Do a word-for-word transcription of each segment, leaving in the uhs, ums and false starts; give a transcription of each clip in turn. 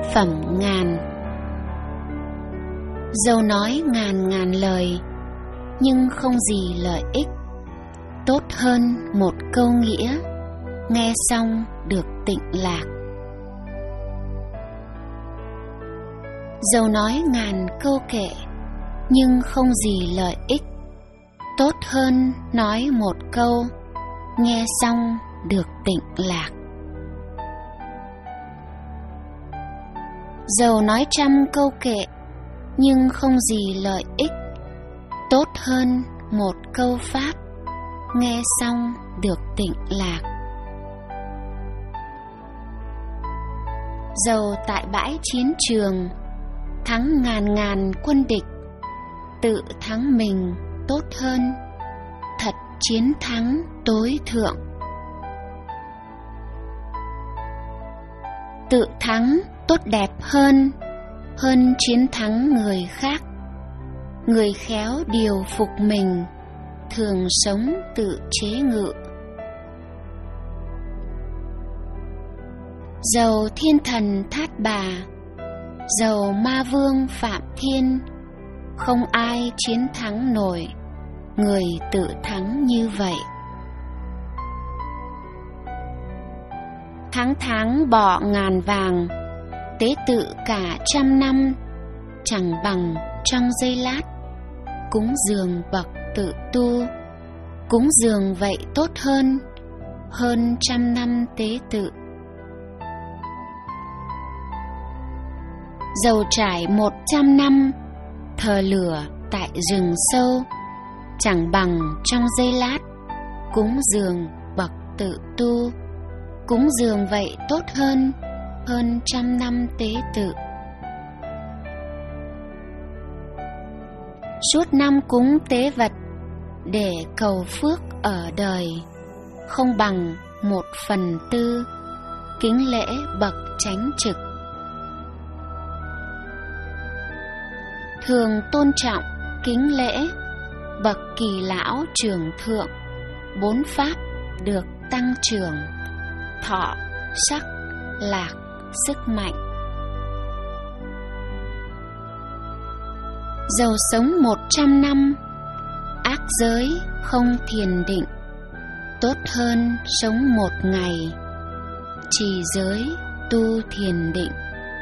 phẩm ngàn. Dẫu nói ngàn ngàn lời, nhưng không gì lợi ích, tốt hơn một câu nghĩa, nghe xong được tịnh lạc. Dẫu nói ngàn câu kệ, nhưng không gì lợi ích, tốt hơn nói một câu, nghe xong được tịnh lạc. Dẫu nói trăm câu kệ, nhưng không gì lợi ích, tốt hơn một câu pháp, nghe xong được tịnh lạc. Dẫu tại bãi chiến trường, thắng ngàn ngàn quân địch, tự thắng mình tốt hơn, thật chiến thắng tối thượng. Tự thắng tốt đẹp hơn, hơn chiến thắng người khác. Người khéo điều phục mình, thường sống tự chế ngự. Dầu thiên thần Thát Bà, dầu ma vương Phạm Thiên, không ai chiến thắng nổi người tự thắng như vậy. Tháng tháng bỏ ngàn vàng, tế tự cả trăm năm, chẳng bằng trong giây lát, cúng dường bậc tự tu. Cúng dường vậy tốt hơn, hơn trăm năm tế tự. Dầu trải một trăm năm, thờ lửa tại rừng sâu, chẳng bằng trong giây lát, cúng dường bậc tự tu. Cúng dường vậy tốt hơn, hơn trăm năm tế tự. Suốt năm cúng tế vật để cầu phước ở đời, không bằng một phần tư kính lễ bậc chánh trực. Thường tôn trọng kính lễ bậc kỳ lão trưởng thượng, bốn pháp được tăng trưởng, thọ, sắc, lạc, sức mạnh. Dầu sống một trăm năm, ác giới không thiền định, tốt hơn sống một ngày, trì giới tu thiền định.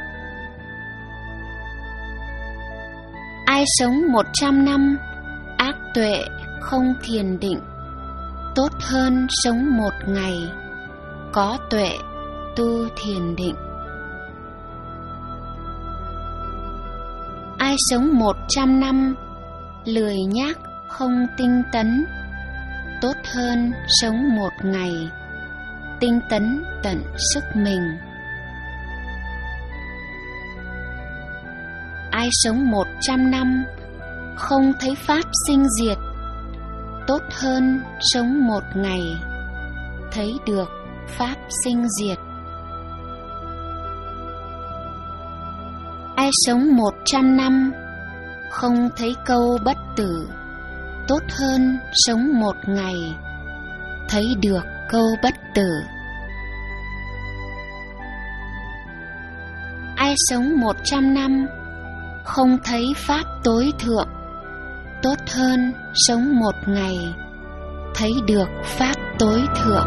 Ai sống một trăm năm, ác tuệ không thiền định, tốt hơn sống một ngày, có tuệ tu thiền định. Ai sống một trăm năm, lười nhác không tinh tấn, tốt hơn sống một ngày, tinh tấn tận sức mình. Ai sống một trăm năm, không thấy pháp sinh diệt, tốt hơn sống một ngày, thấy được pháp sinh diệt. Ai sống một trăm năm, không thấy câu bất tử, tốt hơn sống một ngày, thấy được câu bất tử. Ai sống một trăm năm, không thấy pháp tối thượng, tốt hơn sống một ngày, thấy được pháp tối thượng.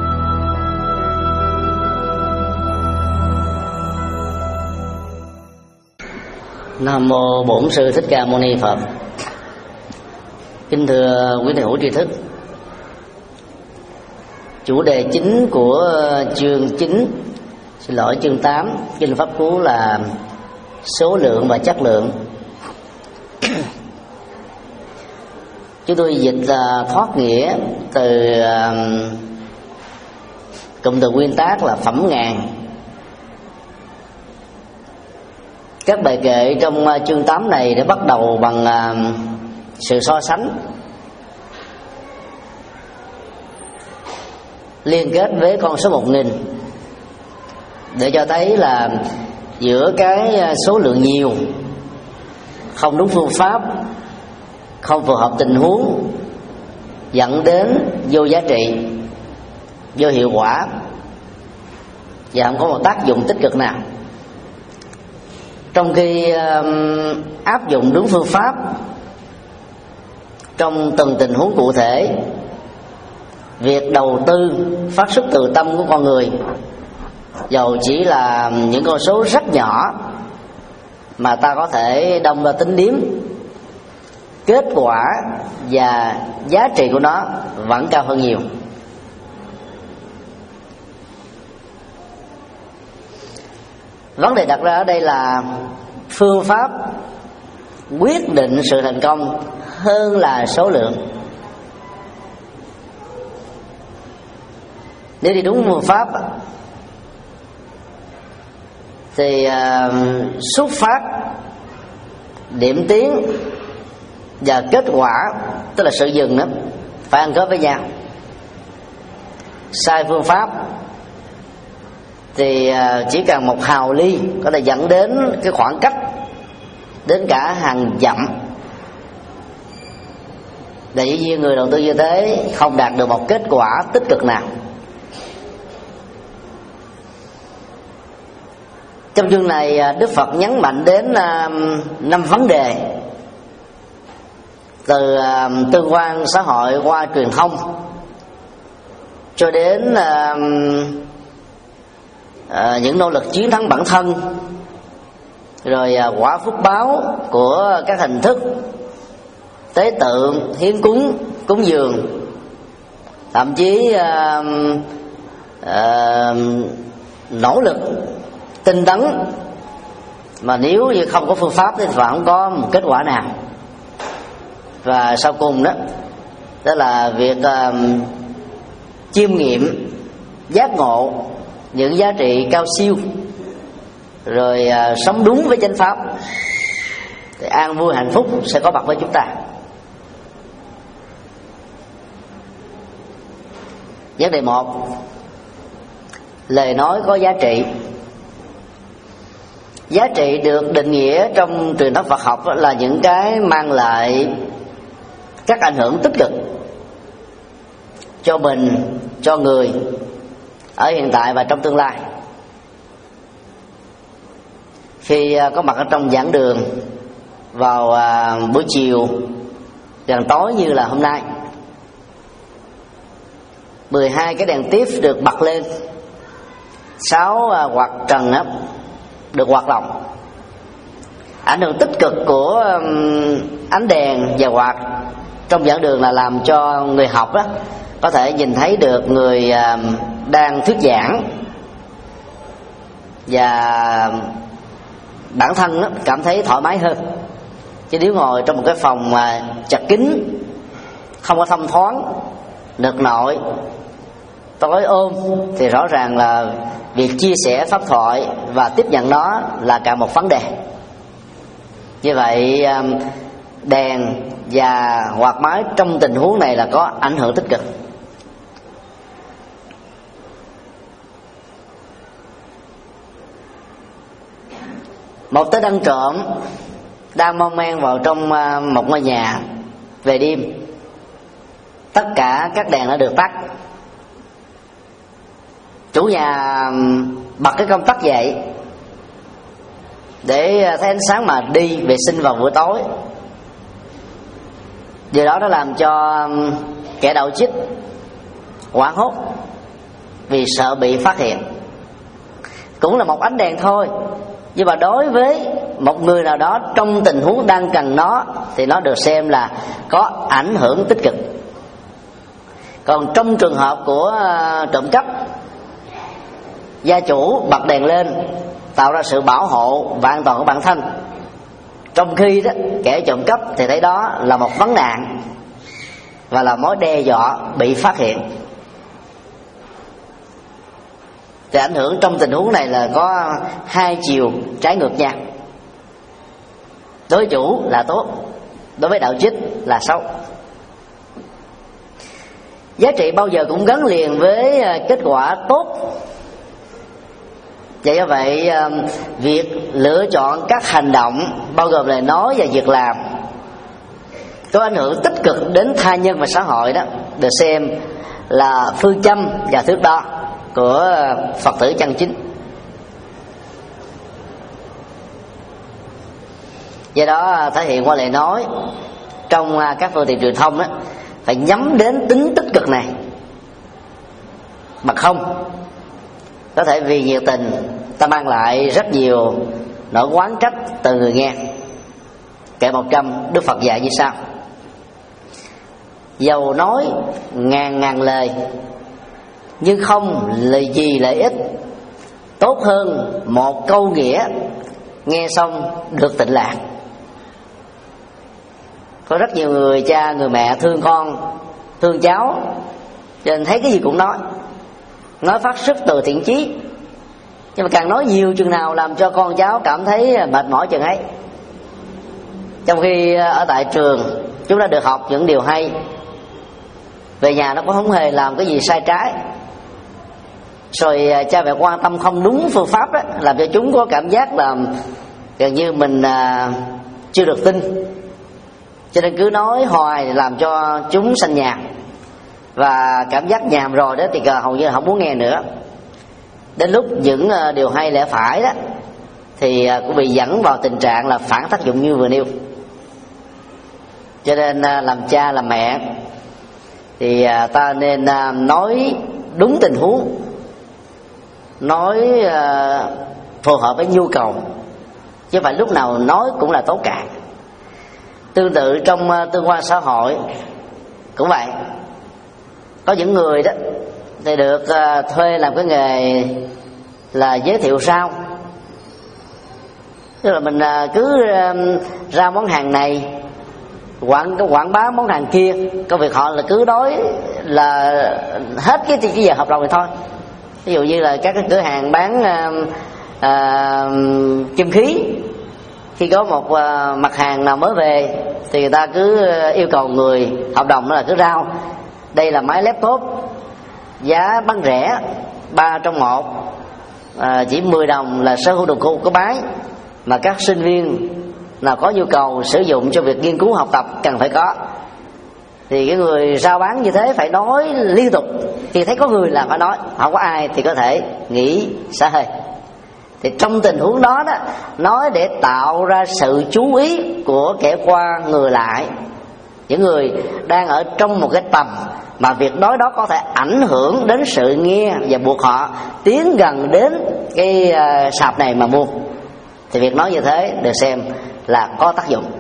Nam mô Bổn Sư Thích Ca Mâu Ni Phật. Kính thưa quý thầy hữu tri thức, chủ đề chính của chương chín, xin lỗi chương tám kinh pháp cú là số lượng và chất lượng. Chúng tôi dịch uh, thoát nghĩa từ uh, cụm từ nguyên tác là phẩm ngàn. Các bài kệ trong uh, chương tám này đã bắt đầu bằng uh, sự so sánh liên kết với con số một nghìn, để cho thấy là giữa cái số lượng nhiều, không đúng phương pháp, không phù hợp tình huống, dẫn đến vô giá trị, vô hiệu quả và không có một tác dụng tích cực nào. Trong khi uh, áp dụng đúng phương pháp trong từng tình huống cụ thể, việc đầu tư phát xuất từ tâm của con người, dầu chỉ là những con số rất nhỏ mà ta có thể đong đo tính điếm, kết quả và giá trị của nó vẫn cao hơn nhiều. Vấn đề đặt ra ở đây là phương pháp quyết định sự thành công hơn là số lượng. Nếu đi đúng phương pháp thì uh, xuất phát, điểm tiến và kết quả, tức là sự dừng đó, phải ăn khớp với nhau. Sai phương pháp thì uh, chỉ cần một hào ly có thể dẫn đến cái khoảng cách đến cả hàng dặm. Và dĩ nhiên người đầu tư như thế không đạt được một kết quả tích cực nào. Trong chương này Đức Phật nhấn mạnh đến năm vấn đề, từ tương quan xã hội qua truyền thông cho đến những nỗ lực chiến thắng bản thân, rồi quả phúc báo của các hình thức tế tượng, hiến cúng, cúng dường, thậm chí uh, uh, nỗ lực tinh tấn mà nếu như không có phương pháp thì vẫn không có một kết quả nào. Và sau cùng đó đó là việc uh, chiêm nghiệm, giác ngộ những giá trị cao siêu, rồi uh, sống đúng với chánh pháp thì an vui hạnh phúc sẽ có mặt với chúng ta. Vấn đề một, lời nói có giá trị. Giá trị được định nghĩa trong truyền thống Phật học là những cái mang lại các ảnh hưởng tích cực cho mình, cho người ở hiện tại và trong tương lai. Khi có mặt ở trong giảng đường vào buổi chiều gần tối như là hôm nay, mười hai cái đèn tiếp được bật lên, sáu quạt trần được hoạt động. Ảnh hưởng tích cực của ánh đèn và quạt trong giảng đường là làm cho người học đó có thể nhìn thấy được người đang thuyết giảng, và bản thân cảm thấy thoải mái hơn. Chứ nếu ngồi trong một cái phòng chật kín, không có thông thoáng, nực nội, tối ôm, thì rõ ràng là việc chia sẻ pháp thoại và tiếp nhận nó là cả một vấn đề. Như vậy đèn và quạt máy trong tình huống này là có ảnh hưởng tích cực. Một tên ăn trộm đang mon men vào trong một ngôi nhà về đêm. Tất cả các đèn đã được tắt. Chủ nhà bật cái công tắc dậy để thấy ánh sáng mà đi vệ sinh vào buổi tối. Điều đó đã làm cho kẻ đạo trích hoảng hốt vì sợ bị phát hiện. Cũng là một ánh đèn thôi, nhưng mà đối với một người nào đó trong tình huống đang cần nó thì nó được xem là có ảnh hưởng tích cực. Còn trong trường hợp của trộm cắp, gia chủ bật đèn lên tạo ra sự bảo hộ và an toàn của bản thân, trong khi đó kẻ trộm cắp thì thấy đó là một vấn nạn và là mối đe dọa bị phát hiện. Thì ảnh hưởng trong tình huống này là có hai chiều trái ngược nhau. Đối với chủ là tốt, đối với đạo trích là xấu. Giá trị bao giờ cũng gắn liền với kết quả tốt. Và do vậy việc lựa chọn các hành động bao gồm lời nói và việc làm có ảnh hưởng tích cực đến tha nhân và xã hội đó được xem là phương châm và thước đo của Phật tử chân chính. Do đó thể hiện qua lời nói trong các phương tiện truyền thông đó, phải nhắm đến tính tích cực này, mà không có thể vì nhiệt tình ta mang lại rất nhiều nỗi oán trách từ người nghe. Kệ một trăm, Đức Phật dạy như sau: dầu nói ngàn ngàn lời nhưng không lời gì lợi ích, tốt hơn một câu nghĩa nghe xong được tịnh lạc. Có rất nhiều người cha người mẹ thương con, thương cháu, cho nên thấy cái gì cũng nói, nói phát xuất từ thiện chí, nhưng mà càng nói nhiều chừng nào làm cho con cháu cảm thấy mệt mỏi chừng ấy. Trong khi ở tại trường chúng ta được học những điều hay, về nhà nó cũng không hề làm cái gì sai trái, rồi cha mẹ quan tâm không đúng phương pháp đó, làm cho chúng có cảm giác là gần như mình à, chưa được tin, cho nên cứ nói hoài làm cho chúng sanh nhàm, và cảm giác nhàm rồi đó thì hầu như không muốn nghe nữa. Đến lúc những điều hay lẽ phải đó thì cũng bị dẫn vào tình trạng là phản tác dụng như vừa nêu. Cho nên làm cha làm mẹ thì ta nên nói đúng tình huống, nói phù hợp với nhu cầu, chứ không phải lúc nào nói cũng là tốt cả. Tương tự trong tương quan xã hội cũng vậy, có những người đó thì được thuê làm cái nghề là giới thiệu rau, tức là mình cứ ra món hàng này quảng quảng bá món hàng kia. Công việc họ là cứ nói là hết cái cái giờ hợp đồng này thôi. Ví dụ như là các cái cửa hàng bán à, kim khí, khi có một uh, mặt hàng nào mới về thì người ta cứ yêu cầu người hợp đồng đó là cứ rao: đây là máy laptop giá bán rẻ ba trong một, à, chỉ mười đồng là sở hữu được của, của bái, mà các sinh viên nào có nhu cầu sử dụng cho việc nghiên cứu học tập cần phải có. Thì cái người rao bán như thế phải nói liên tục, khi thấy có người là phải nói, không có ai thì có thể nghỉ xả hơi. Thì trong tình huống đó đó, nói để tạo ra sự chú ý của kẻ qua người lại, những người đang ở trong một cái tầm mà việc nói đó có thể ảnh hưởng đến sự nghe và buộc họ tiến gần đến cái uh, sạp này mà mua, thì việc nói như thế được xem là có tác dụng.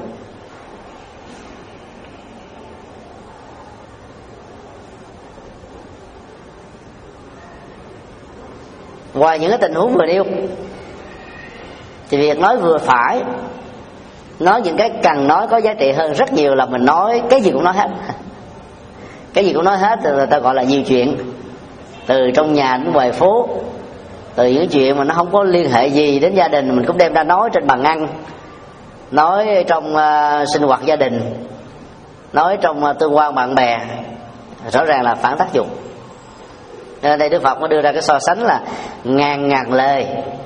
Ngoài những cái tình huống vừa nêu thì việc nói vừa phải, nói những cái cần nói có giá trị hơn rất nhiều là mình nói cái gì cũng nói hết. Cái gì cũng nói hết thì người ta gọi là nhiều chuyện, từ trong nhà đến ngoài phố, từ những chuyện mà nó không có liên hệ gì đến gia đình mình cũng đem ra nói trên bàn ăn, nói trong uh, sinh hoạt gia đình, nói trong uh, tương quan bạn bè, rõ ràng là phản tác dụng. Nên đây Đức Phật có đưa ra cái so sánh là ngàn ngàn lời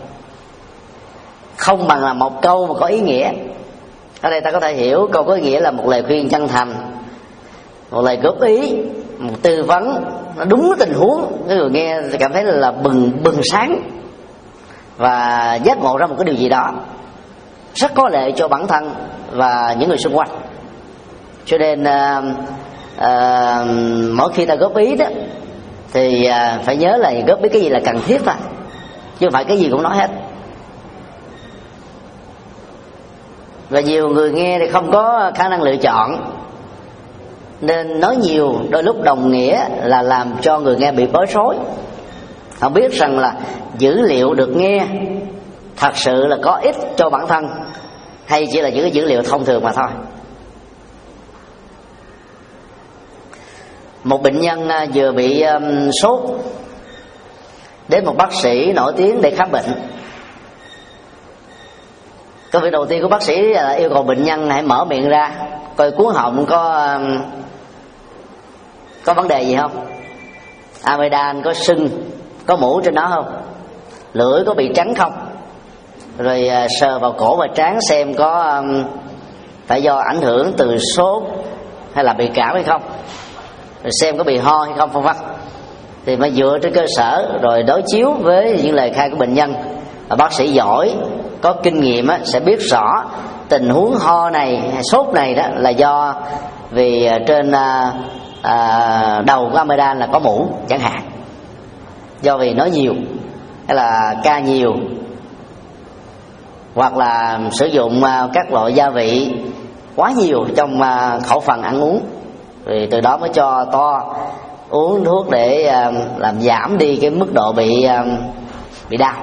không bằng là một câu mà có ý nghĩa. Ở đây ta có thể hiểu câu có ý nghĩa là một lời khuyên chân thành, một lời góp ý, một tư vấn nó đúng tình huống, cái người nghe cảm thấy là bừng bừng sáng và giác ngộ ra một cái điều gì đó rất có lợi cho bản thân và những người xung quanh. Cho nên uh, uh, mỗi khi ta góp ý đó thì uh, phải nhớ là góp ý cái gì là cần thiết thôi, chứ không phải cái gì cũng nói hết. Và nhiều người nghe thì không có khả năng lựa chọn, nên nói nhiều đôi lúc đồng nghĩa là làm cho người nghe bị bối rối. Họ biết rằng là dữ liệu được nghe thật sự là có ích cho bản thân, hay chỉ là những cái dữ liệu thông thường mà thôi. Một bệnh nhân vừa bị um, sốt, đến một bác sĩ nổi tiếng để khám bệnh. Công việc đầu tiên của bác sĩ là yêu cầu bệnh nhân hãy mở miệng ra coi cuống họng có um, có vấn đề gì không, amidan có sưng, có mủ trên đó không, lưỡi có bị trắng không, rồi uh, sờ vào cổ và trán xem có um, phải do ảnh hưởng từ sốt hay là bị cảm hay không, rồi xem có bị ho hay không, vân vân. Thì mới dựa trên cơ sở rồi đối chiếu với những lời khai của bệnh nhân, và bác sĩ giỏi có kinh nghiệm á, sẽ biết rõ tình huống ho này, sốt này đó là do vì trên à, à, đầu của amidan là có mủ chẳng hạn, do vì nói nhiều hay là ca nhiều, hoặc là sử dụng các loại gia vị quá nhiều trong khẩu phần ăn uống, thì từ đó mới cho to uống thuốc để làm giảm đi cái mức độ bị bị đau.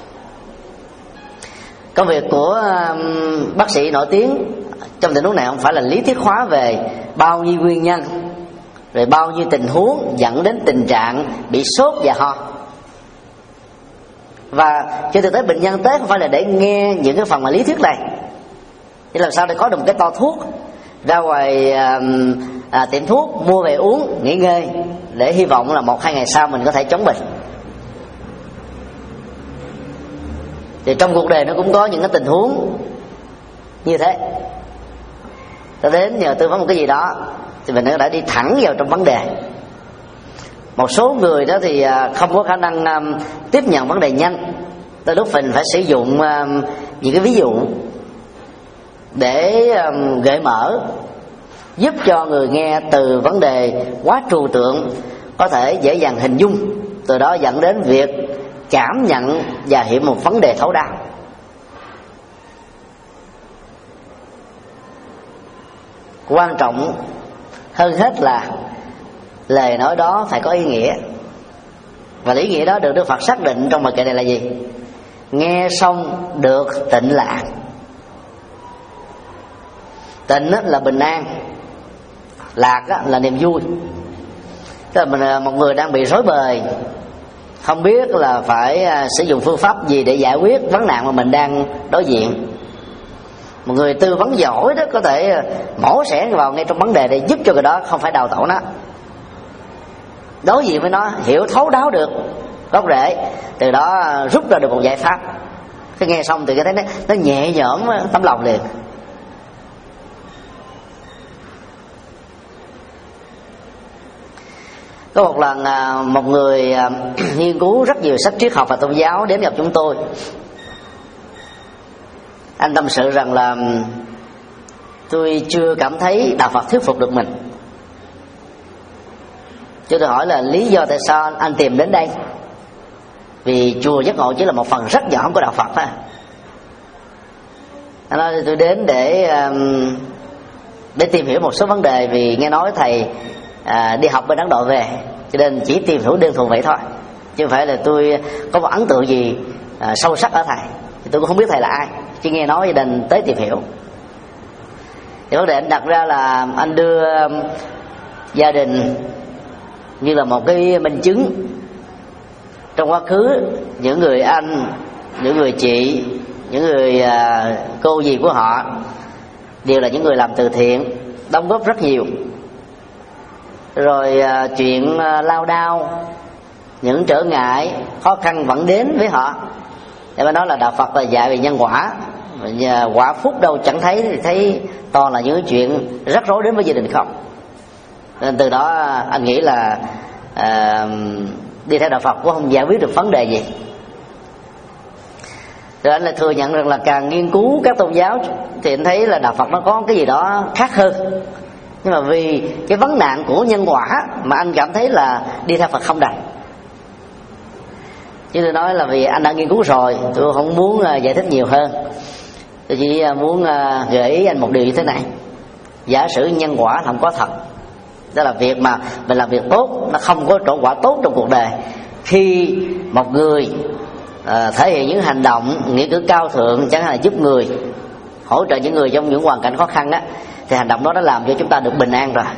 Công việc của bác sĩ nổi tiếng trong tình huống này không phải là lý thuyết hóa về bao nhiêu nguyên nhân, rồi bao nhiêu tình huống dẫn đến tình trạng bị sốt và ho. Và trên thực tế bệnh nhân tới không phải là để nghe những cái phần mà lý thuyết này, thì làm sao để có được một cái to thuốc ra ngoài à, à, tiệm thuốc mua về uống nghỉ ngơi, để hy vọng là một hai ngày sau mình có thể chống bệnh. Thì trong cuộc đời nó cũng có những cái tình huống như thế. Ta đến nhờ tư vấn một cái gì đó thì mình đã đi thẳng vào trong vấn đề. Một số người đó thì không có khả năng tiếp nhận vấn đề nhanh, tới lúc mình phải sử dụng những cái ví dụ để gợi mở, giúp cho người nghe từ vấn đề quá trừu tượng có thể dễ dàng hình dung, từ đó dẫn đến việc cảm nhận và hiểu một vấn đề thấu đáo. Quan trọng hơn hết là lời nói đó phải có ý nghĩa, và ý nghĩa đó được Đức Phật xác định trong bài kệ này là gì? Nghe xong được tịnh lạc. Tịnh là bình an, lạc là niềm vui. Tức là mình, một người đang bị rối bời, không biết là phải sử dụng phương pháp gì để giải quyết vấn nạn mà mình đang đối diện. Một người tư vấn giỏi đó có thể mổ xẻ vào ngay trong vấn đề để giúp cho người đó không phải đào tẩu nó, đối diện với nó, hiểu thấu đáo được gốc rễ, từ đó rút ra được một giải pháp. Cái nghe xong thì cái thấy nó, nó nhẹ nhõm tấm lòng liền. Có một lần một người nghiên cứu rất nhiều sách triết học và tôn giáo đến gặp chúng tôi. Anh tâm sự rằng là tôi chưa cảm thấy đạo Phật thuyết phục được mình. Cho tôi hỏi là lý do tại sao anh tìm đến đây? Vì chùa Giác Ngộ chỉ là một phần rất nhỏ của đạo Phật thôi. Anh nói tôi đến để để tìm hiểu một số vấn đề, vì nghe nói thầy à, đi học bên Ấn Độ về, cho nên chỉ tìm hiểu đơn thuần vậy thôi, chứ không phải là tôi có một ấn tượng gì à, sâu sắc ở thầy. Thì tôi cũng không biết thầy là ai, chỉ nghe nói cho nên tới tìm hiểu. Thì vấn đề anh đặt ra là anh đưa gia đình như là một cái minh chứng. Trong quá khứ, những người anh, những người chị, những người à, cô dì của họ đều là những người làm từ thiện, đóng góp rất nhiều. Rồi à, chuyện à, lao đao, những trở ngại, khó khăn vẫn đến với họ. Để mà nói là đạo Phật là dạy về nhân quả, và quả phúc đâu chẳng thấy, thì thấy toàn là những chuyện rắc rối đến với gia đình không. Nên từ đó anh nghĩ là à, đi theo đạo Phật cũng không giải quyết được vấn đề gì. Rồi anh lại thừa nhận rằng là càng nghiên cứu các tôn giáo thì anh thấy là đạo Phật nó có cái gì đó khác hơn. Nhưng mà vì cái vấn nạn của nhân quả mà anh cảm thấy là đi theo Phật không đành. Chứ tôi nói là vì anh đã nghiên cứu rồi, tôi không muốn giải thích nhiều hơn. Tôi chỉ muốn gợi ý anh một điều như thế này. Giả sử nhân quả là không có thật, đó là việc mà mình làm việc tốt nó không có trổ quả tốt trong cuộc đời. Khi một người à, thể hiện những hành động nghĩa cử cao thượng, chẳng hạn là giúp người, hỗ trợ những người trong những hoàn cảnh khó khăn á, thì hành động đó nó làm cho chúng ta được bình an rồi.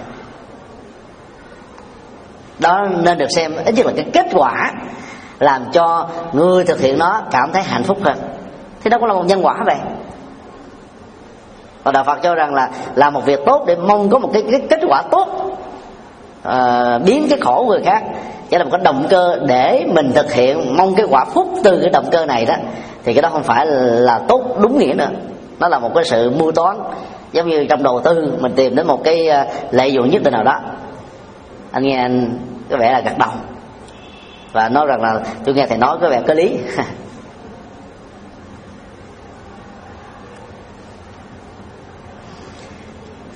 Đó nên được xem ít nhất là cái kết quả làm cho người thực hiện nó cảm thấy hạnh phúc hơn. Thì đó cũng là một nhân quả vậy. Và đạo Phật cho rằng là làm một việc tốt để mong có một cái, cái kết quả tốt, à, biến cái khổ người khác chỉ là một cái động cơ để mình thực hiện mong cái quả phúc từ cái động cơ này đó, thì cái đó không phải là tốt đúng nghĩa nữa. Nó là một cái sự mưu toán, giống như trong đầu tư mình tìm đến một cái lợi dụng nhất định nào đó. Anh nghe anh có vẻ là gật đầu và nói rằng là tôi nghe thầy nói có vẻ có lý.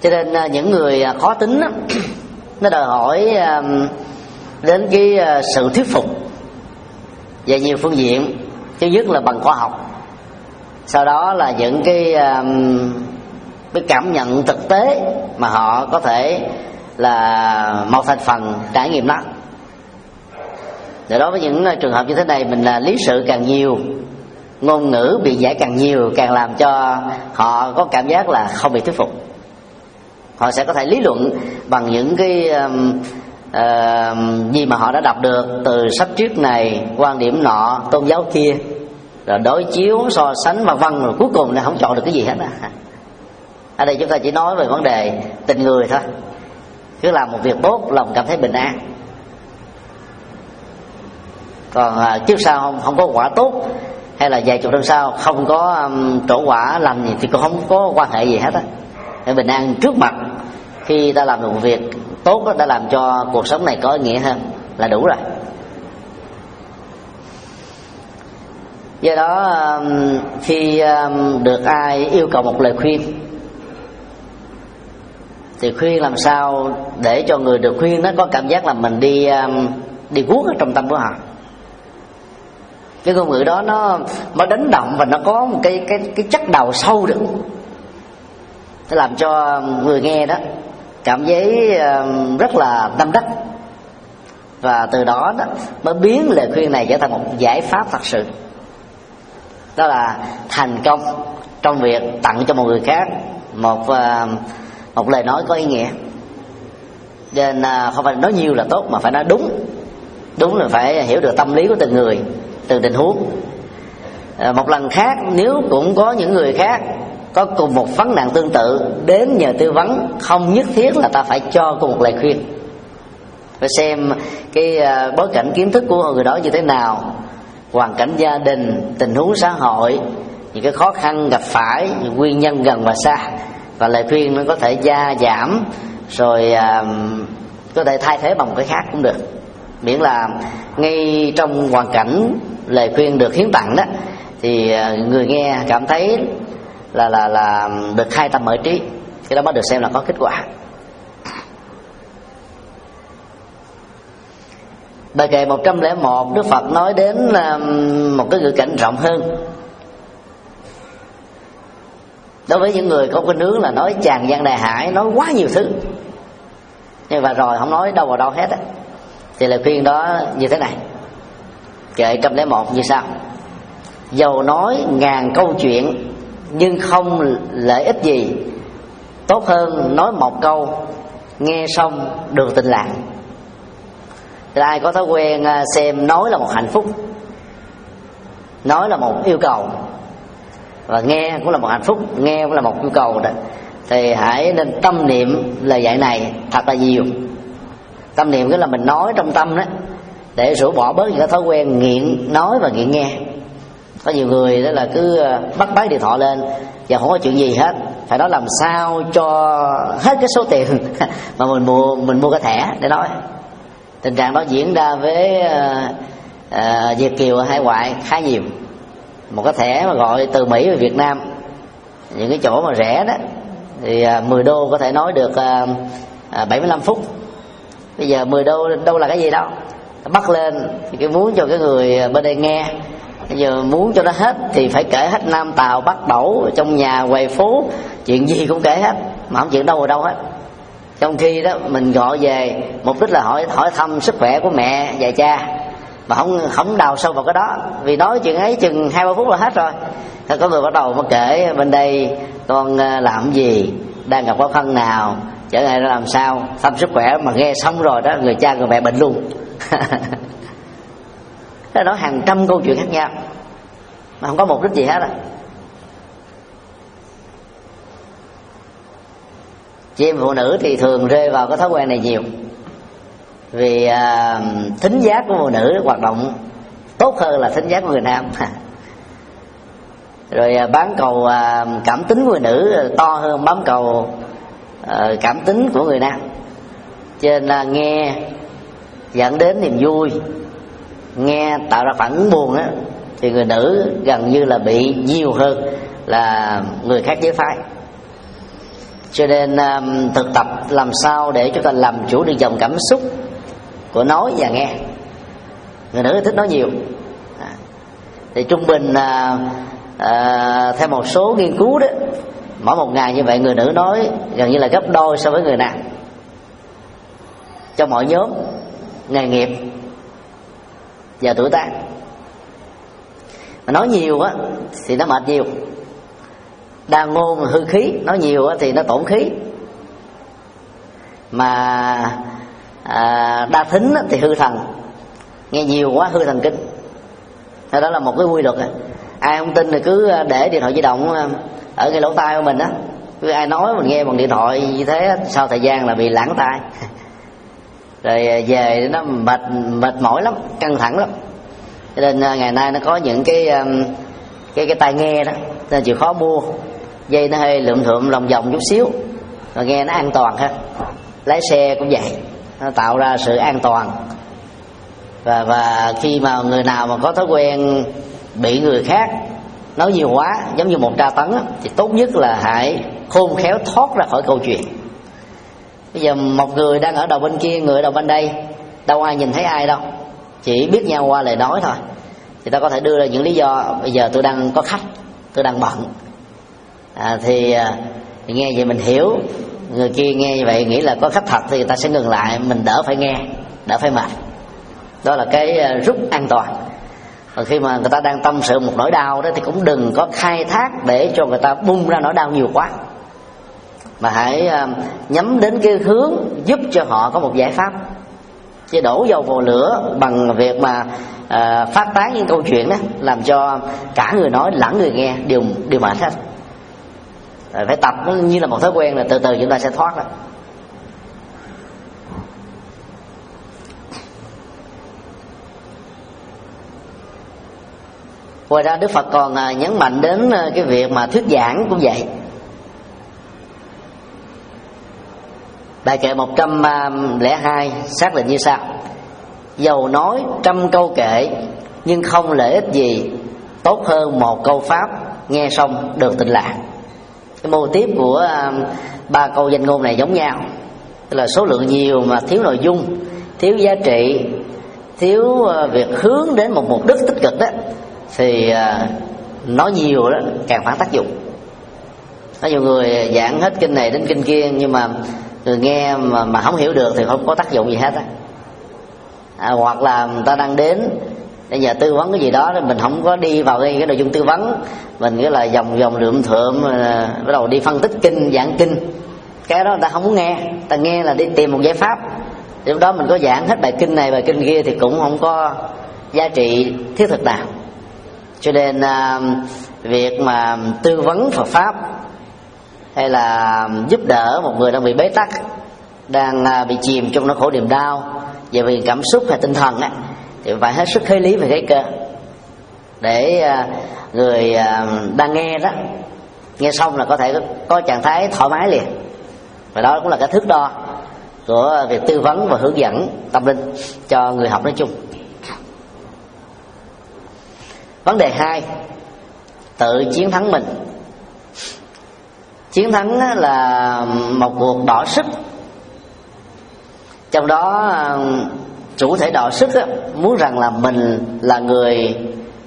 Cho nên những người khó tính đó, nó đòi hỏi đến cái sự thuyết phục về nhiều phương diện. Thứ nhất là bằng khoa học, sau đó là những cái cái cảm nhận thực tế mà họ có thể là một thành phần trải nghiệm đó. Để đối với những trường hợp như thế này, mình là lý sự càng nhiều, ngôn ngữ biện giải càng nhiều, càng làm cho họ có cảm giác là không bị thuyết phục. Họ sẽ có thể lý luận bằng những cái um, uh, gì mà họ đã đọc được từ sách triết này, quan điểm nọ, tôn giáo kia, rồi đối chiếu, so sánh vân vân, rồi cuối cùng là không chọn được cái gì hết á. Ở đây chúng ta chỉ nói về vấn đề tình người thôi. Cứ làm một việc tốt, lòng cảm thấy bình an. Còn uh, trước sau không, không có quả tốt, hay là vài chục năm sau không có um, trổ quả lành gì, thì cũng không có quan hệ gì hết á. Để bình an trước mặt khi ta làm được một việc tốt đó, đã làm cho cuộc sống này có ý nghĩa hơn là đủ rồi. Do đó khi được ai yêu cầu một lời khuyên thì khuyên làm sao để cho người được khuyên nó có cảm giác là mình đi đi guốc ở trong tâm của họ. Cái ngôn ngữ đó nó nó đánh động và nó có một cái cái cái chất đào sâu được, nó làm cho người nghe đó cảm thấy rất là tâm đắc, và từ đó, đó mới biến lời khuyên này trở thành một giải pháp thật sự. Đó là thành công trong việc tặng cho một người khác một một lời nói có ý nghĩa. Nên không phải nói nhiều là tốt, mà phải nói đúng. Đúng là phải hiểu được tâm lý của từng người, từng tình huống. Một lần khác nếu cũng có những người khác có cùng một vấn nạn tương tự đến nhờ tư vấn, không nhất thiết là ta phải cho cùng một lời khuyên. Phải xem cái bối cảnh kiến thức của người đó như thế nào, hoàn cảnh gia đình, tình huống xã hội, những cái khó khăn gặp phải, những nguyên nhân gần và xa, và lời khuyên nó có thể gia giảm rồi à, có thể thay thế bằng một cái khác cũng được, miễn là ngay trong hoàn cảnh lời khuyên được hiến tặng đó thì người nghe cảm thấy là là là được khai tâm mở trí, cái đó mới được xem là có kết quả. Bài kệ một trăm lẻ một, Đức Phật nói đến một cái ngữ cảnh rộng hơn. Đối với những người có khuynh hướng là nói tràn gian đại hải, nói quá nhiều thứ, nhưng mà rồi không nói đâu vào đâu hết á, thì lời khuyên đó như thế này. Kệ một trăm lẻ một như sau: dầu nói ngàn câu chuyện nhưng không lợi ích gì, tốt hơn nói một câu nghe xong được tịnh lạc. Thì ai có thói quen xem nói là một hạnh phúc, nói là một yêu cầu, và nghe cũng là một hạnh phúc, nghe cũng là một yêu cầu đó, thì hãy nên tâm niệm lời dạy này thật là nhiều. Tâm niệm cái là mình nói trong tâm đó, để rũ bỏ bớt những cái thói quen nghiện nói và nghiện nghe. Có nhiều người đó là cứ bắt bát điện thoại lên và không có chuyện gì hết, phải nói làm sao cho hết cái số tiền mà mình mua mình mua cái thẻ để nói. Tình trạng đó diễn ra với uh, uh, Việt kiều ở hải ngoại khá nhiều. Một cái thẻ mà gọi từ Mỹ về Việt Nam, những cái chỗ mà rẻ đó, thì uh, mười đô có thể nói được uh, uh, bảy mươi lăm phút. Bây giờ mười đô đâu là cái gì đâu, bắt lên thì cái muốn cho cái người bên đây nghe. Bây giờ muốn cho nó hết thì phải kể hết Nam Tào Bắc Đẩu, trong nhà quầy phố, chuyện gì cũng kể hết, mà không chuyện đâu ở đâu hết. Trong khi đó mình gọi về mục đích là hỏi hỏi thăm sức khỏe của mẹ và cha, mà không không đào sâu vào cái đó, vì nói chuyện ấy chừng hai ba phút là hết rồi. Thế có người bắt đầu mới kể bên đây con làm gì, đang gặp khó khăn nào, trở ngại ra làm sao, thăm sức khỏe, mà nghe xong rồi đó người cha người mẹ bệnh luôn. Thế nói hàng trăm câu chuyện khác nhau mà không có mục đích gì hết á. Chị em phụ nữ thì thường rơi vào cái thói quen này nhiều, vì à, thính giác của phụ nữ hoạt động tốt hơn là thính giác của người nam. Rồi à, bán cầu à, cảm tính của người nữ to hơn bán cầu à, cảm tính của người nam. Cho nên à, nghe dẫn đến niềm vui, nghe tạo ra phản ứng buồn á, thì người nữ gần như là bị nhiều hơn là người khác giới phái. Cho nên um, thực tập làm sao để chúng ta làm chủ được dòng cảm xúc của nói và nghe. Người nữ thích nói nhiều, à, thì trung bình à, à, theo một số nghiên cứu đó, mỗi một ngày như vậy người nữ nói gần như là gấp đôi so với người nam trong mọi nhóm nghề nghiệp và tuổi tác. Mà nói nhiều á thì nó mệt nhiều, đa ngôn hư khí, nói nhiều á thì nó tổn khí, mà à, đa thính thì hư thần, nghe nhiều quá hư thần kinh. Thế đó là một cái quy luật. Ai không tin thì cứ để điện thoại di động ở ngay lỗ tai của mình á, cứ ai nói mình nghe bằng điện thoại như thế, sau thời gian là bị lãng tai rồi về nó mệt mệt mỏi lắm, căng thẳng lắm. Cho nên ngày nay nó có những cái cái cái tai nghe đó nên chịu khó mua, dây nó hơi lượm thượm lòng vòng chút xíu rồi nghe nó an toàn ha. Lái xe cũng vậy, nó tạo ra sự an toàn. Và và khi mà người nào mà có thói quen bị người khác nói nhiều quá giống như một tra tấn thì tốt nhất là hãy khôn khéo thoát ra khỏi câu chuyện. Bây giờ một người đang ở đầu bên kia, người ở đầu bên đây, đâu ai nhìn thấy ai đâu, chỉ biết nhau qua lời nói thôi, thì ta có thể đưa ra những lý do. Bây giờ tôi đang có khách, tôi đang bận, à, thì, thì nghe vậy mình hiểu. Người kia nghe như vậy nghĩ là có khách thật thì người ta sẽ ngừng lại, mình đỡ phải nghe, đỡ phải mệt. Đó là cái rút an toàn. Còn khi mà người ta đang tâm sự một nỗi đau đó thì cũng đừng có khai thác để cho người ta bung ra nỗi đau nhiều quá, mà hãy nhắm đến cái hướng giúp cho họ có một giải pháp. Chứ đổ dầu vào lửa bằng việc mà à, phát tán những câu chuyện đó làm cho cả người nói lẫn người nghe đều đều mệt hết. Rồi phải tập nó như là một thói quen, là từ từ chúng ta sẽ thoát đó. Ngoài ra Đức Phật còn nhấn mạnh đến cái việc mà thuyết giảng cũng vậy. Bài kệ một trăm lẻ hai xác định như sau: dầu nói trăm câu kệ nhưng không lợi ích gì, tốt hơn một câu pháp nghe xong được tịnh lạc. Cái mô tiếp của ba câu danh ngôn này giống nhau, tức là số lượng nhiều mà thiếu nội dung, thiếu giá trị, thiếu việc hướng đến một mục đích tích cực đó, thì nói nhiều đó càng phản tác dụng. Có nhiều người giảng hết kinh này đến kinh kia, nhưng mà người nghe mà, mà không hiểu được thì không có tác dụng gì hết á. À, hoặc là người ta đang đến bây giờ tư vấn cái gì đó, mình không có đi vào cái, cái nội dung tư vấn, mình cứ là vòng vòng lượm thượm, bắt đầu đi phân tích kinh, giảng kinh. Cái đó người ta không muốn nghe, người ta nghe là đi tìm một giải pháp. Thì lúc đó mình có giảng hết bài kinh này bài kinh kia thì cũng không có giá trị thiết thực nào. Cho nên à, việc mà tư vấn Phật pháp hay là giúp đỡ một người đang bị bế tắc, đang à, bị chìm trong nỗi khổ niềm đau về về cảm xúc hay tinh thần á, thì phải hết sức khế lý về cái cơ, để à, người à, đang nghe đó nghe xong là có thể có, có trạng thái thoải mái liền. Và đó cũng là cái thước đo của việc tư vấn và hướng dẫn tâm linh cho người học nói chung. Vấn đề hai, tự chiến thắng mình. Chiến thắng là một cuộc đọ sức, trong đó chủ thể đọ sức muốn rằng là mình là người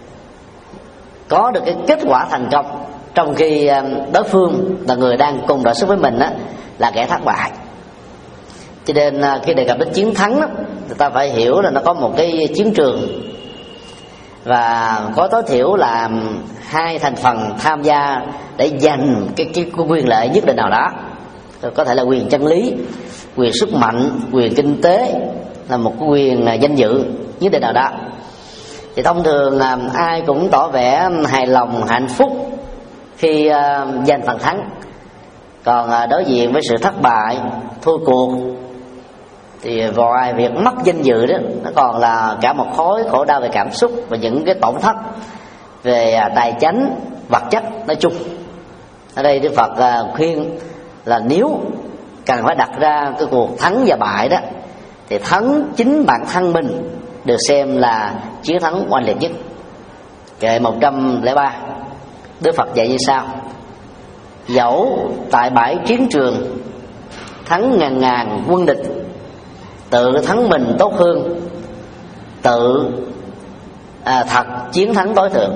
có được cái kết quả thành công, trong khi đối phương là người đang cùng đọ sức với mình là kẻ thất bại. Cho nên khi đề cập đến chiến thắng đó, người ta phải hiểu là nó có một cái chiến trường, và có tối thiểu là hai thành phần tham gia để giành cái, cái, cái quyền lợi nhất định nào đó. Có thể là quyền chân lý, quyền sức mạnh, quyền kinh tế, là một cái quyền danh dự nhất định nào đó. Thì thông thường ai cũng tỏ vẻ hài lòng, hạnh phúc khi giành phần thắng. Còn đối diện với sự thất bại, thua cuộc, thì ngoài việc mất danh dự đó, nó còn là cả một khối khổ đau về cảm xúc và những cái tổn thất về tài chánh, vật chất nói chung. Ở đây Đức Phật khuyên là nếu cần phải đặt ra cái cuộc thắng và bại đó, thì thắng chính bản thân mình được xem là chiến thắng oanh liệt nhất. Kệ một trăm lẻ ba, Đức Phật dạy như sau: dẫu tại bãi chiến trường thắng ngàn ngàn quân địch, tự thắng mình tốt hơn, tự à, thật chiến thắng tối thượng.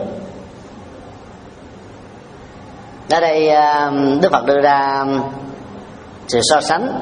Ở đây Đức Phật đưa ra sự so sánh: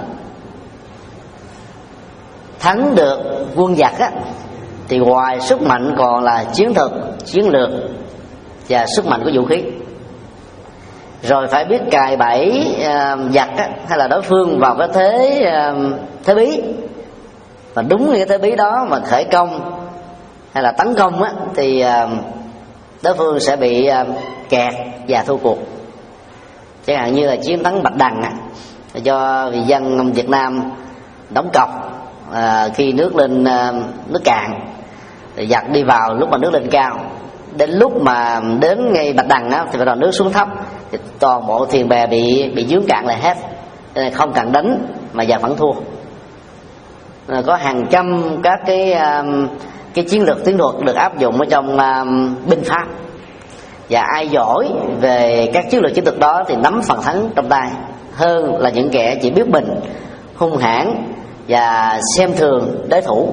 thắng được quân giặc á, thì ngoài sức mạnh còn là chiến thuật, chiến lược và sức mạnh của vũ khí. Rồi phải biết cài bẫy uh, giặc á, hay là đối phương vào cái thế uh, thế bí, và đúng cái thế bí đó mà khởi công hay là tấn công á, thì uh, đối phương sẽ bị uh, kẹt và thua cuộc. Chẳng hạn như là chiến thắng Bạch Đằng á, do vì dân Việt Nam đóng cọc à, khi nước lên à, nước cạn, thì giặc đi vào lúc mà nước lên cao. Đến lúc mà đến ngay Bạch Đằng á, thì bắt đầu nước xuống thấp, thì toàn bộ thuyền bè bị bị dướng cạn lại hết, nên không cần đánh mà giặc vẫn thua. À, có hàng trăm các cái à, cái chiến lược chiến thuật được áp dụng ở trong à, binh pháp, và ai giỏi về các chiến lược chiến thuật đó thì nắm phần thắng trong tay hơn là những kẻ chỉ biết mình, hung hãn và xem thường đối thủ.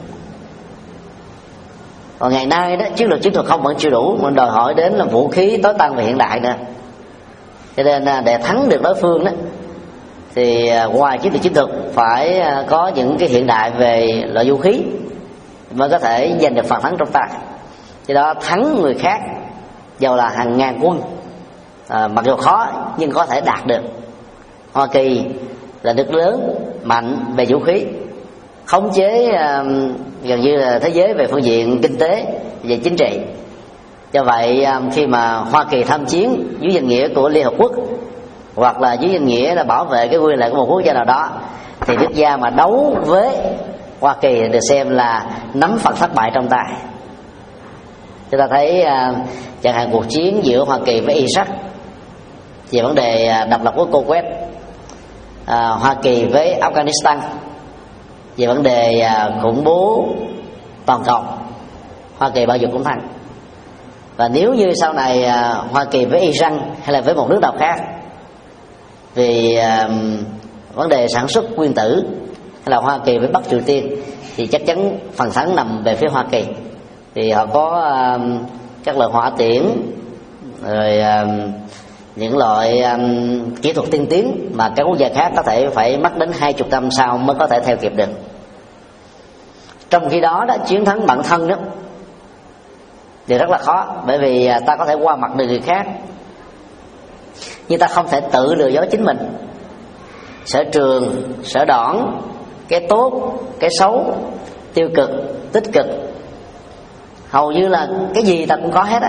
Còn ngày nay đó, chiến lược chiến thuật không vẫn chưa đủ, mà đòi hỏi đến là vũ khí tối tân và hiện đại nữa. Cho nên để thắng được đối phương đó, thì ngoài chiến lược chiến thuật phải có những cái hiện đại về loại vũ khí mới có thể giành được phần thắng trong tay. Cho đó thắng người khác dầu là hàng ngàn quân, à, mặc dù khó nhưng có thể đạt được. Hoa Kỳ là nước lớn mạnh về vũ khí, khống chế uh, gần như là thế giới về phương diện kinh tế và chính trị. Do vậy um, khi mà Hoa Kỳ tham chiến dưới danh nghĩa của Liên Hợp Quốc, hoặc là dưới danh nghĩa là bảo vệ cái quyền lợi của một quốc gia nào đó, thì nước gia mà đấu với Hoa Kỳ được xem là nắm phần thất bại trong tay. Chúng ta thấy uh, chẳng hạn cuộc chiến giữa Hoa Kỳ với Iraq về vấn đề uh, độc lập của Kuwait, À, Hoa Kỳ với Afghanistan về vấn đề à, khủng bố toàn cầu, Hoa Kỳ bao giờ cũng thắng. Và nếu như sau này à, Hoa Kỳ với Iran hay là với một nước nào khác vì à, vấn đề sản xuất nguyên tử, hay là Hoa Kỳ với Bắc Triều Tiên, thì chắc chắn phần thắng nằm về phía Hoa Kỳ. Thì họ có à, các loại hỏa tiễn, rồi à, những loại um, kỹ thuật tiên tiến mà các quốc gia khác có thể phải mất đến hai chục năm sau mới có thể theo kịp được. Trong khi đó, đó chiến thắng bản thân đó thì rất là khó, bởi vì ta có thể qua mặt được người khác, nhưng ta không thể tự lừa dối chính mình. Sở trường, sở đoản, cái tốt, cái xấu, tiêu cực, tích cực, hầu như là cái gì ta cũng có hết á.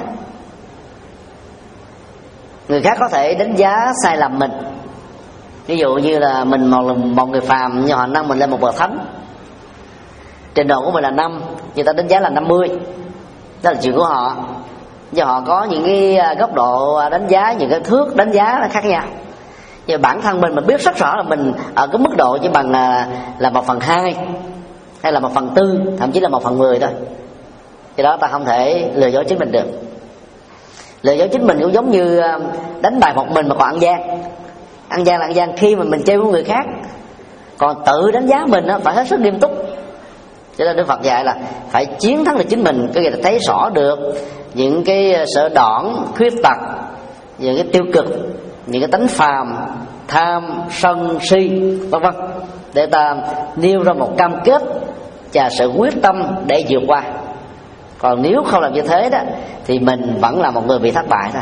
Người khác có thể đánh giá sai lầm mình. Ví dụ như là mình một, một người phàm, nhưng họ nâng mình lên một bậc thánh. Trình độ của mình là năm, người ta đánh giá là năm mươi. Đó là chuyện của họ. Do họ có những cái góc độ đánh giá, những cái thước đánh giá là khác nhau. Nhưng bản thân mình mình biết rất rõ là mình ở cái mức độ chỉ bằng là một phần hai, hay là một phần tư, thậm chí là một phần mười thôi. Cho đó ta không thể lừa dối chính mình được. Lừa dối chính mình cũng giống như đánh bài một mình mà còn ăn gian. Ăn gian là ăn gian khi mà mình chơi với người khác, còn tự đánh giá mình đó, phải hết sức nghiêm túc. Cho nên Đức Phật dạy là phải chiến thắng được chính mình, có nghĩa là thấy rõ được những cái sở đoản, khuyết tật, những cái tiêu cực, những cái tánh phàm, tham, sân, si, vân vân, để ta nêu ra một cam kết và sự quyết tâm để vượt qua. Còn nếu không làm như thế đó, thì mình vẫn là một người bị thất bại thôi.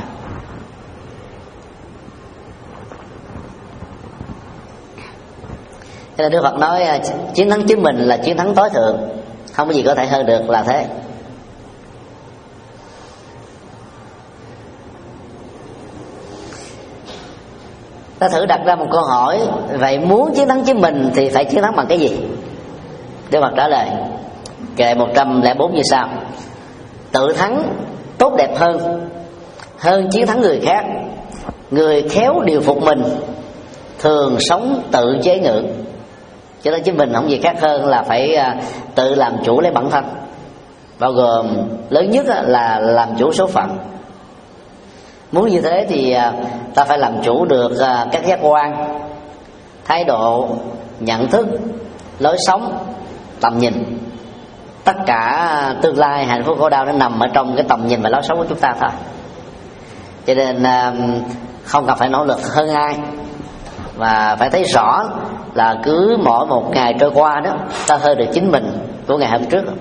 Cho nên Đức Phật nói chiến thắng chính mình là chiến thắng tối thượng, không có gì có thể hơn được là thế. Ta thử đặt ra một câu hỏi: vậy muốn chiến thắng chính mình thì phải chiến thắng bằng cái gì? Đức Phật trả lời kệ một trăm lẻ bốn như sau: tự thắng tốt đẹp hơn, hơn chiến thắng người khác. Người khéo điều phục mình, thường sống tự chế ngự. Cho nên chính mình không gì khác hơn là phải tự làm chủ lấy bản thân, bao gồm lớn nhất là làm chủ số phận. Muốn như thế thì ta phải làm chủ được các giác quan, thái độ, nhận thức, lối sống, tầm nhìn. Tất cả tương lai hạnh phúc khổ đau nó nằm ở trong cái tầm nhìn và lối sống của chúng ta thôi. Cho nên không cần phải nỗ lực hơn ai, và phải thấy rõ là cứ mỗi một ngày trôi qua đó, ta hơn được chính mình của ngày hôm trước.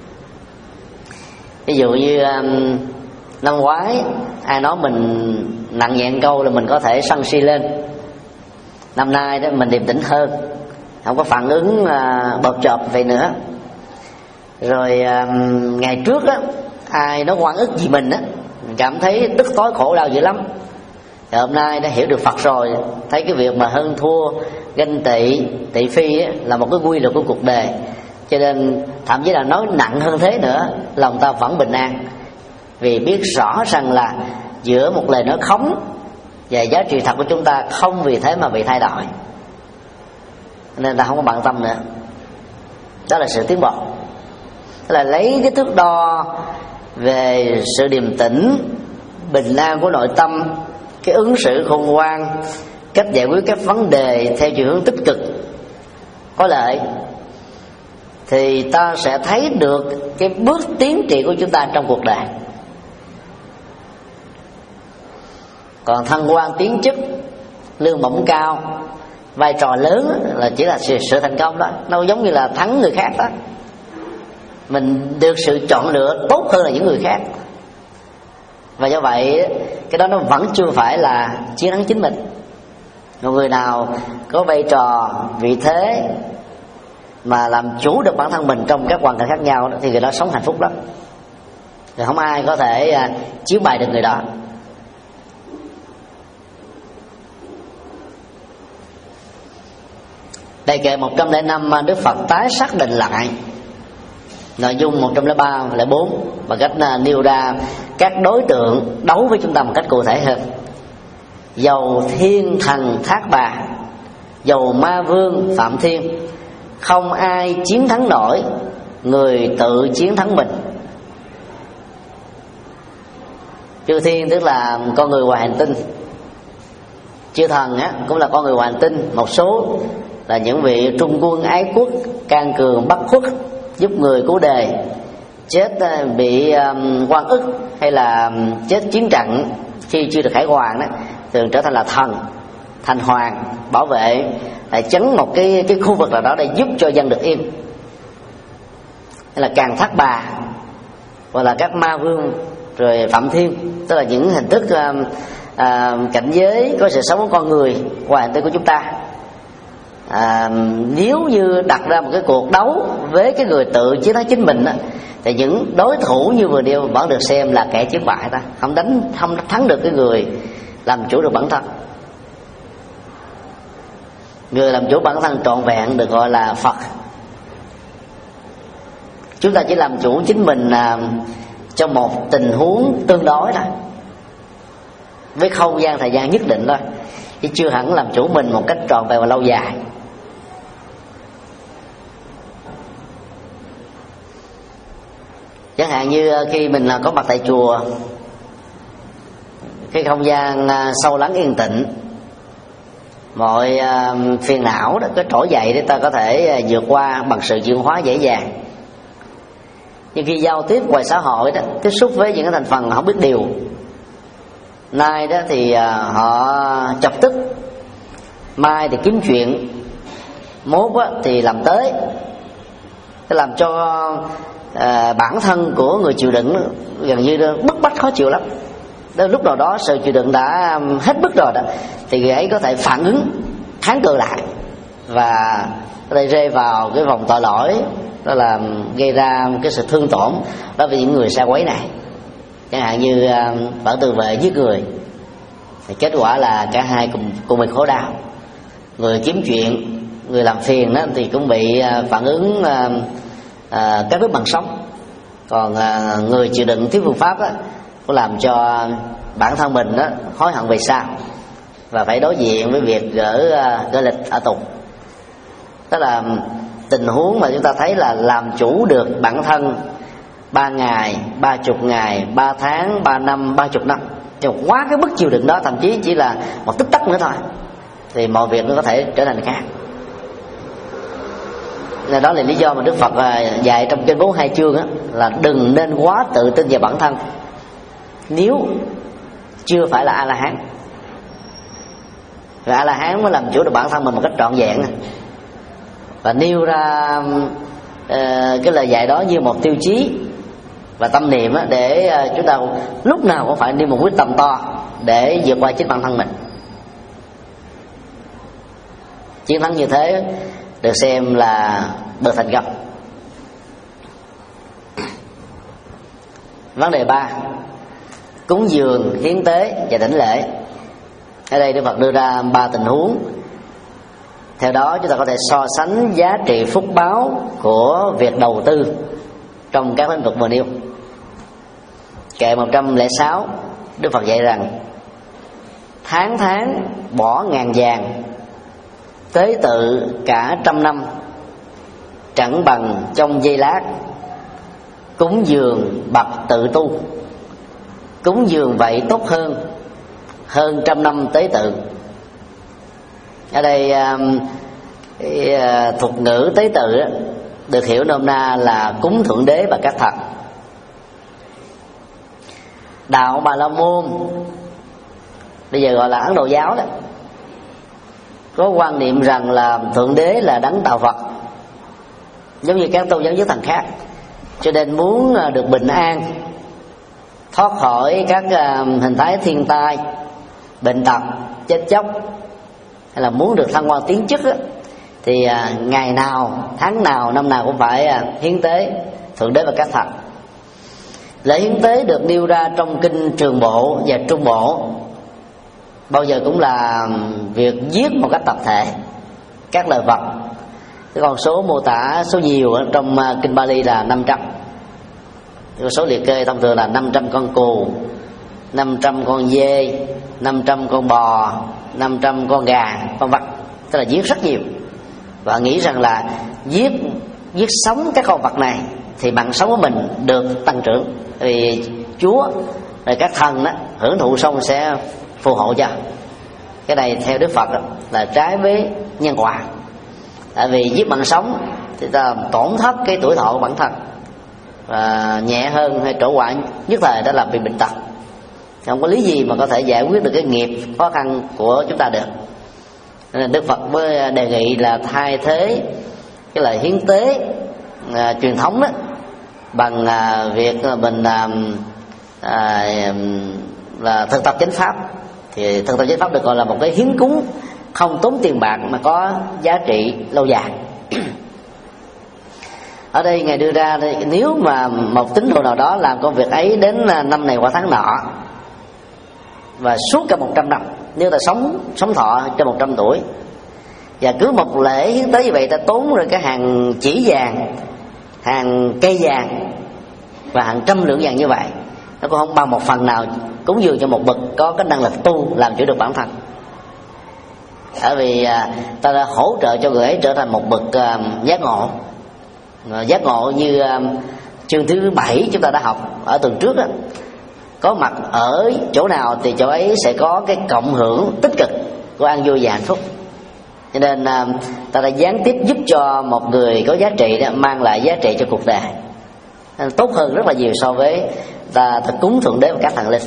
Ví dụ như năm ngoái ai nói mình nặng nhẹ câu là mình có thể sân si lên, năm nay đó mình điềm tĩnh hơn, không có phản ứng bợp chợp vậy nữa. Rồi ngày trước á, ai nói oan ức gì mình á, mình cảm thấy tức tối khổ đau dữ lắm. Thì hôm nay đã hiểu được Phật rồi, thấy cái việc mà hơn thua, ganh tị, tị phi á, là một cái quy luật của cuộc đời. Cho nên thậm chí là nói nặng hơn thế nữa, lòng ta vẫn bình an, vì biết rõ rằng là giữa một lời nói khống và giá trị thật của chúng ta không vì thế mà bị thay đổi, nên ta không có bận tâm nữa. Đó là sự tiến bộ. Tức là lấy cái thước đo về sự điềm tĩnh, bình an của nội tâm, cái ứng xử khôn ngoan, cách giải quyết các vấn đề theo chiều hướng tích cực, có lợi, thì ta sẽ thấy được cái bước tiến triển của chúng ta trong cuộc đời. Còn thăng quan tiến chức, lương bổng cao, vai trò lớn là chỉ là sự, sự thành công đó. Nó giống như là thắng người khác đó. Mình được sự chọn lựa tốt hơn là những người khác, và do vậy cái đó nó vẫn chưa phải là chiến thắng chính mình. Một người nào có vai trò, vị thế mà làm chủ được bản thân mình trong các hoàn cảnh khác nhau đó, thì người đó sống hạnh phúc lắm. Rồi không ai có thể uh, chiếu bài được người đó. Đại kệ một trăm lẻ năm, Đức Phật tái xác định lại nội dung một trăm lẻ ba, lẻ bốn bằng cách nêu ra các đối tượng đấu với chúng ta một cách cụ thể hơn. Dầu thiên thần Thác Bà, dầu ma vương Phạm Thiên, không ai chiến thắng nổi người tự chiến thắng mình. Chư thiên tức là con người ngoài hành tinh, chư thần á cũng là con người ngoài hành tinh. Một số là những vị trung quân ái quốc, can cường bất khuất, giúp người cứu đời, chết bị um, oan ức hay là chết chiến trận khi chưa được khải hoàn đó, thường trở thành là thần, thành hoàng, bảo vệ, lại chấn một cái cái khu vực nào đó để giúp cho dân được yên. Hay là Càng Thác Bà, hoặc là các ma vương, rồi Phạm Thiên, tức là những hình thức uh, uh, cảnh giới có sự sống của con người ngoài hành tinh của chúng ta. À, nếu như đặt ra một cái cuộc đấu với cái người tự chiến thắng chính mình á, thì những đối thủ như vừa nêu vẫn được xem là kẻ chiến bại, ta không đánh không thắng được cái người làm chủ được bản thân. Người làm chủ bản thân trọn vẹn được gọi là Phật. Chúng ta chỉ làm chủ chính mình à, trong một tình huống tương đối thôi, với không gian thời gian nhất định thôi, chứ chưa hẳn làm chủ mình một cách trọn vẹn và lâu dài. Chẳng hạn như khi mình có mặt tại chùa, cái không gian sâu lắng yên tĩnh, mọi phiền não đó có trỗi dậy để ta có thể vượt qua bằng sự chuyển hóa dễ dàng. Nhưng khi giao tiếp ngoài xã hội đó, tiếp xúc với những cái thành phần không biết điều, nay đó thì họ chọc tức, mai thì kiếm chuyện, mốt thì làm tới, làm cho à, bản thân của người chịu đựng gần như bức bách khó chịu lắm. Đến lúc nào đó sự chịu đựng đã hết mức rồi đó, thì người ấy có thể phản ứng kháng cự lại, và có thể rơi vào cái vòng tội lỗi, đó là gây ra cái sự thương tổn đối với những người xa quấy này. Chẳng hạn như bản tự vệ giết người, thì kết quả là cả hai cùng cùng bị khổ đau. Người kiếm chuyện, người làm phiền đó thì cũng bị phản ứng à, à, cắt đứt bằng sống. Còn à, người chịu đựng thiếu phương pháp đó, cũng làm cho bản thân mình đó hối hận về sau, và phải đối diện với việc gỡ gỡ lịch ở tù. Đó là tình huống mà chúng ta thấy là làm chủ được bản thân ba ngày, ba chục ngày, ba tháng, ba năm, ba chục năm. cho quá cái mức chịu đựng đó, thậm chí chỉ là một tích tắc nữa thôi, thì mọi việc nó có thể trở thành khác. Nên đó là lý do mà Đức Phật dạy trong kinh bốn hai chương đó, là đừng nên quá tự tin về bản thân nếu chưa phải là A La Hán. Và A La Hán mới làm chủ được bản thân mình một cách trọn vẹn, và nêu ra uh, cái lời dạy đó như một tiêu chí và tâm niệm đó, để uh, chúng ta lúc nào cũng phải đi một quyết tâm to để vượt qua chính bản thân mình. Chiến thắng như thế được xem là bậc thành công. Vấn đề ba, cúng dường, hiến tế và đảnh lễ. Ở đây Đức Phật đưa ra ba tình huống. Theo đó chúng ta có thể so sánh giá trị phúc báo của việc đầu tư trong các lĩnh vực vừa nêu. Kệ một trăm lẻ sáu, Đức Phật dạy rằng tháng tháng bỏ ngàn vàng, tế tự cả trăm năm, chẳng bằng trong giây lát. Cúng dường bậc tự tu, cúng dường vậy tốt hơn hơn trăm năm tế tự. Ở đây thuật ngữ tế tự được hiểu nôm na là cúng thượng đế và các thần. Đạo Bà La Môn, bây giờ gọi là Ấn Độ giáo đó, có quan niệm rằng là thượng đế là đấng tạo Phật, giống như các tôn giáo giới thần khác. Cho nên muốn được bình an, thoát khỏi các hình thái thiên tai, bệnh tật, chết chóc, hay là muốn được thăng quan tiến chức đó, thì ngày nào, tháng nào, năm nào cũng phải hiến tế thượng đế và các thần. Lễ hiến tế được nêu ra trong kinh Trường Bộ và Trung Bộ bao giờ cũng là việc giết một cách tập thể các loài vật. Cái con số mô tả số nhiều ở trong kinh Bali là năm trăm. Cái số liệt kê thông thường là năm trăm con cừu, năm trăm con dê, năm trăm con bò, năm trăm con gà, vân vân. Tức là giết rất nhiều, và nghĩ rằng là giết giết sống các con vật này thì mạng sống của mình được tăng trưởng, vì Chúa rồi các thần đó hưởng thụ xong sẽ phù hộ cho. Cái này theo Đức Phật là trái với nhân quả, tại vì giết mạng sống thì ta tổn thất cái tuổi thọ của bản thân, và nhẹ hơn hay trổ quả nhất thời đó là bị bệnh tật. Không có lý gì mà có thể giải quyết được cái nghiệp khó khăn của chúng ta được. Nên Đức Phật mới đề nghị là thay thế cái lời hiến tế à, truyền thống đó bằng à, việc mình à, à, là thực tập chánh pháp. Thì thực tập chánh pháp được gọi là một cái hiến cúng không tốn tiền bạc mà có giá trị lâu dài. Ở đây Ngài đưa ra nếu mà một tín đồ nào đó làm công việc ấy đến năm này qua tháng nọ và suốt cả một trăm năm, nếu ta sống sống thọ cho một trăm tuổi, và cứ một lễ hiến tế như vậy ta tốn rồi cái hàng chỉ vàng, hàng cây vàng và hàng trăm lượng vàng như vậy, nó cũng không bằng một phần nào cúng dường cho một bậc có cái năng lực tu làm chủ được bản thân. Bởi vì ta đã hỗ trợ cho người ấy trở thành một bậc giác ngộ. Giác ngộ như chương thứ bảy chúng ta đã học ở tuần trước đó, có mặt ở chỗ nào thì chỗ ấy sẽ có cái cộng hưởng tích cực của an vui và hạnh phúc. Cho nên ta đã gián tiếp giúp cho một người có giá trị đó, mang lại giá trị cho cuộc đời, nên tốt hơn rất là nhiều so với ta thực cúng thượng đế và các thần linh.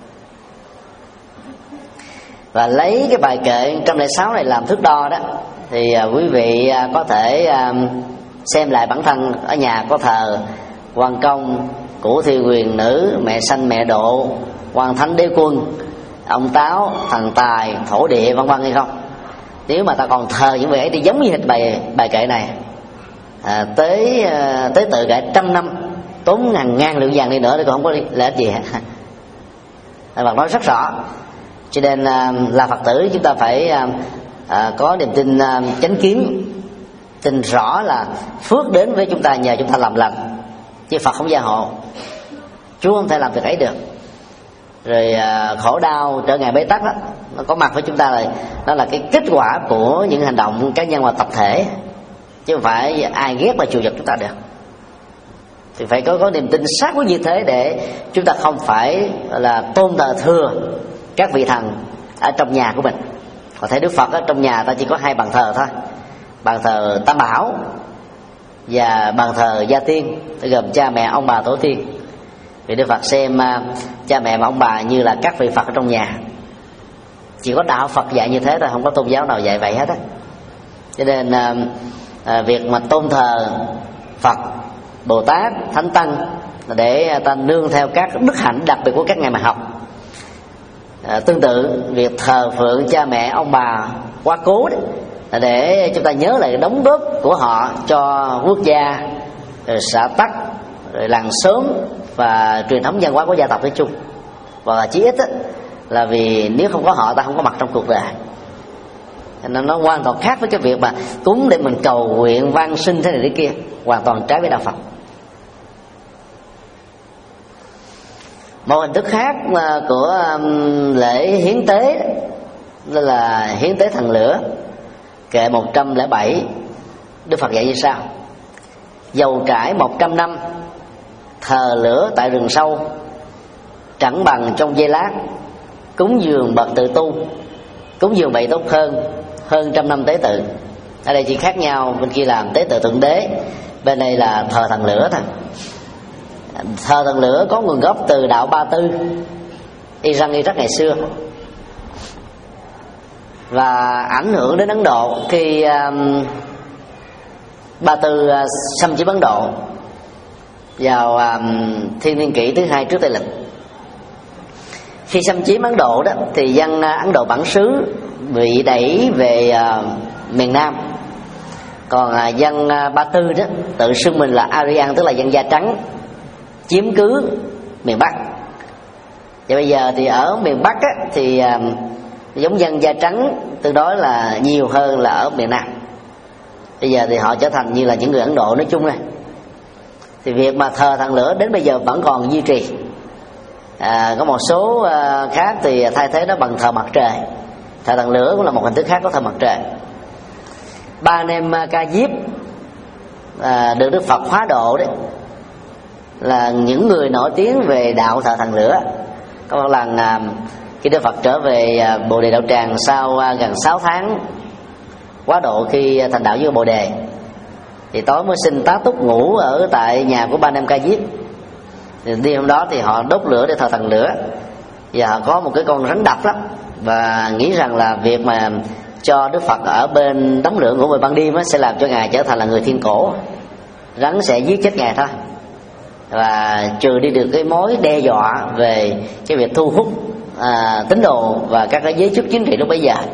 Và lấy cái bài kệ một trăm lẻ sáu này làm thước đo đó, thì quý vị có thể xem lại bản thân ở nhà có thờ Quan Công, Cửu Thi Quyền Nữ, Mẹ Sanh Mẹ Độ, Quan Thánh Đế Quân, ông Táo, thần Tài, thổ địa, vân vân hay không. Nếu mà ta còn thờ những vị ấy thì giống như hệt bài bài kệ này, à, tế tế tự cả trăm năm, tốn ngàn ngàn lượng vàng đi nữa thì còn không có lợi ích gì hết. Phật nói rất rõ. Cho nên là Phật tử chúng ta phải à, có niềm tin à, chánh kiến, tin rõ là phước đến với chúng ta nhờ chúng ta làm lành, chứ Phật không gia hộ. Chúa không thể làm việc ấy được. Rồi à, khổ đau trở ngại bế tắc đó, nó có mặt với chúng ta rồi, đó là cái kết quả của những hành động cá nhân và tập thể, chứ không phải ai ghét mà chịu giật chúng ta được. Thì phải có có niềm tin xác quyết như thế để chúng ta không phải là tôn thờ thừa các vị thần ở trong nhà của mình. Còn thấy Đức Phật ở trong nhà ta chỉ có hai bàn thờ thôi, bàn thờ Tam Bảo và bàn thờ Gia Tiên, gồm cha mẹ ông bà tổ tiên. Vì Đức Phật xem uh, cha mẹ và ông bà như là các vị Phật ở trong nhà. Chỉ có đạo Phật dạy như thế thôi, không có tôn giáo nào dạy vậy hết á. Cho nên uh, uh, việc mà tôn thờ Phật, Bồ Tát, Thánh Tăng để ta nương theo các đức hạnh đặc biệt của các ngài mà học. À, tương tự việc thờ phượng cha mẹ ông bà quá cố đấy, là để chúng ta nhớ lại đóng góp của họ cho quốc gia, rồi xã tắc, rồi làng xóm và truyền thống văn hóa của gia tộc nói chung. Và chí ít ấy, là vì nếu không có họ ta không có mặt trong cuộc đời. Nên nó hoàn toàn khác với cái việc mà cúng để mình cầu nguyện van sinh thế này thế kia, hoàn toàn trái với đạo Phật. Một hình thức khác của lễ hiến tế đó là hiến tế thần lửa. Kệ một trăm lẻ bảy, Đức Phật dạy như sau: dầu trải một trăm năm, thờ lửa tại rừng sâu, chẳng bằng trong giây lát, cúng dường bậc tự tu, cúng dường vậy tốt hơn hơn trăm năm tế tự. Ở đây chỉ khác nhau, bên kia làm tế tự thượng đế, bên đây là thờ thần lửa thôi. Thờ thần lửa có nguồn gốc từ đạo Ba Tư, Iran Iraq ngày xưa, và ảnh hưởng đến Ấn Độ khi um, Ba Tư uh, xâm chiếm Ấn Độ vào um, thiên niên kỷ thứ hai trước Tây lịch. Khi xâm chiếm Ấn Độ đó thì dân uh, Ấn Độ bản xứ bị đẩy về uh, miền Nam, còn uh, dân uh, Ba Tư đó tự xưng mình là Aryan, tức là dân da trắng, chiếm cứ miền Bắc. Và bây giờ thì ở miền Bắc á, thì uh, giống dân da trắng tương đối là nhiều hơn là ở miền Nam. Bây giờ thì họ trở thành như là những người Ấn Độ nói chung này. Thì việc mà thờ thần lửa đến bây giờ vẫn còn duy trì. À, có một số uh, khác thì thay thế nó bằng thờ mặt trời. Thờ thần lửa cũng là một hình thức khác của thờ mặt trời. Ba anh em Ca Diếp à, được Đức Phật hóa độ đấy, là những người nổi tiếng về đạo thờ thần lửa. Có một lần à, khi Đức Phật trở về à, Bồ Đề Đạo Tràng sau à, gần sáu tháng quá độ khi thành đạo với Bồ Đề, thì tối mới xin tá túc ngủ ở tại nhà của ba anh em Ca Diếp. Thì đêm hôm đó thì họ đốt lửa để thờ thần lửa, và họ có một cái con rắn độc lắm, và nghĩ rằng là việc mà cho Đức Phật ở bên đống lửa ngủ về ban đêm sẽ làm cho ngài trở thành là người thiên cổ, rắn sẽ giết chết ngài thôi, và trừ đi được cái mối đe dọa về cái việc thu hút à, tín đồ và các cái giới chức chính trị lúc bấy giờ.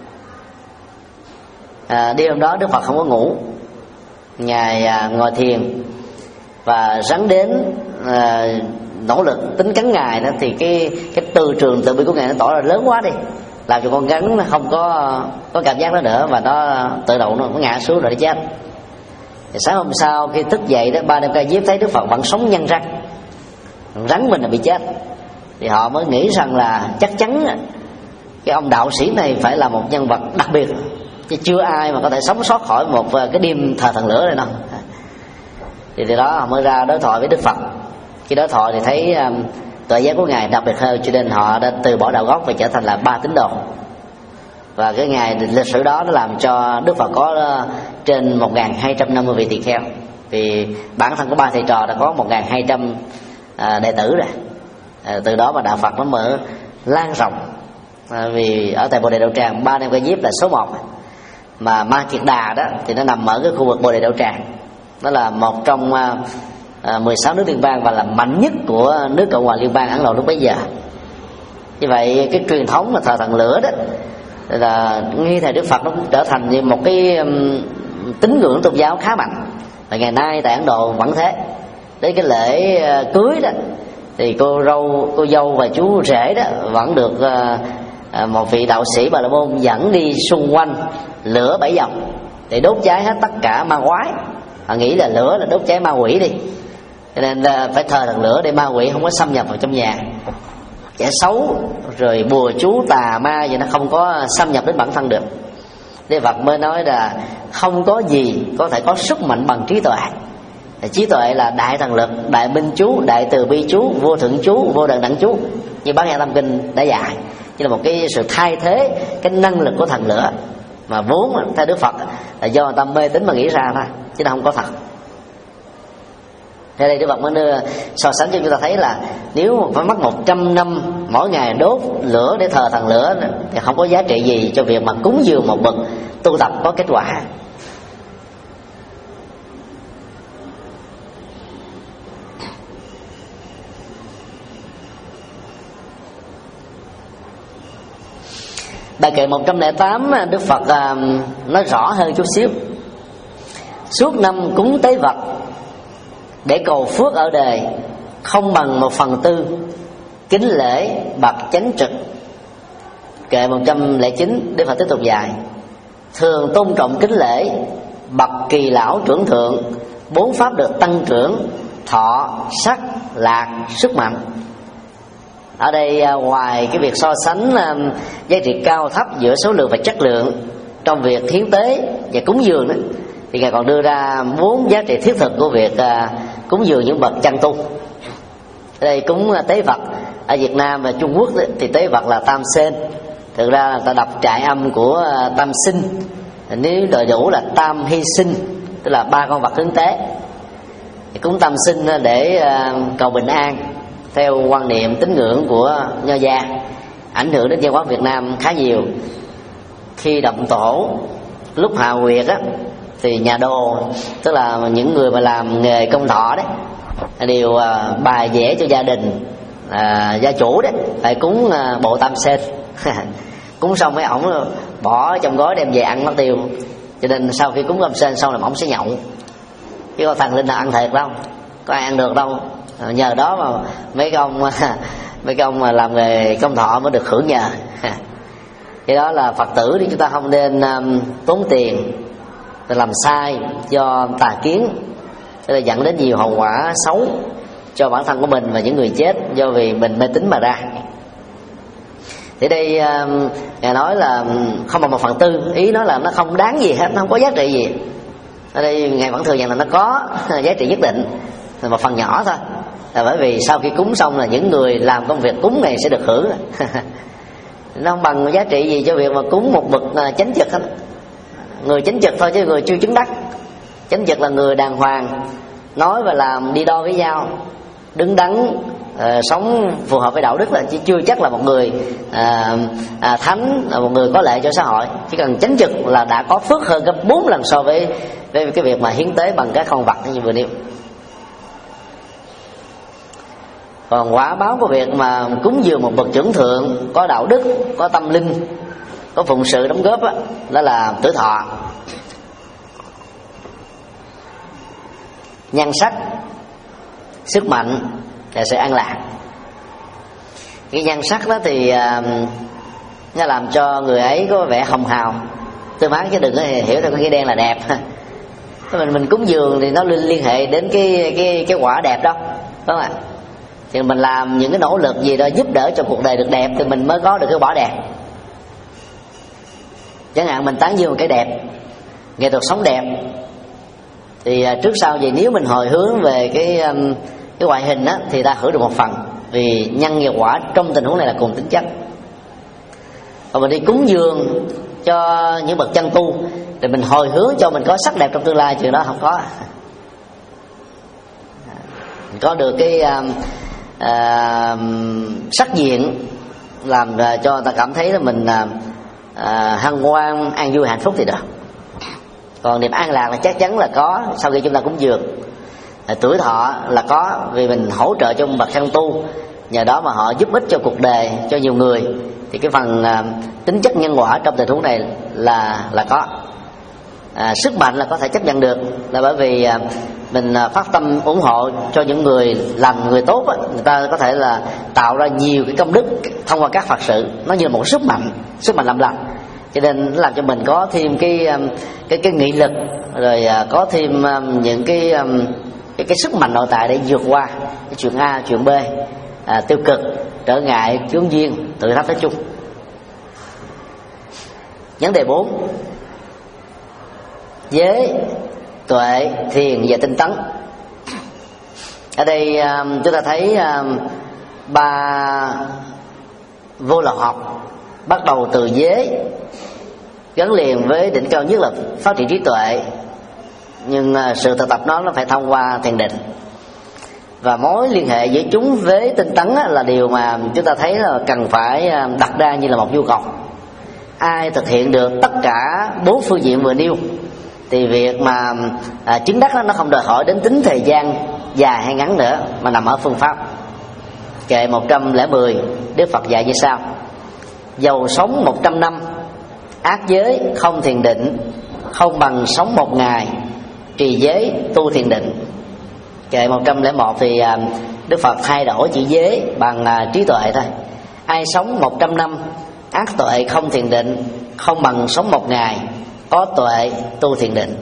À, đêm hôm đó Đức Phật không có ngủ, ngài à, ngồi thiền, và rắn đến à, nỗ lực tính cắn ngài đó, thì cái cái từ trường từ bi của ngài nó tỏ ra lớn quá đi, làm cho con rắn nó không có có cảm giác đó nữa, và nó tự động nó ngã xuống rồi nó chết. Thì sáng hôm sau khi thức dậy đó, ba đêm Ca Diếp thấy Đức Phật vẫn sống nhăn răng, rắn mình là bị chết, thì họ mới nghĩ rằng là chắc chắn cái ông đạo sĩ này phải là một nhân vật đặc biệt, chứ chưa ai mà có thể sống sót khỏi một cái đêm thờ thần lửa này đâu. Thì từ đó họ mới ra đối thoại với Đức Phật. Khi đối thoại thì thấy um, tuệ giác của ngài đặc biệt hơn, cho nên họ đã từ bỏ đạo gốc và trở thành là ba tín đồ. Và cái ngày lịch sử đó nó làm cho Đức Phật có uh, trên một nghìn hai trăm năm mươi vị tỳ kheo, vì bản thân của ba thầy trò đã có một nghìn hai trăm uh, đệ tử rồi. Uh, từ đó mà đạo Phật nó mở lan rộng. Uh, vì ở tại Bồ Đề Đạo Tràng, ba anh em Ca Diếp là số một, mà Ma Kiệt Đà đó thì nó nằm ở cái khu vực Bồ Đề Đạo Tràng. Nó là một trong uh, mười sáu nước liên bang và là mạnh nhất của nước Cộng hòa Liên bang Ấn Độ lúc bấy giờ. Như vậy cái truyền thống là thờ thần lửa đó là ngay thời Đức Phật nó cũng trở thành như một cái um, tín ngưỡng tôn giáo khá mạnh, và ngày nay tại Ấn Độ vẫn thế. Đến cái lễ uh, cưới đó thì cô dâu cô dâu và chú rể đó vẫn được uh, uh, một vị đạo sĩ Bà La Môn dẫn đi xung quanh lửa bảy vòng để đốt cháy hết tất cả ma quái. Họ nghĩ là lửa là đốt cháy ma quỷ đi, cho nên là phải thờ thần lửa để ma quỷ không có xâm nhập vào trong nhà, kẻ xấu rồi bùa chú tà ma vậy nó không có xâm nhập đến bản thân được. Đức Phật mới nói là không có gì có thể có sức mạnh bằng trí tuệ. Trí tuệ là đại thần lực, đại minh chú, đại từ bi chú, vô thượng chú, vô đẳng đẳng chú, như Bát Nhã Tâm Kinh đã dạy. Chứ là một cái sự thay thế cái năng lực của thần lửa mà vốn theo Đức Phật là do người ta mê tín mà nghĩ ra thôi, chứ nó không có thật. Thế đây Đức Phật mới đưa so sánh cho chúng ta thấy là nếu phải mất một trăm năm mỗi ngày đốt lửa để thờ thần lửa thì không có giá trị gì cho việc mà cúng dường một bậc tu tập có kết quả. Bài kệ một trăm lẻ tám Đức Phật nói rõ hơn chút xíu. Suốt năm cúng tế vật để cầu phước ở đời, không bằng một phần tư kính lễ bậc chánh trực. Kệ một trăm lẻ chín Đức Phật tiếp tục dạy: thường tôn trọng kính lễ bậc kỳ lão trưởng thượng, bốn pháp được tăng trưởng: thọ, sắc, lạc, sức mạnh. Ở đây ngoài cái việc so sánh giá trị cao thấp giữa số lượng và chất lượng trong việc hiến tế và cúng dường đó, thì Ngài còn đưa ra bốn giá trị thiết thực của việc cúng dường những bậc chân tu. Ở đây cúng tế vật ở Việt Nam và Trung Quốc thì tế vật là tam sen. Thực ra là ta đọc trại âm của tam sinh, nếu đầy đủ là tam hy sinh, tức là ba con vật hướng tế. Cúng tam sinh để cầu bình an theo quan niệm tín ngưỡng của Nho gia, ảnh hưởng đến văn hóa Việt Nam khá nhiều. Khi động tổ lúc hạ quyệt á, thì nhà đồ, tức là những người mà làm nghề công thọ đấy, đều bài vẽ cho gia đình, à, gia chủ đấy phải cúng bộ tam sen. Cúng xong mấy ổng bỏ trong gói đem về ăn mất tiêu. Cho nên sau khi cúng tam sen xong là ổng sẽ nhậu, chứ có thần linh nào ăn thiệt đâu, có ai ăn được đâu. Nhờ đó mà mấy cái ông mấy cái ông mà làm nghề công thọ mới được hưởng nhờ. Cái đó là Phật tử thì chúng ta không nên um, tốn tiền làm sai do tà kiến, tức là dẫn đến nhiều hậu quả xấu cho bản thân của mình và những người chết do vì mình mê tín mà ra. Thì đây um, Ngài nói là không bằng một phần tư, ý nói là nó không đáng gì hết, nó không có giá trị gì. Ở đây Ngài vẫn thừa nhận là nó có giá trị nhất định, một phần nhỏ thôi, là bởi vì sau khi cúng xong là những người làm công việc cúng này sẽ được hưởng. Nó không bằng giá trị gì cho việc mà cúng một bậc chánh trực hết. Người chánh trực thôi chứ người chưa chứng đắc. Chánh trực là người đàng hoàng, nói và làm đi đo với nhau, đứng đắn, uh, sống phù hợp với đạo đức, là chứ chưa chắc là một người uh, uh, thánh, là một người có lệ cho xã hội. Chỉ cần chánh trực là đã có phước hơn gấp bốn lần so với, với cái việc mà hiến tế bằng các con vật như vừa nêu. Còn quả báo của việc mà cúng dường một bậc trưởng thượng có đạo đức, có tâm linh, có phụng sự đóng góp đó, đó là tuổi thọ, nhan sắc, sức mạnh và sự an lạc. Cái nhan sắc đó thì uh, nó làm cho người ấy có vẻ hồng hào tươi mát, chứ đừng có hiểu theo cái đen là đẹp. Mình mình cúng dường thì nó liên hệ đến cái cái cái quả đẹp đó, đúng không ạ? Thì mình làm những cái nỗ lực gì đó giúp đỡ cho cuộc đời được đẹp thì mình mới có được cái quả đẹp. Chẳng hạn mình tán dương một cái đẹp, nghệ thuật sống đẹp, thì trước sau gì nếu mình hồi hướng về cái cái ngoại hình á, thì ta hưởng được một phần, vì nhân nghiệp quả trong tình huống này là cùng tính chất. Còn mình đi cúng dường cho những bậc chân tu thì mình hồi hướng cho mình có sắc đẹp trong tương lai, chuyện đó không có. Mình có được cái uh, uh, sắc diện làm cho ta cảm thấy là mình uh, uh, hân hoan, an vui, hạnh phúc thì được. Còn niềm an lạc là chắc chắn là có sau khi chúng ta cúng dường. À, tuổi thọ là có vì mình hỗ trợ cho một bậc chân tu, nhờ đó mà họ giúp ích cho cuộc đời cho nhiều người, thì cái phần uh, tính chất nhân quả trong tình huống này là là có. À, sức mạnh là có thể chấp nhận được, là bởi vì uh, mình uh, phát tâm ủng hộ cho những người lành, người tốt á, người ta có thể là tạo ra nhiều cái công đức thông qua các Phật sự, nó như là một sức mạnh, sức mạnh làm lành, cho nên nó làm cho mình có thêm cái um, cái cái nghị lực, rồi uh, có thêm um, những cái um, cái cái sức mạnh nội tại để vượt qua cái chuyện A, chuyện B, à, tiêu cực, trở ngại, chướng duyên, tự thách nói chung. Vấn đề bốn: giới, tuệ, thiền và tinh tấn. Ở đây chúng ta thấy ba vô lậu học bắt đầu từ giới, gắn liền với đỉnh cao nhất là phát triển trí tuệ, nhưng sự thực tập nó nó phải thông qua thiền định. Và mối liên hệ giữa chúng với tinh tấn là điều mà chúng ta thấy là cần phải đặt ra như là một nhu cầu. Ai thực hiện được tất cả bốn phương diện vừa nêu thì việc mà à, chứng đắc đó, nó không đòi hỏi đến tính thời gian dài hay ngắn nữa, mà nằm ở phương pháp. Kệ một trăm lẻ mười, Đức Phật dạy như sau: dầu sống một trăm năm ác giới không thiền định, không bằng sống một ngày trì giới tu thiền định. Kệ một trăm lẻ một thì à, Đức Phật thay đổi chữ giới bằng à, trí tuệ thôi. Ai sống một trăm năm ác tuệ không thiền định, không bằng sống một ngày có tuệ tu thiền định.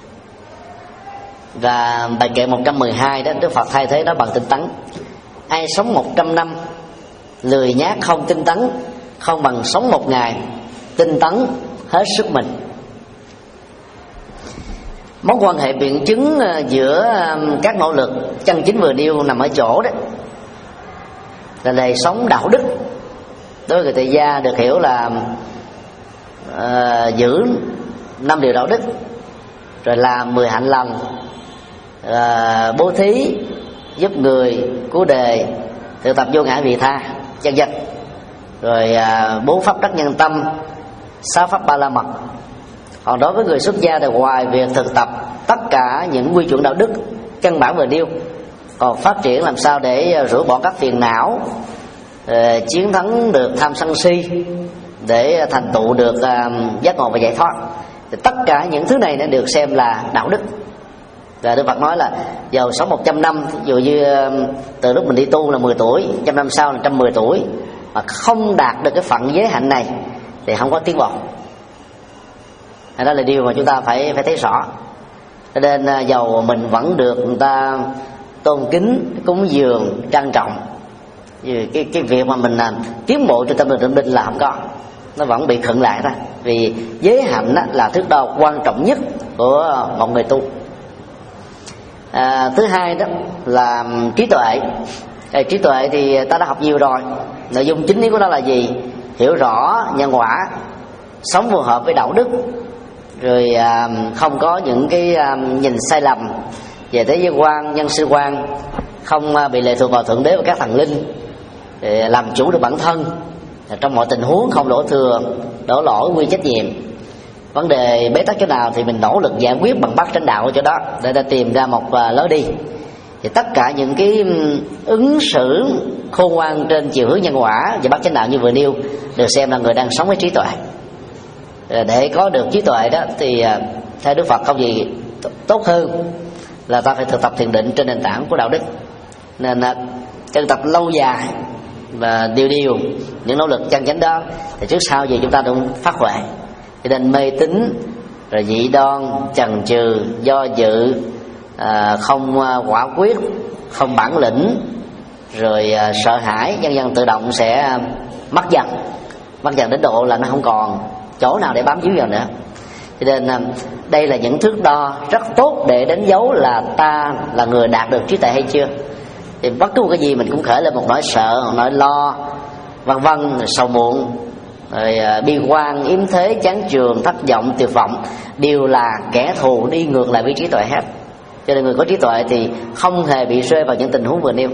Và bài kệ một trăm mười hai đó, Đức Phật thay thế nó bằng tinh tấn. Ai sống một trăm năm lười nhác không tinh tấn, không bằng sống một ngày tinh tấn hết sức mình. Mối quan hệ biện chứng giữa các nỗ lực chân chính vừa nêu nằm ở chỗ đó là đời sống đạo đức. Đối với người tại gia được hiểu là uh, giữ năm điều đạo đức, rồi làm mười hạnh lành, uh, bố thí, giúp người, cứu đề, thực tập vô ngã vị tha, vân vân. Rồi uh, bốn pháp đắc nhân tâm, sáu pháp ba la mật. Còn đối với người xuất gia thì ngoài việc thực tập tất cả những quy chuẩn đạo đức căn bản vừa nêu, còn phát triển làm sao để rũ bỏ các phiền não, chiến thắng được tham sân si, để thành tựu được giác ngộ và giải thoát. Thì tất cả những thứ này nó được xem là đạo đức. Và Đức Phật nói là dầu sống một trăm năm, ví dụ như từ lúc mình đi tu là mười tuổi, trăm năm sau là một trăm mười tuổi, mà không đạt được cái phận giới hạnh này thì không có tiến bộ. Đó là điều mà chúng ta phải phải thấy rõ. Cho nên dầu mình vẫn được người ta tôn kính, cúng dường, trang trọng, cái cái việc mà mình làm tiến bộ trên tâm linh tâm linh là không có, nó vẫn bị khựng lại thôi. Vì giới hạnh là thước đo quan trọng nhất của một người tu. À, thứ hai đó là trí tuệ. À, trí tuệ thì ta đã học nhiều rồi. Nội dung chính yếu của nó là gì? Hiểu rõ nhân quả, sống phù hợp với đạo đức, rồi à, không có những cái à, nhìn sai lầm về thế giới quan, nhân sinh quan, không à, bị lệ thuộc vào thượng đế và các thần linh, làm chủ được bản thân trong mọi tình huống, không đổ thừa, đổ lỗi, quy trách nhiệm. Vấn đề bế tắc chỗ nào thì mình nỗ lực giải quyết bằng bát chánh đạo ở chỗ đó để ta tìm ra một lối đi. Thì tất cả những cái ứng xử khôn ngoan trên chiều hướng nhân quả và bát chánh đạo như vừa nêu được xem là người đang sống với trí tuệ. Để có được trí tuệ đó thì theo Đức Phật không gì tốt hơn là ta phải thực tập thiền định trên nền tảng của đạo đức. Nên thực tập lâu dài và điều điều những nỗ lực chân chánh đó thì trước sau gì chúng ta cũng phát huệ. Cho nên mê tín, rồi dị đoan, chần chừ, do dự, à, không quả quyết, không bản lĩnh, rồi à, sợ hãi, dần dần tự động sẽ mất dần, mất dần đến độ là nó không còn chỗ nào để bám víu vào nữa. Cho nên à, đây là những thước đo rất tốt để đánh dấu là ta là người đạt được trí tuệ hay chưa. Thì bất cứ một cái gì mình cũng khởi lên một nỗi sợ, một nỗi lo, vân vân, sầu muộn, rồi bi quan, yếm thế, chán chường, thất vọng, tuyệt vọng, đều là kẻ thù đi ngược lại với trí tuệ hết. Cho nên người có trí tuệ thì không hề bị rơi vào những tình huống vừa nêu.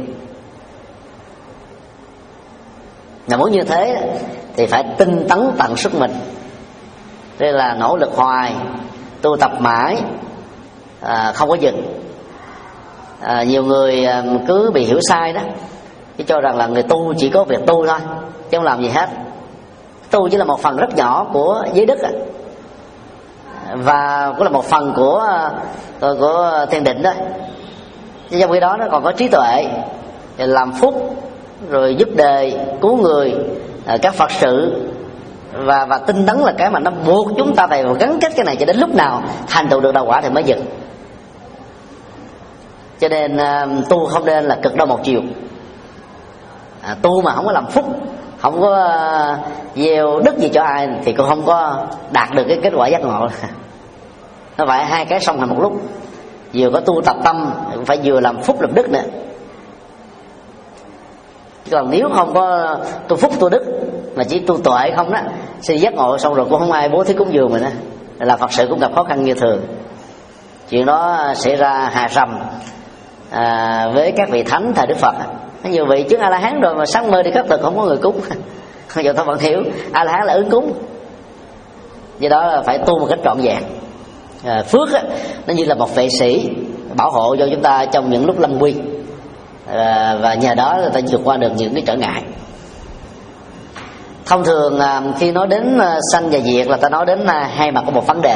Mà muốn như thế thì phải tinh tấn tận sức mình, đây là nỗ lực hoài, tu tập mãi, à, không có dừng. À, nhiều người cứ bị hiểu sai đó, chứ cho rằng là người tu chỉ có việc tu thôi chứ không làm gì hết. Tu chỉ là một phần rất nhỏ của giới đức và cũng là một phần của của, của thiền định đó. Chứ trong khi đó nó còn có trí tuệ, làm phúc, rồi giúp đời, cứu người, các Phật sự, và và tinh tấn là cái mà nó buộc chúng ta phải gắn kết cái này cho đến lúc nào thành tựu được đạo quả thì mới dừng. Cho nên uh, tu không nên là cực đoan một chiều. À, tu mà không có làm phúc, không có uh, gieo đức gì cho ai thì cũng không có đạt được cái kết quả giác ngộ. Nó phải hai cái song hành một lúc, vừa có tu tập tâm cũng phải vừa làm phúc làm đức nữa. Còn nếu không có tu phúc tu đức mà chỉ tu tuệ không đó, sẽ giác ngộ xong rồi cũng không ai bố thí cúng dường mình đó, là Phật sự cũng gặp khó khăn như thường. Chuyện đó xảy ra hà rầm à, với các vị thánh thời Đức Phật. Nhiều vị chứng A La Hán rồi mà sáng mơ đi khất thực không có người cúng. Không giờ ta vẫn hiểu A La Hán là ứng cúng, do đó là phải tu một cách trọn vẹn. À, phước á, nó như là một vệ sĩ bảo hộ cho chúng ta trong những lúc lâm nguy, à, và nhờ đó người ta vượt qua được những cái trở ngại. Thông thường à, khi nói đến à, sanh và diệt là ta nói đến à, hai mặt của một vấn đề.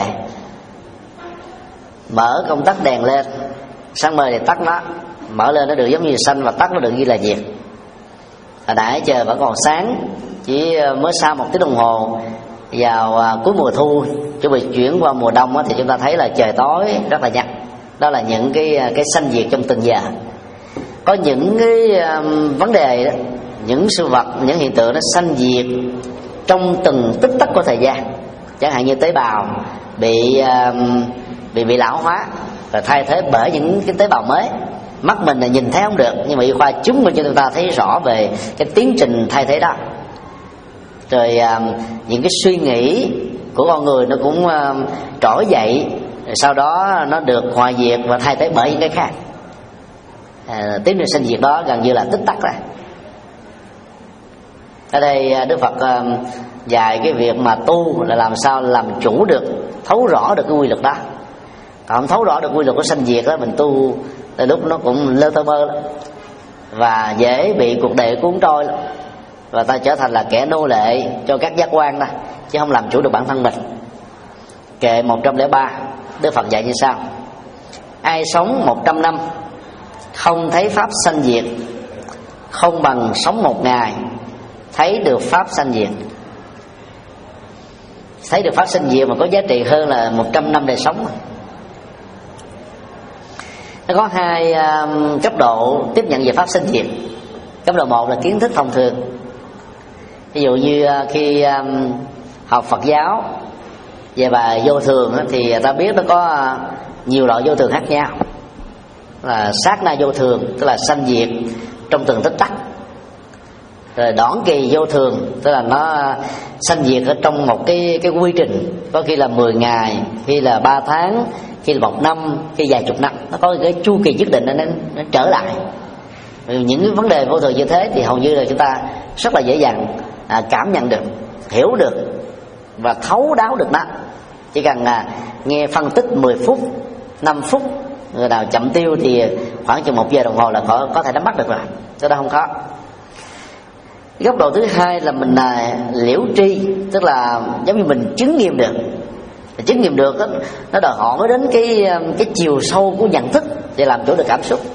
Mở công tắc đèn lên, sáng mơ thì tắt nó, mở lên nó được giống như sanh và tắt nó được như là diệt. Hồi nãy trời vẫn còn sáng, chỉ mới sau một tiếng đồng hồ vào à, cuối mùa thu chuẩn bị chuyển qua mùa đông á, thì chúng ta thấy là trời tối rất là nhanh. Đó là những cái cái sanh diệt trong từng giờ. Có những cái um, vấn đề đó, những sự vật, những hiện tượng nó sanh diệt trong từng tích tắc của thời gian. Chẳng hạn như tế bào bị um, bị bị lão hóa và thay thế bởi những cái tế bào mới. Mắt mình là nhìn thấy không được, nhưng mà y khoa chứng minh cho chúng ta thấy rõ về cái tiến trình thay thế đó. Rồi um, những cái suy nghĩ của con người nó cũng um, trỗi dậy, rồi sau đó nó được hòa diệt và thay thế bởi những cái khác. À, tiến trình sinh diệt đó gần như là tích tắc rồi. Ở đây Đức Phật um, dạy cái việc mà tu là làm sao làm chủ được, thấu rõ được cái quy luật đó. Còn không thấu rõ được quy luật của sanh diệt đó, mình tu tới lúc nó cũng lơ tơ mơ lắm, và dễ bị cuộc đời cuốn trôi lắm, và ta trở thành là kẻ nô lệ cho các giác quan đó, chứ không làm chủ được bản thân mình. Kệ một trăm lẻ ba, Đức Phật dạy như sau: ai sống một trăm năm không thấy pháp sanh diệt, không bằng sống một ngày thấy được pháp sanh diệt. Thấy được pháp sanh diệt mà có giá trị hơn là một trăm năm đời sống. Nó có hai um, cấp độ tiếp nhận về pháp sanh diệt. Cấp độ một là kiến thức thông thường. Ví dụ như uh, khi um, học Phật giáo về bài vô thường á, thì ta biết nó có uh, nhiều loại vô thường khác nhau. Là sát na vô thường, tức là sanh diệt trong từng tích tắc. Rồi đoạn kỳ vô thường, tức là nó sanh diệt ở trong một cái cái quy trình, có khi là mười ngày, khi là ba tháng, khi là một năm, khi vài chục năm. Nó có cái chu kỳ nhất định, nó, nó trở lại. Những cái vấn đề vô thường như thế thì hầu như là chúng ta rất là dễ dàng à, cảm nhận được, hiểu được và thấu đáo được nó. Chỉ cần à, nghe phân tích mười phút, năm phút, người nào chậm tiêu thì khoảng chừng một giờ đồng hồ là có, có thể nắm bắt được rồi. Cái đó không có. Góc độ thứ hai là mình là liễu tri, tức là giống như mình chứng nghiệm được. Chứng nghiệm được đó, nó đòi hỏi mới đến cái cái chiều sâu của nhận thức để làm chủ được cảm xúc.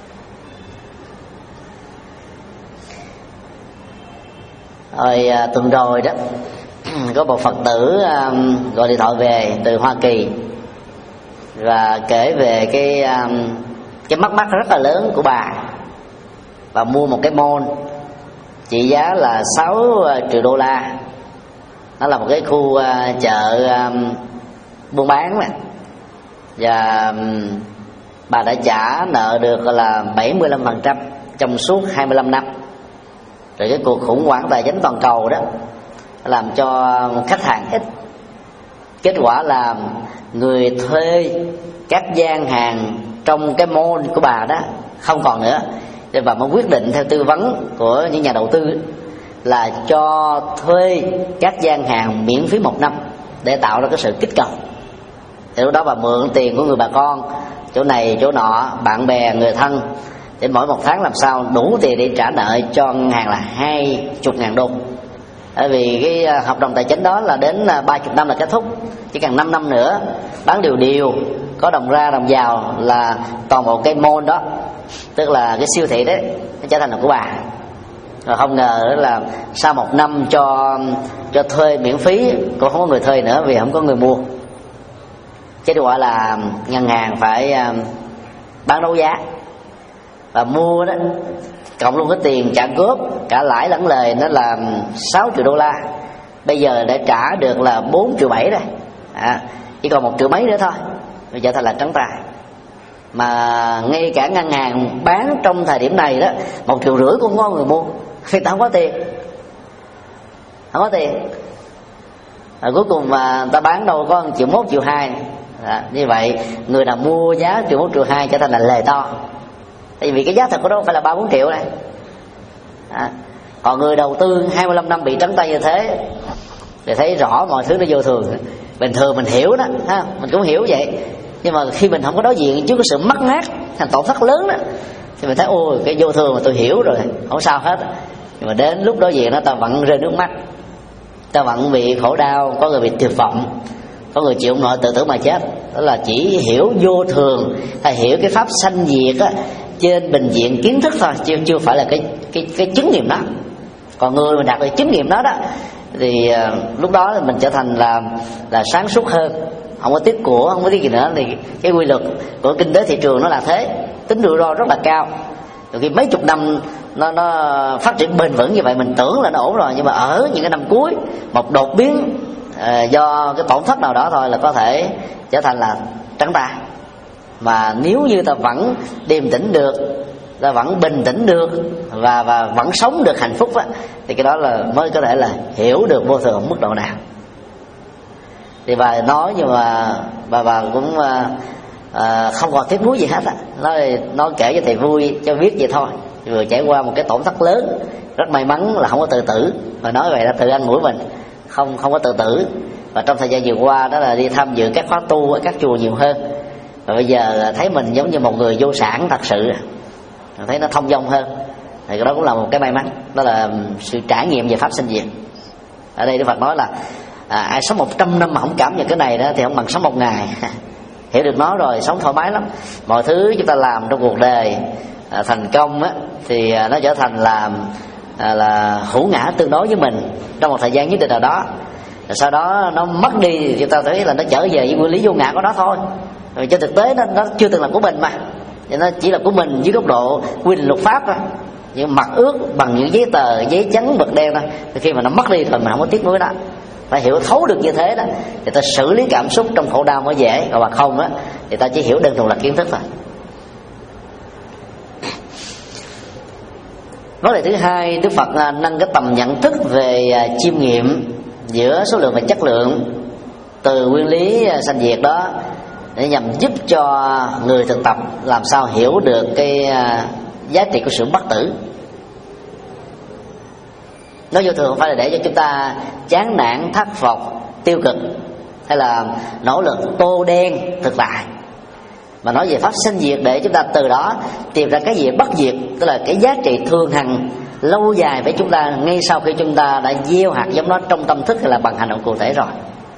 Rồi à, tuần rồi đó có một Phật tử à, gọi điện thoại về từ Hoa Kỳ và kể về cái à, cái mắc mắc rất là lớn của bà, và mua một cái mall trị giá là sáu triệu đô la. Nó là một cái khu uh, chợ um, buôn bán này. Và um, bà đã trả nợ được là bảy mươi lăm phần trăm trong suốt hai mươi lăm năm. Rồi cái cuộc khủng hoảng tài chính toàn cầu đó làm cho khách hàng ít. Kết quả là người thuê các gian hàng trong cái mall của bà đó không còn nữa. Và bà mới quyết định theo tư vấn của những nhà đầu tư là cho thuê các gian hàng miễn phí một năm để tạo ra cái sự kích cầu. Thì lúc đó bà mượn tiền của người bà con, chỗ này chỗ nọ, bạn bè, người thân, để mỗi một tháng làm sao đủ tiền để trả nợ cho ngân hàng là hai chục ngàn đô. Bởi vì cái hợp đồng tài chính đó là đến ba chục năm là kết thúc, chỉ cần năm năm nữa bán điều điều, có đồng ra đồng vào là toàn bộ cái mall đó, tức là cái siêu thị đấy, nó trở thành là của bà. Rồi không ngờ là sau một năm cho cho thuê miễn phí, cũng không có người thuê nữa vì không có người mua. Kết quả là ngân hàng phải bán đấu giá và mua đó, cộng luôn cái tiền trả góp cả lãi lẫn lời, nó là sáu triệu đô la. Bây giờ đã trả được là bốn triệu bảy rồi, à, chỉ còn một triệu mấy nữa thôi, bây giờ thành là trắng tay. mà ngay cả ngân hàng bán trong thời điểm này đó một triệu rưỡi cũng có người mua, vì ta không có tiền, không có tiền. À, cuối cùng mà ta bán đâu có một triệu mốt triệu hai. À, như vậy người nào mua giá triệu mốt triệu hai trở thành là lề to, tại vì cái giá thật của nó không phải là ba bốn triệu này. À, còn người đầu tư hai mươi lăm năm bị trắng tay như thế thì thấy rõ mọi thứ nó vô thường. Bình thường mình hiểu đó, ha, mình cũng hiểu vậy, nhưng mà khi mình không có đối diện trước cái sự mất mát thành tổn thất lớn đó thì mình thấy ôi cái vô thường mà tôi hiểu rồi, không sao hết. Nhưng mà đến lúc đối diện nó ta vẫn rơi nước mắt, ta vẫn bị khổ đau, có người bị tuyệt vọng, có người chịu không nổi tự tử mà chết. Đó là chỉ hiểu vô thường hay hiểu cái pháp sanh diệt á trên bình diện kiến thức thôi, chưa chưa phải là cái cái cái chứng nghiệm đó. Còn người mà đạt được chứng nghiệm đó đó thì uh, lúc đó mình trở thành là là sáng suốt hơn, không có tiếc của, không có tiếc gì nữa. Thì cái quy luật của kinh tế thị trường nó là thế, tính rủi ro rất là cao. Rồi khi mấy chục năm nó nó phát triển bền vững như vậy mình tưởng là nó ổn rồi, nhưng mà ở những cái năm cuối một đột biến uh, do cái tổn thất nào đó thôi là có thể trở thành là trắng tay. Mà nếu như ta vẫn điềm tĩnh được, ta vẫn bình tĩnh được và và vẫn sống được hạnh phúc á, thì cái đó là mới có thể là hiểu được vô thường ở mức độ nào. Thì bà nói nhưng mà bà bà cũng à, không còn tiếc nuối gì hết á, nói nói kể cho thầy vui cho biết vậy thôi. Vừa trải qua một cái tổn thất lớn, rất may mắn là không có tự tử, và nói vậy là tự ăn mũi mình, không không có tự tử. Và trong thời gian vừa qua đó là đi tham dự các khóa tu ở các chùa nhiều hơn, và bây giờ thấy mình giống như một người vô sản thật sự, thấy nó thông dong hơn, thì cái đó cũng là một cái may mắn. Đó là sự trải nghiệm về pháp sinh diệt. Ở đây Đức Phật nói là à, ai sống một trăm năm mà không cảm nhận cái này đó thì không bằng sống một ngày. Hiểu được nó rồi sống thoải mái lắm. Mọi thứ chúng ta làm trong cuộc đời à, thành công á, thì à, nó trở thành là à, là hữu ngã tương đối với mình trong một thời gian nhất định nào đó. Rồi sau đó nó mất đi thì chúng ta thấy là nó trở về với nguyên lý vô ngã của nó thôi. Rồi trên thực tế nó, nó chưa từng là của mình mà, thì nó chỉ là của mình dưới góc độ quy định luật pháp thôi, nhưng mặt ước bằng những giấy tờ giấy trắng mực đen thôi. Thì khi mà nó mất đi rồi mình không có tiếc nuối đó. Phải hiểu thấu được như thế đó thì ta xử lý cảm xúc trong khổ đau mới dễ. Còn mà không á thì ta chỉ hiểu đơn thuần là kiến thức thôi. Vấn đề thứ hai, Đức Phật nâng cái tầm nhận thức về chiêm nghiệm giữa số lượng và chất lượng từ nguyên lý sanh diệt đó, để nhằm giúp cho người thực tập làm sao hiểu được cái giá trị của sự bất tử. Nói vô thường không phải là để cho chúng ta chán nản, thất vọng, tiêu cực hay là nỗ lực tô đen thực tại, mà nói về pháp sinh diệt để chúng ta từ đó tìm ra cái gì bất diệt, tức là cái giá trị thường hằng lâu dài với chúng ta ngay sau khi chúng ta đã gieo hạt giống nó trong tâm thức hay là bằng hành động cụ thể rồi.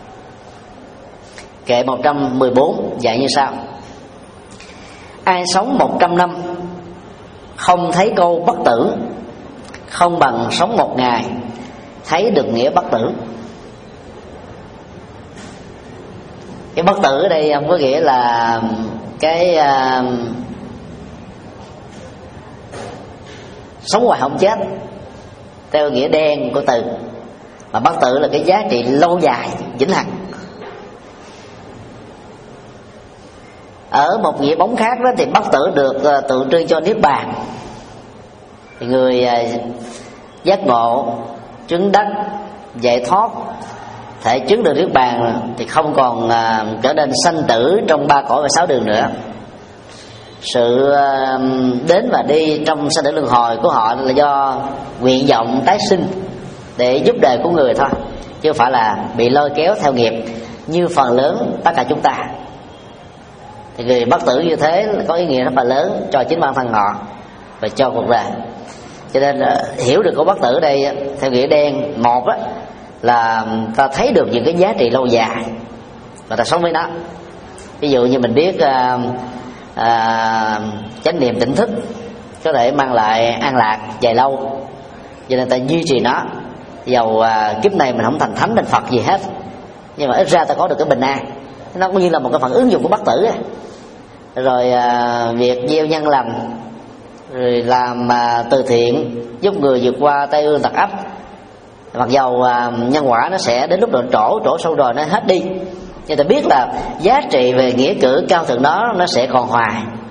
Kệ một trăm mười bốn dạy như sau: ai sống một trăm năm không thấy câu bất tử, không bằng sống một ngày thấy được nghĩa bất tử. Cái bất tử ở đây không có nghĩa là cái uh, sống hoài không chết theo nghĩa đen của từ, mà bất tử là cái giá trị lâu dài vĩnh hằng. Ở một nghĩa bóng khác đó thì bất tử được uh, tượng trưng cho niết bàn. Thì người uh, giác ngộ, chứng đắc, giải thoát, thể chứng được niết bàn thì không còn uh, trở nên sanh tử trong ba cõi và sáu đường nữa. Sự uh, đến và đi trong sanh tử luân hồi của họ là do nguyện vọng tái sinh để giúp đời của người thôi, chứ không phải là bị lôi kéo theo nghiệp như phần lớn tất cả chúng ta. Thì người bất tử như thế có ý nghĩa rất là lớn cho chính bản thân họ và cho cuộc đời. Cho nên hiểu được câu bất tử ở đây theo nghĩa đen, một á, là ta thấy được những cái giá trị lâu dài và ta sống với nó. Ví dụ như mình biết à, à, chánh niệm tỉnh thức có thể mang lại an lạc dài lâu, cho nên ta duy trì nó. Dầu à, kiếp này mình không thành thánh thành Phật gì hết, nhưng mà ít ra ta có được cái bình an. Nó cũng như là một cái phần ứng dụng của bất tử ấy. Rồi à, việc gieo nhân lành, rồi làm à, từ thiện giúp người vượt qua tai ương tật ách. Mặc dầu à, nhân quả nó sẽ đến lúc độ trổ trổ sâu rồi nó hết đi, nhưng ta biết là giá trị về nghĩa cử cao thượng đó nó sẽ còn hoài,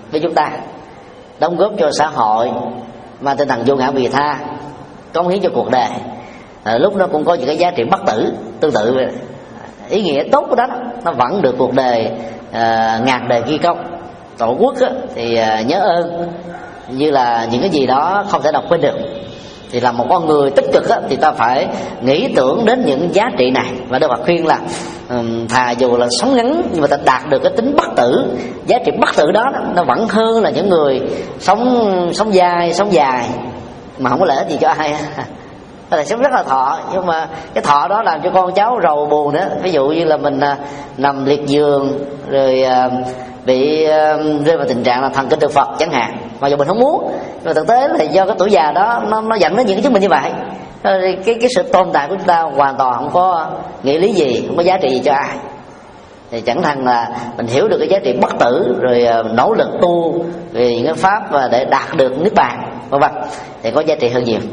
với chúng ta, đóng góp cho xã hội, mang tinh thần vô ngã vị tha, cống hiến cho cuộc đời. À, lúc nó cũng có những cái giá trị bất tử tương tự. Ý nghĩa tốt của đó nó vẫn được cuộc đời à, ngàn đời ghi công. Tổ quốc á, thì à, nhớ ơn như là những cái gì đó không thể đọc quên được. Thì là một con người tích cực á, thì ta phải nghĩ tưởng đến những giá trị này. Và Đức Phật khuyên là um, thà dù là sống ngắn nhưng mà ta đạt được cái tính bất tử, giá trị bất tử đó nó vẫn hơn là những người sống sống dài sống dài mà không có lợi ích gì cho ai. Tức là sống rất là thọ, nhưng mà cái thọ đó làm cho con cháu rầu buồn nữa. Ví dụ như là mình à, nằm liệt giường rồi à, bị à, rơi vào tình trạng là thần kinh thực Phật chẳng hạn, mà dù mình không muốn, nhưng mà thực tế là do cái tuổi già đó nó nó dẫn đến những cái chứng bệnh như vậy. Cái cái sự tồn tại của chúng ta hoàn toàn không có nghĩa lý gì, không có giá trị gì cho ai. Thì chẳng thằng là mình hiểu được cái giá trị bất tử, rồi à, nỗ lực tu về những cái pháp và để đạt được niết bàn vân vân, thì có giá trị hơn nhiều.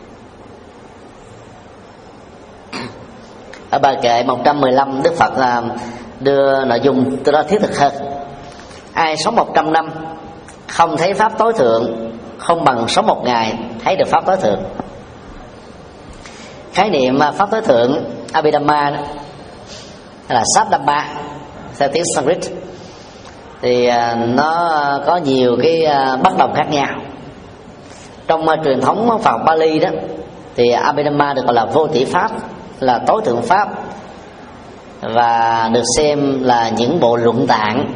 Ở bài kệ một trăm mười lăm, Đức Phật đưa nội dung từ đó thiết thực hơn. Ai sống một trăm năm không thấy pháp tối thượng, không bằng sống một ngày thấy được pháp tối thượng. Khái niệm pháp tối thượng Abhidhamma đó, hay là Saddhamma theo tiếng Sanskrit, thì nó có nhiều cái bất đồng khác nhau. Trong truyền thống Phật Bali đó, thì Abhidhamma được gọi là vô tỷ pháp, là tối thượng pháp, và được xem là những bộ luận tạng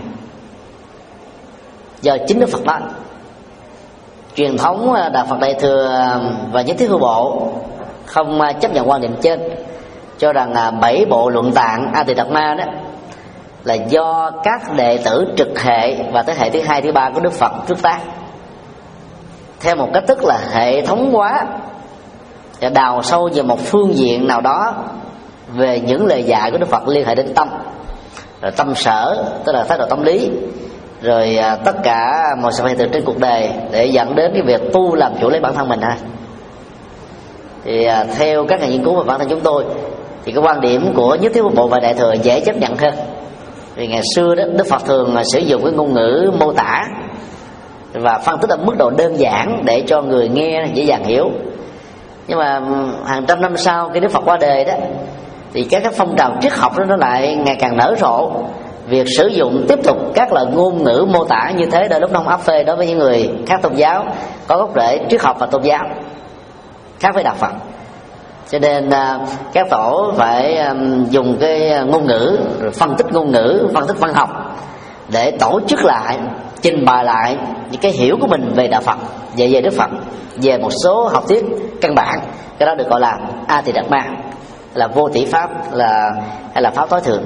do chính Đức Phật nói. Truyền thống Đạo Phật Đại Thừa và Nhất Thiết Hữu Bộ không chấp nhận quan điểm trên, cho rằng bảy bộ luận tạng A Tỳ Đạt Ma đó là do các đệ tử trực hệ và thế hệ thứ hai thứ ba của Đức Phật trước tác, theo một cách tức là hệ thống hóa, đào sâu về một phương diện nào đó về những lời dạy của Đức Phật liên hệ đến tâm, rồi tâm sở tức là thái độ tâm lý, rồi à, tất cả mọi sự hiện tượng trên cuộc đời để dẫn đến cái việc tu làm chủ lấy bản thân mình ha. Thì à, theo các nhà nghiên cứu và bản thân chúng tôi, thì cái quan điểm của Nhất Thiết Hữu Bộ và Đại Thừa dễ chấp nhận hơn. Vì ngày xưa đó Đức Phật thường sử dụng cái ngôn ngữ mô tả và phân tích ở mức độ đơn giản để cho người nghe dễ dàng hiểu. Nhưng mà hàng trăm năm sau khi Đức Phật qua đời đó, thì các cái phong trào triết học đó nó lại ngày càng nở rộ. Việc sử dụng tiếp tục các loại ngôn ngữ mô tả như thế đôi lúc nó không áp phê đối với những người khác tôn giáo, có gốc rễ triết học và tôn giáo khác với Đạo Phật. Cho nên các tổ phải dùng cái ngôn ngữ, rồi phân tích ngôn ngữ, phân tích văn học để tổ chức lại, trình bày lại những cái hiểu của mình về Đạo Phật, về về Đức Phật, về một số học thuyết căn bản. Cái đó được gọi là A Tỳ Đạt Ma, là vô tỷ pháp, là hay là pháp tối thượng.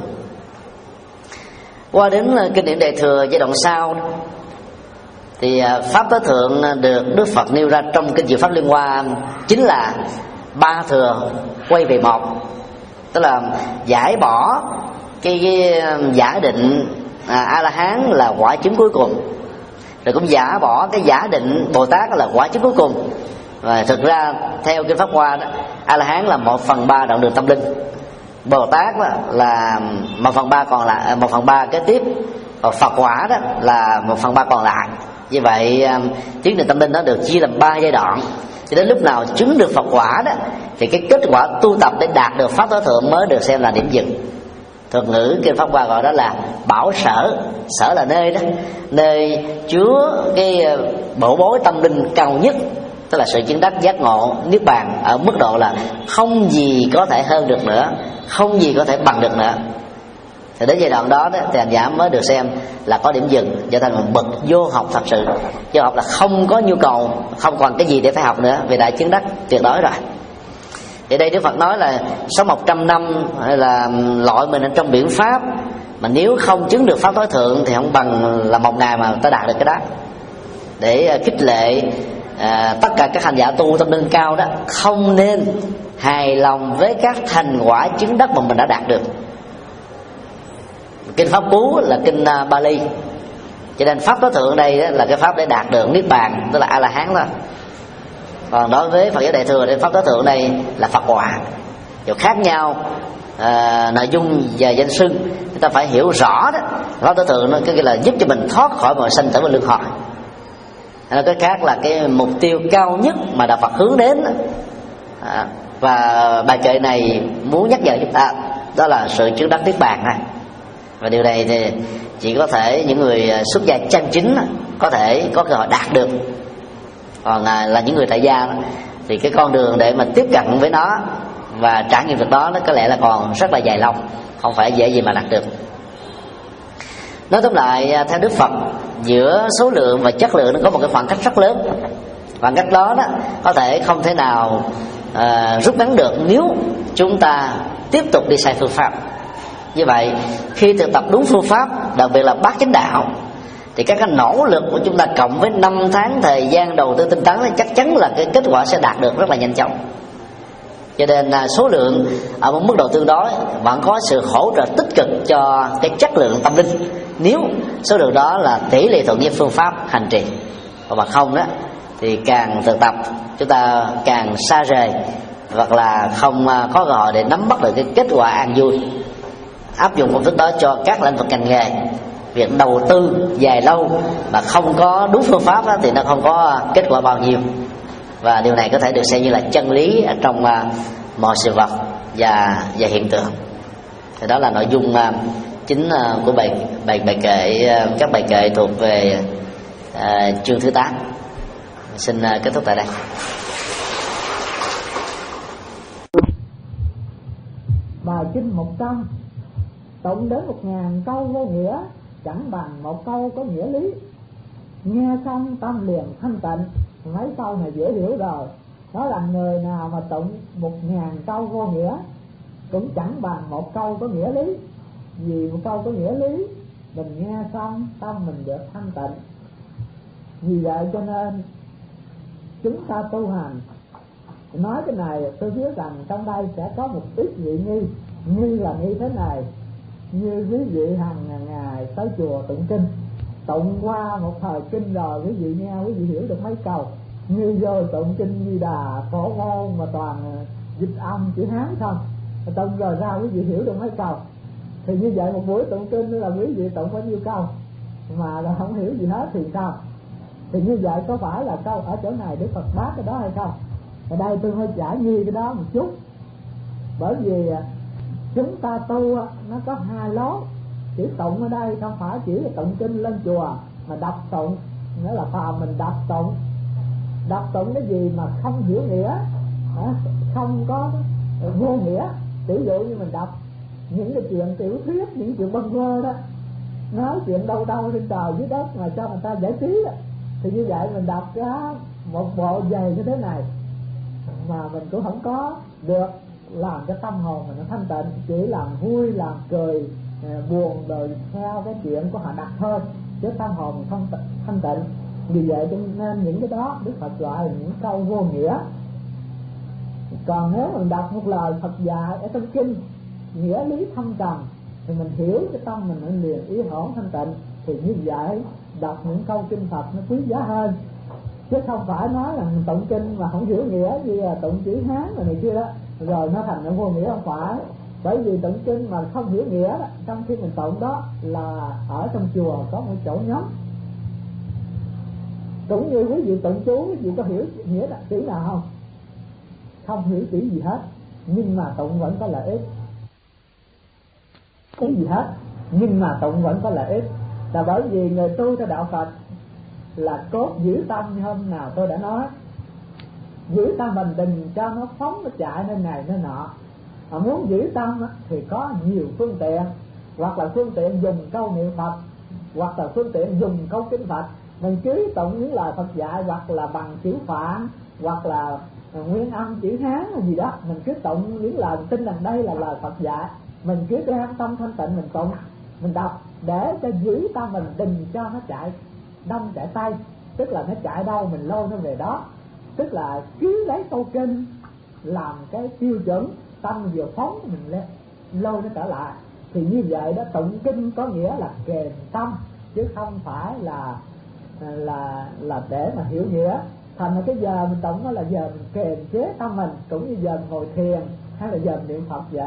Qua đến kinh điển Đại Thừa giai đoạn sau, thì pháp tối thượng được Đức Phật nêu ra trong kinh Diệu Pháp Liên Hoa chính là ba thừa quay về một, tức là giải bỏ cái, cái giả định à, A La Hán là quả chứng cuối cùng, rồi cũng giả bỏ cái giả định Bồ Tát là quả chứng cuối cùng. Và thực ra theo kinh Pháp Hoa đó, A La Hán là một phần ba đoạn đường tâm linh, Bồ Tát đó là một phần ba còn lại, một phần ba kế tiếp, còn Phật quả đó là một phần ba còn lại. Như vậy tiến trình tâm linh nó được chia làm ba giai đoạn. Cho đến lúc nào chứng được Phật quả đó, thì cái kết quả tu tập để đạt được pháp tối thượng mới được xem là điểm dừng. Thuật ngữ kinh Pháp Hoa gọi đó là bảo sở. Sở là nơi đó, nơi chứa cái bộ bối tâm linh cao nhất, tức là sự chứng đắc giác ngộ niết bàn ở mức độ là không gì có thể hơn được nữa, không gì có thể bằng được nữa. Thì đến giai đoạn đó, đó thì hành giả mới được xem là có điểm dừng, trở thành một bậc vô học thật sự. Vô học là không có nhu cầu, không còn cái gì để phải học nữa, vì đã chứng đắc tuyệt đối rồi. Thì đây Đức Phật nói là sống một trăm năm hay là lội mình ở trong biển pháp, mà nếu không chứng được pháp tối thượng thì không bằng là một ngày mà ta đạt được cái đó. Để khích lệ à, tất cả các hành giả tu tâm linh cao đó không nên hài lòng với các thành quả chứng đắc mà mình đã đạt được. Kinh Pháp Cú là kinh Bali, cho nên pháp tối thượng đây là cái pháp để đạt được niết bàn, tức là A La Hán thôi. Còn đối với Phật giáo Đại Thừa thì pháp tối thượng đây là Phật quả. Điều khác nhau à, nội dung và danh xưng, chúng ta phải hiểu rõ đó. Pháp tối thượng nó cái là giúp cho mình thoát khỏi mọi sanh tử và luân hồi. Nó cái khác là cái mục tiêu cao nhất mà Đạo Phật hướng đến. À, và bài kệ này muốn nhắc nhở chúng ta đó là sự chứng đắc niết bàn này. Và điều này thì chỉ có thể những người xuất gia chân chính có thể có cơ hội đạt được. Còn là, là những người tại gia thì cái con đường để mà tiếp cận với nó và trải nghiệm được đó nó có lẽ là còn rất là dài lâu, không phải dễ gì mà đạt được. Nói tóm lại, theo Đức Phật, giữa số lượng và chất lượng nó có một cái khoảng cách rất lớn. Khoảng cách đó đó có thể không thể nào à, rút ngắn được nếu chúng ta tiếp tục đi sai phương pháp. Như vậy, khi thực tập đúng phương pháp, đặc biệt là bát chánh đạo, thì các cái nỗ lực của chúng ta cộng với năm tháng thời gian đầu tư tinh tấn, chắc chắn là cái kết quả sẽ đạt được rất là nhanh chóng. Cho nên số lượng ở một mức độ tương đối vẫn có sự hỗ trợ tích cực cho cái chất lượng tâm linh, nếu số lượng đó là tỷ lệ thuận với phương pháp hành trì. Còn mà không đó thì càng thực tập chúng ta càng xa rời, hoặc là không có cơ hội để nắm bắt được cái kết quả an vui. Áp dụng công thức đó cho các lĩnh vực ngành nghề, việc đầu tư dài lâu mà không có đúng phương pháp đó, thì nó không có kết quả bao nhiêu. Và điều này có thể được xem như là chân lý ở trong uh, mọi sự vật và và hiện tượng. Thì đó là nội dung uh, chính uh, của bài bài bài kệ uh, các bài kệ thuộc về uh, chương thứ tám. Xin uh, kết thúc tại đây. Bài kinh một trăm, tụng đến một ngàn câu vô nghĩa, chẳng bằng một câu có nghĩa lý. Nghe xong tâm liền thanh tịnh. Mấy câu này dễ hiểu rồi. Đó là người nào mà tụng một ngàn câu vô nghĩa cũng chẳng bằng một câu có nghĩa lý. Vì một câu có nghĩa lý mình nghe xong tâm mình được thanh tịnh. Vì vậy cho nên chúng ta tu hành. Nói cái này tôi biết rằng trong đây sẽ có một ít vị nghi. Nghi là nghi thế này: như quý vị hàng ngày tới chùa tụng kinh, tụng qua một thời kinh rồi quý vị nghe, quý vị hiểu được mấy câu. Như vô tụng kinh Di Đà Phổ Môn mà toàn dịch âm chữ Hán không, tụng rồi ra quý vị hiểu được mấy câu. Thì như vậy một buổi tụng kinh là quý vị tụng bao nhiêu câu mà là không hiểu gì hết thì sao? Thì như vậy có phải là câu ở chỗ này Đức Phật bác cái đó hay không? Ở đây tôi hơi giải nghi cái đó một chút. Bởi vì chúng ta tu nó có hai lối. Chữ tụng ở đây không phải chỉ là tụng kinh lên chùa, mà đọc tụng, nghĩa là phàm mình đọc tụng. Đọc tụng cái gì mà không hiểu nghĩa, không có vô nghĩa. Ví dụ như mình đọc những cái chuyện tiểu thuyết, những chuyện bâng quơ đó, nói chuyện đâu đâu trên trời dưới đất mà cho người ta giải trí đó. Thì như vậy mình đọc cái một bộ dày như thế này mà mình cũng không có được làm cái tâm hồn mình nó thanh tịnh, chỉ làm vui, làm cười, buồn rồi theo cái chuyện của họ đặt thôi, chứ tâm hồn mình không thanh tịnh. Vì vậy cho nên những cái đó Đức Phật gọi là những câu vô nghĩa. Còn nếu mình đọc một lời Phật dạy ở trong kinh nghĩa lý thâm trầm thì mình hiểu cái tâm mình nó liền ý hổn thanh tịnh. Thì như vậy đọc những câu kinh Phật nó quý giá hơn, chứ không phải nói là mình tụng kinh mà không hiểu nghĩa, như là tụng chữ Hán rồi này kia đó rồi nó thành nó vô nghĩa, không phải. Bởi vì tụng kinh mà không hiểu nghĩa đó, trong khi mình tụng đó là ở trong chùa có một chỗ nhóm. Cũng như quý vị tụng chú, quý vị có hiểu nghĩa là chữ nào không? Không hiểu chữ gì hết, nhưng mà tụng vẫn có lợi ích. Cái gì hết, nhưng mà tụng vẫn có lợi ích. Là bởi vì người tu theo đạo Phật là cốt giữ tâm như hôm nào tôi đã nói. Giữ tâm mình đừng cho nó phóng, nó chạy nơi này nơi nọ. Mà muốn giữ tâm thì có nhiều phương tiện. Hoặc là phương tiện dùng câu niệm Phật, hoặc là phương tiện dùng câu kinh Phật. Mình cứ tụng những lời Phật dạy, hoặc là bằng chữ Phạn, hoặc là nguyên âm chữ Hán gì đó. Mình cứ tụng những lời tin rằng đây là lời Phật dạy. Mình cứ đem tâm thanh tịnh mình tụng, mình đọc để cho giữ tâm mình đừng cho nó chạy đông chạy tây. Tức là nó chạy đâu mình lôi nó về đó. Tức là cứ lấy câu kinh làm cái tiêu chuẩn, tâm vừa phóng mình lên lôi nó trở lại. Thì như vậy đó, tụng kinh có nghĩa là kềm tâm, chứ không phải là là là để mà hiểu nghĩa. Thành ra cái giờ mình tụng đó là giờ mình kềm chế tâm mình, cũng như giờ mình ngồi thiền hay là giờ mình niệm Phật vậy.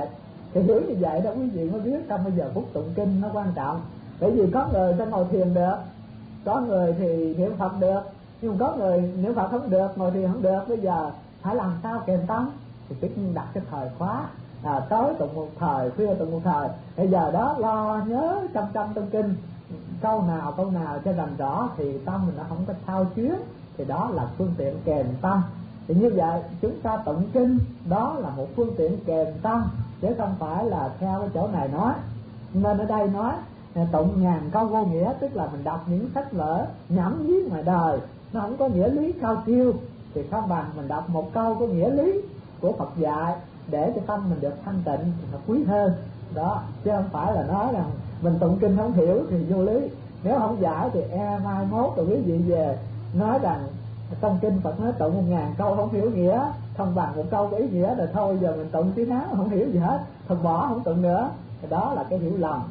Thì hiểu như vậy đó quý vị mới biết trong bây giờ phút tụng kinh nó quan trọng. Bởi vì có người ta ngồi thiền được, có người thì niệm Phật được, nhưng có người niệm Phật không được, ngồi thiền không được. Bây giờ phải làm sao kèm tâm? Thì tất nhiên đặt cái thời khóa, à, tối tụng một thời, khuya tụng một thời. Bây giờ đó lo nhớ trăm trăm trong kinh, câu nào câu nào cho làm rõ thì tâm mình nó không có thao chuyến. Thì đó là phương tiện kèm tâm. Thì như vậy chúng ta tụng kinh đó là một phương tiện kèm tâm, chứ không phải là theo cái chỗ này nói. Nên ở đây nói tụng ngàn câu vô nghĩa, tức là mình đọc những sách vở nhẩm nhí ngoài đời, nó không có nghĩa lý cao siêu, thì không bằng mình đọc một câu có nghĩa lý của Phật dạy để cho tâm mình được thanh tịnh thì nó quý hơn. Đó, chứ không phải là nói rằng mình tụng kinh không hiểu thì vô lý. Nếu không giải thì e mai mốt rồi quý vị về nói rằng trong kinh Phật nói tụng một ngàn câu không hiểu nghĩa, không bằng một câu có ý nghĩa, rồi thôi giờ mình tụng tiếng Hán không hiểu gì hết, thôi bỏ không tụng nữa. Thì đó là cái hiểu lầm.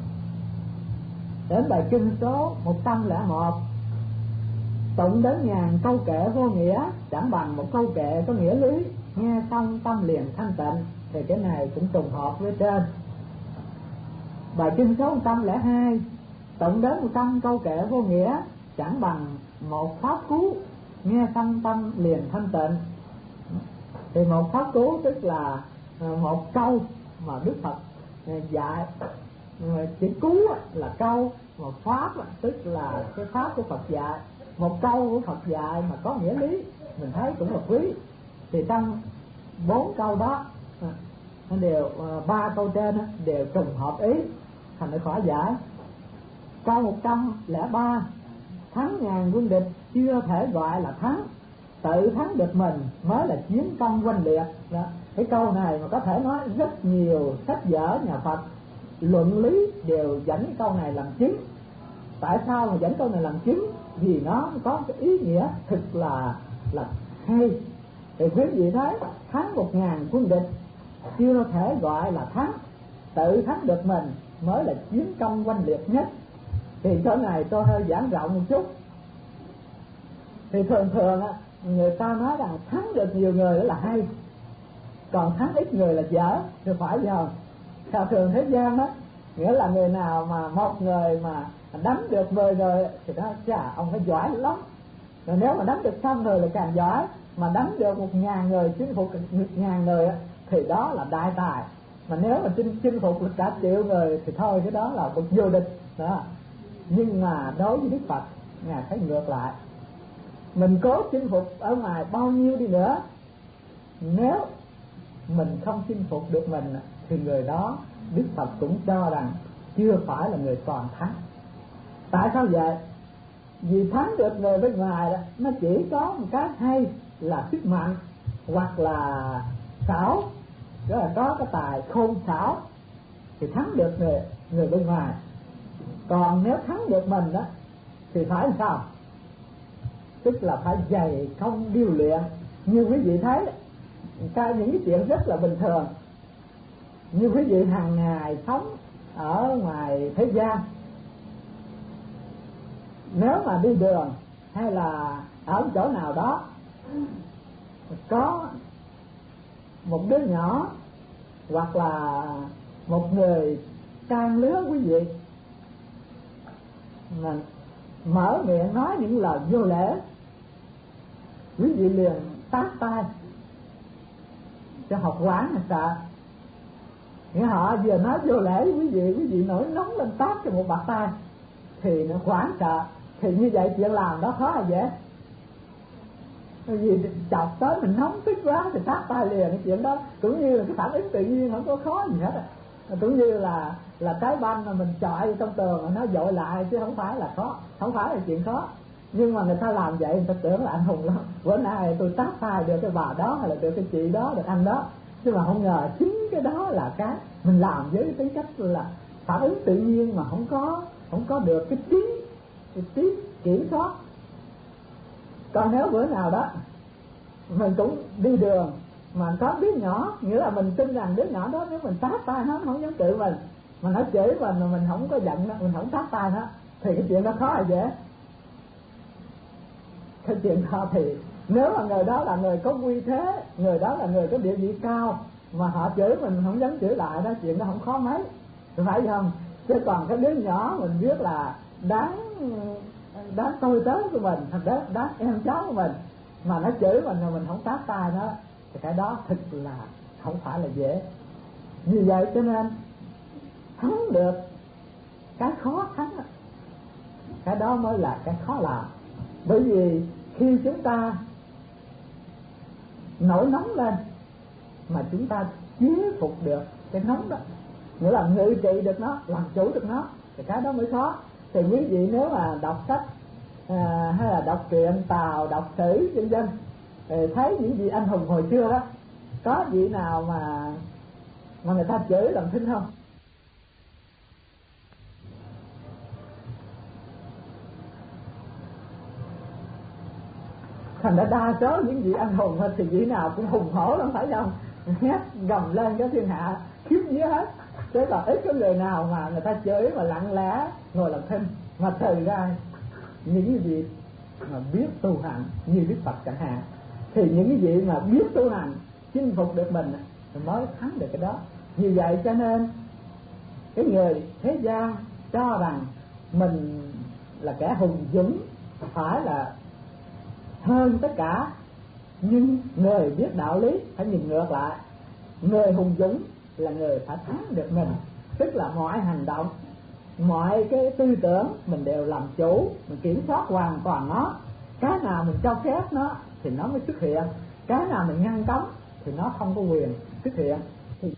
Đến bài kinh số một trăm lẻ một, tụng đến ngàn câu kệ vô nghĩa, chẳng bằng một câu kệ có nghĩa lý, nghe xong tâm liền thanh tịnh. Thì cái này cũng trùng hợp với trên. Bài kinh số một trăm lẻ hai, tụng đến một trăm câu kệ vô nghĩa, chẳng bằng một pháp cú, nghe xong tâm liền thanh tịnh. Thì một pháp cú tức là một câu mà Đức Phật dạy, chữ cú là câu, một pháp tức là cái pháp của Phật dạy. Một câu của Phật dạy mà có nghĩa lý mình thấy cũng là quý. Thì trong bốn câu đó nó đều, ba câu trên đều trùng hợp ý, thành nó khỏi giải. Câu một trăm lẻ ba, thắng ngàn quân địch chưa thể gọi là thắng, tự thắng được mình mới là chiến công oanh liệt. Đó. Cái câu này mà có thể nói rất nhiều sách vở nhà Phật luận lý đều dẫn cái câu này làm chứng. Tại sao mà dẫn câu này làm chứng? Vì nó có cái ý nghĩa thực là là hay. Thì quý vị thấy thắng một ngàn quân địch chưa thể gọi là thắng, tự thắng được mình mới là chiến công oanh liệt nhất. Thì chỗ này tôi hơi giảng rộng một chút. Thì thường thường người ta nói rằng thắng được nhiều người đó là hay, còn thắng ít người là dở. Thì phải giờ theo thường thế gian đó, nghĩa là người nào mà một người mà đánh được mười người thì đó chà ông phải giỏi lắm. Rồi nếu mà đánh được trăm người là càng giỏi, mà đánh được một ngàn người, chinh phục một ngàn người thì đó là đại tài. Mà nếu mà chinh, chinh phục được cả triệu người thì thôi cái đó là một vô địch đó. Nhưng mà đối với Đức Phật, Ngài thấy ngược lại. Mình cố chinh phục ở ngoài bao nhiêu đi nữa, nếu mình không chinh phục được mình thì người đó Đức Phật cũng cho rằng chưa phải là người toàn thắng. Tại sao vậy? Vì thắng được người bên ngoài đó, nó chỉ có một cái hay là sức mạnh hoặc là xảo, đó là có cái tài khôn xảo thì thắng được người người bên ngoài. Còn nếu thắng được mình đó thì phải làm sao? Tức là phải dày công điêu luyện. Như quý vị thấy cái những cái chuyện rất là bình thường, như quý vị hàng ngày sống ở ngoài thế gian, nếu mà đi đường hay là ở chỗ nào đó có một đứa nhỏ hoặc là một người trang lứa quý vị mà mở miệng nói những lời vô lễ, quý vị liền tát tay cho học quán là sợ. Nghĩa họ vừa nói vô lễ quý vị, quý vị nổi nóng lên tát cho một bạt tay thì nó quán sợ. Thì như vậy chuyện làm đó khó là dễ. Vì chọc tới mình nóng tức quá thì tát tay liền. Cái chuyện đó cũng như là cái phản ứng tự nhiên, không có khó gì hết. Cũng như là là trái banh mà mình chọi trong tường nó dội lại, chứ không phải là khó, không phải là chuyện khó. Nhưng mà người ta làm vậy người ta tưởng là anh hùng lắm. Bữa nay tôi tát tay được cái bà đó hay là được cái chị đó, được anh đó. Nhưng mà không ngờ chính cái đó là cái mình làm với tính cách là phản ứng tự nhiên mà không có không có được cái trí cái trí kiểm soát. Còn nếu bữa nào đó mình cũng đi đường mà có đứa nhỏ, nghĩa là mình tin rằng đứa nhỏ đó nếu mình tát tay nó không dám cự mình, mà nó chửi mình mà mình không có giận nó, mình không tát tay nó, thì cái chuyện đó khó là dễ. Cái chuyện đó thì nếu mà người đó là người có uy thế, người đó là người có địa vị cao, mà họ chửi mình không dám chửi lại đó, chuyện đó không khó mấy, phải không? Chứ còn cái đứa nhỏ mình biết là đáng đáng tôi tớ của mình, đáng, đáng em cháu của mình, mà nó chửi mình mà mình không tát tay nó, thì cái đó thực là không phải là dễ. Như vậy cho nên thắng được cái khó thắng, cái đó mới là cái khó làm. Bởi vì khi chúng ta nổi nóng lên mà chúng ta chế phục được cái nóng đó, nghĩa là ngự trị được nó, làm chủ được nó, thì cái đó mới khó. Thì quý vị nếu mà đọc sách à, hay là đọc truyện Tào, đọc sử vân vân, thấy những vị anh hùng hồi xưa đó, có vị nào mà mà người ta chửi làm thinh không? Thành ra đa số những vị anh hùng thì vị nào cũng hùng hổ lắm, phải không? Hét gầm lên cái thiên hạ khiếp vía hết. Chứ là ít có người nào mà người ta chửi mà lặng lẽ ngồi làm thinh. Mà thời ra những cái vị mà biết tu hành như Đức Phật chẳng hạn, thì những cái vị mà biết tu hành chinh phục được mình thì mới thắng được cái đó. Như vậy cho nên cái người thế gian cho rằng mình là kẻ hùng dũng, phải là hơn tất cả, nhưng người biết đạo lý phải nhìn ngược lại. Người hùng dũng là người phải thắng được mình, tức là mọi hành động, mọi cái tư tưởng mình đều làm chủ, mình kiểm soát hoàn toàn nó. Cái nào mình cho phép nó thì nó mới xuất hiện, cái nào mình ngăn cấm thì nó không có quyền xuất hiện. Thì,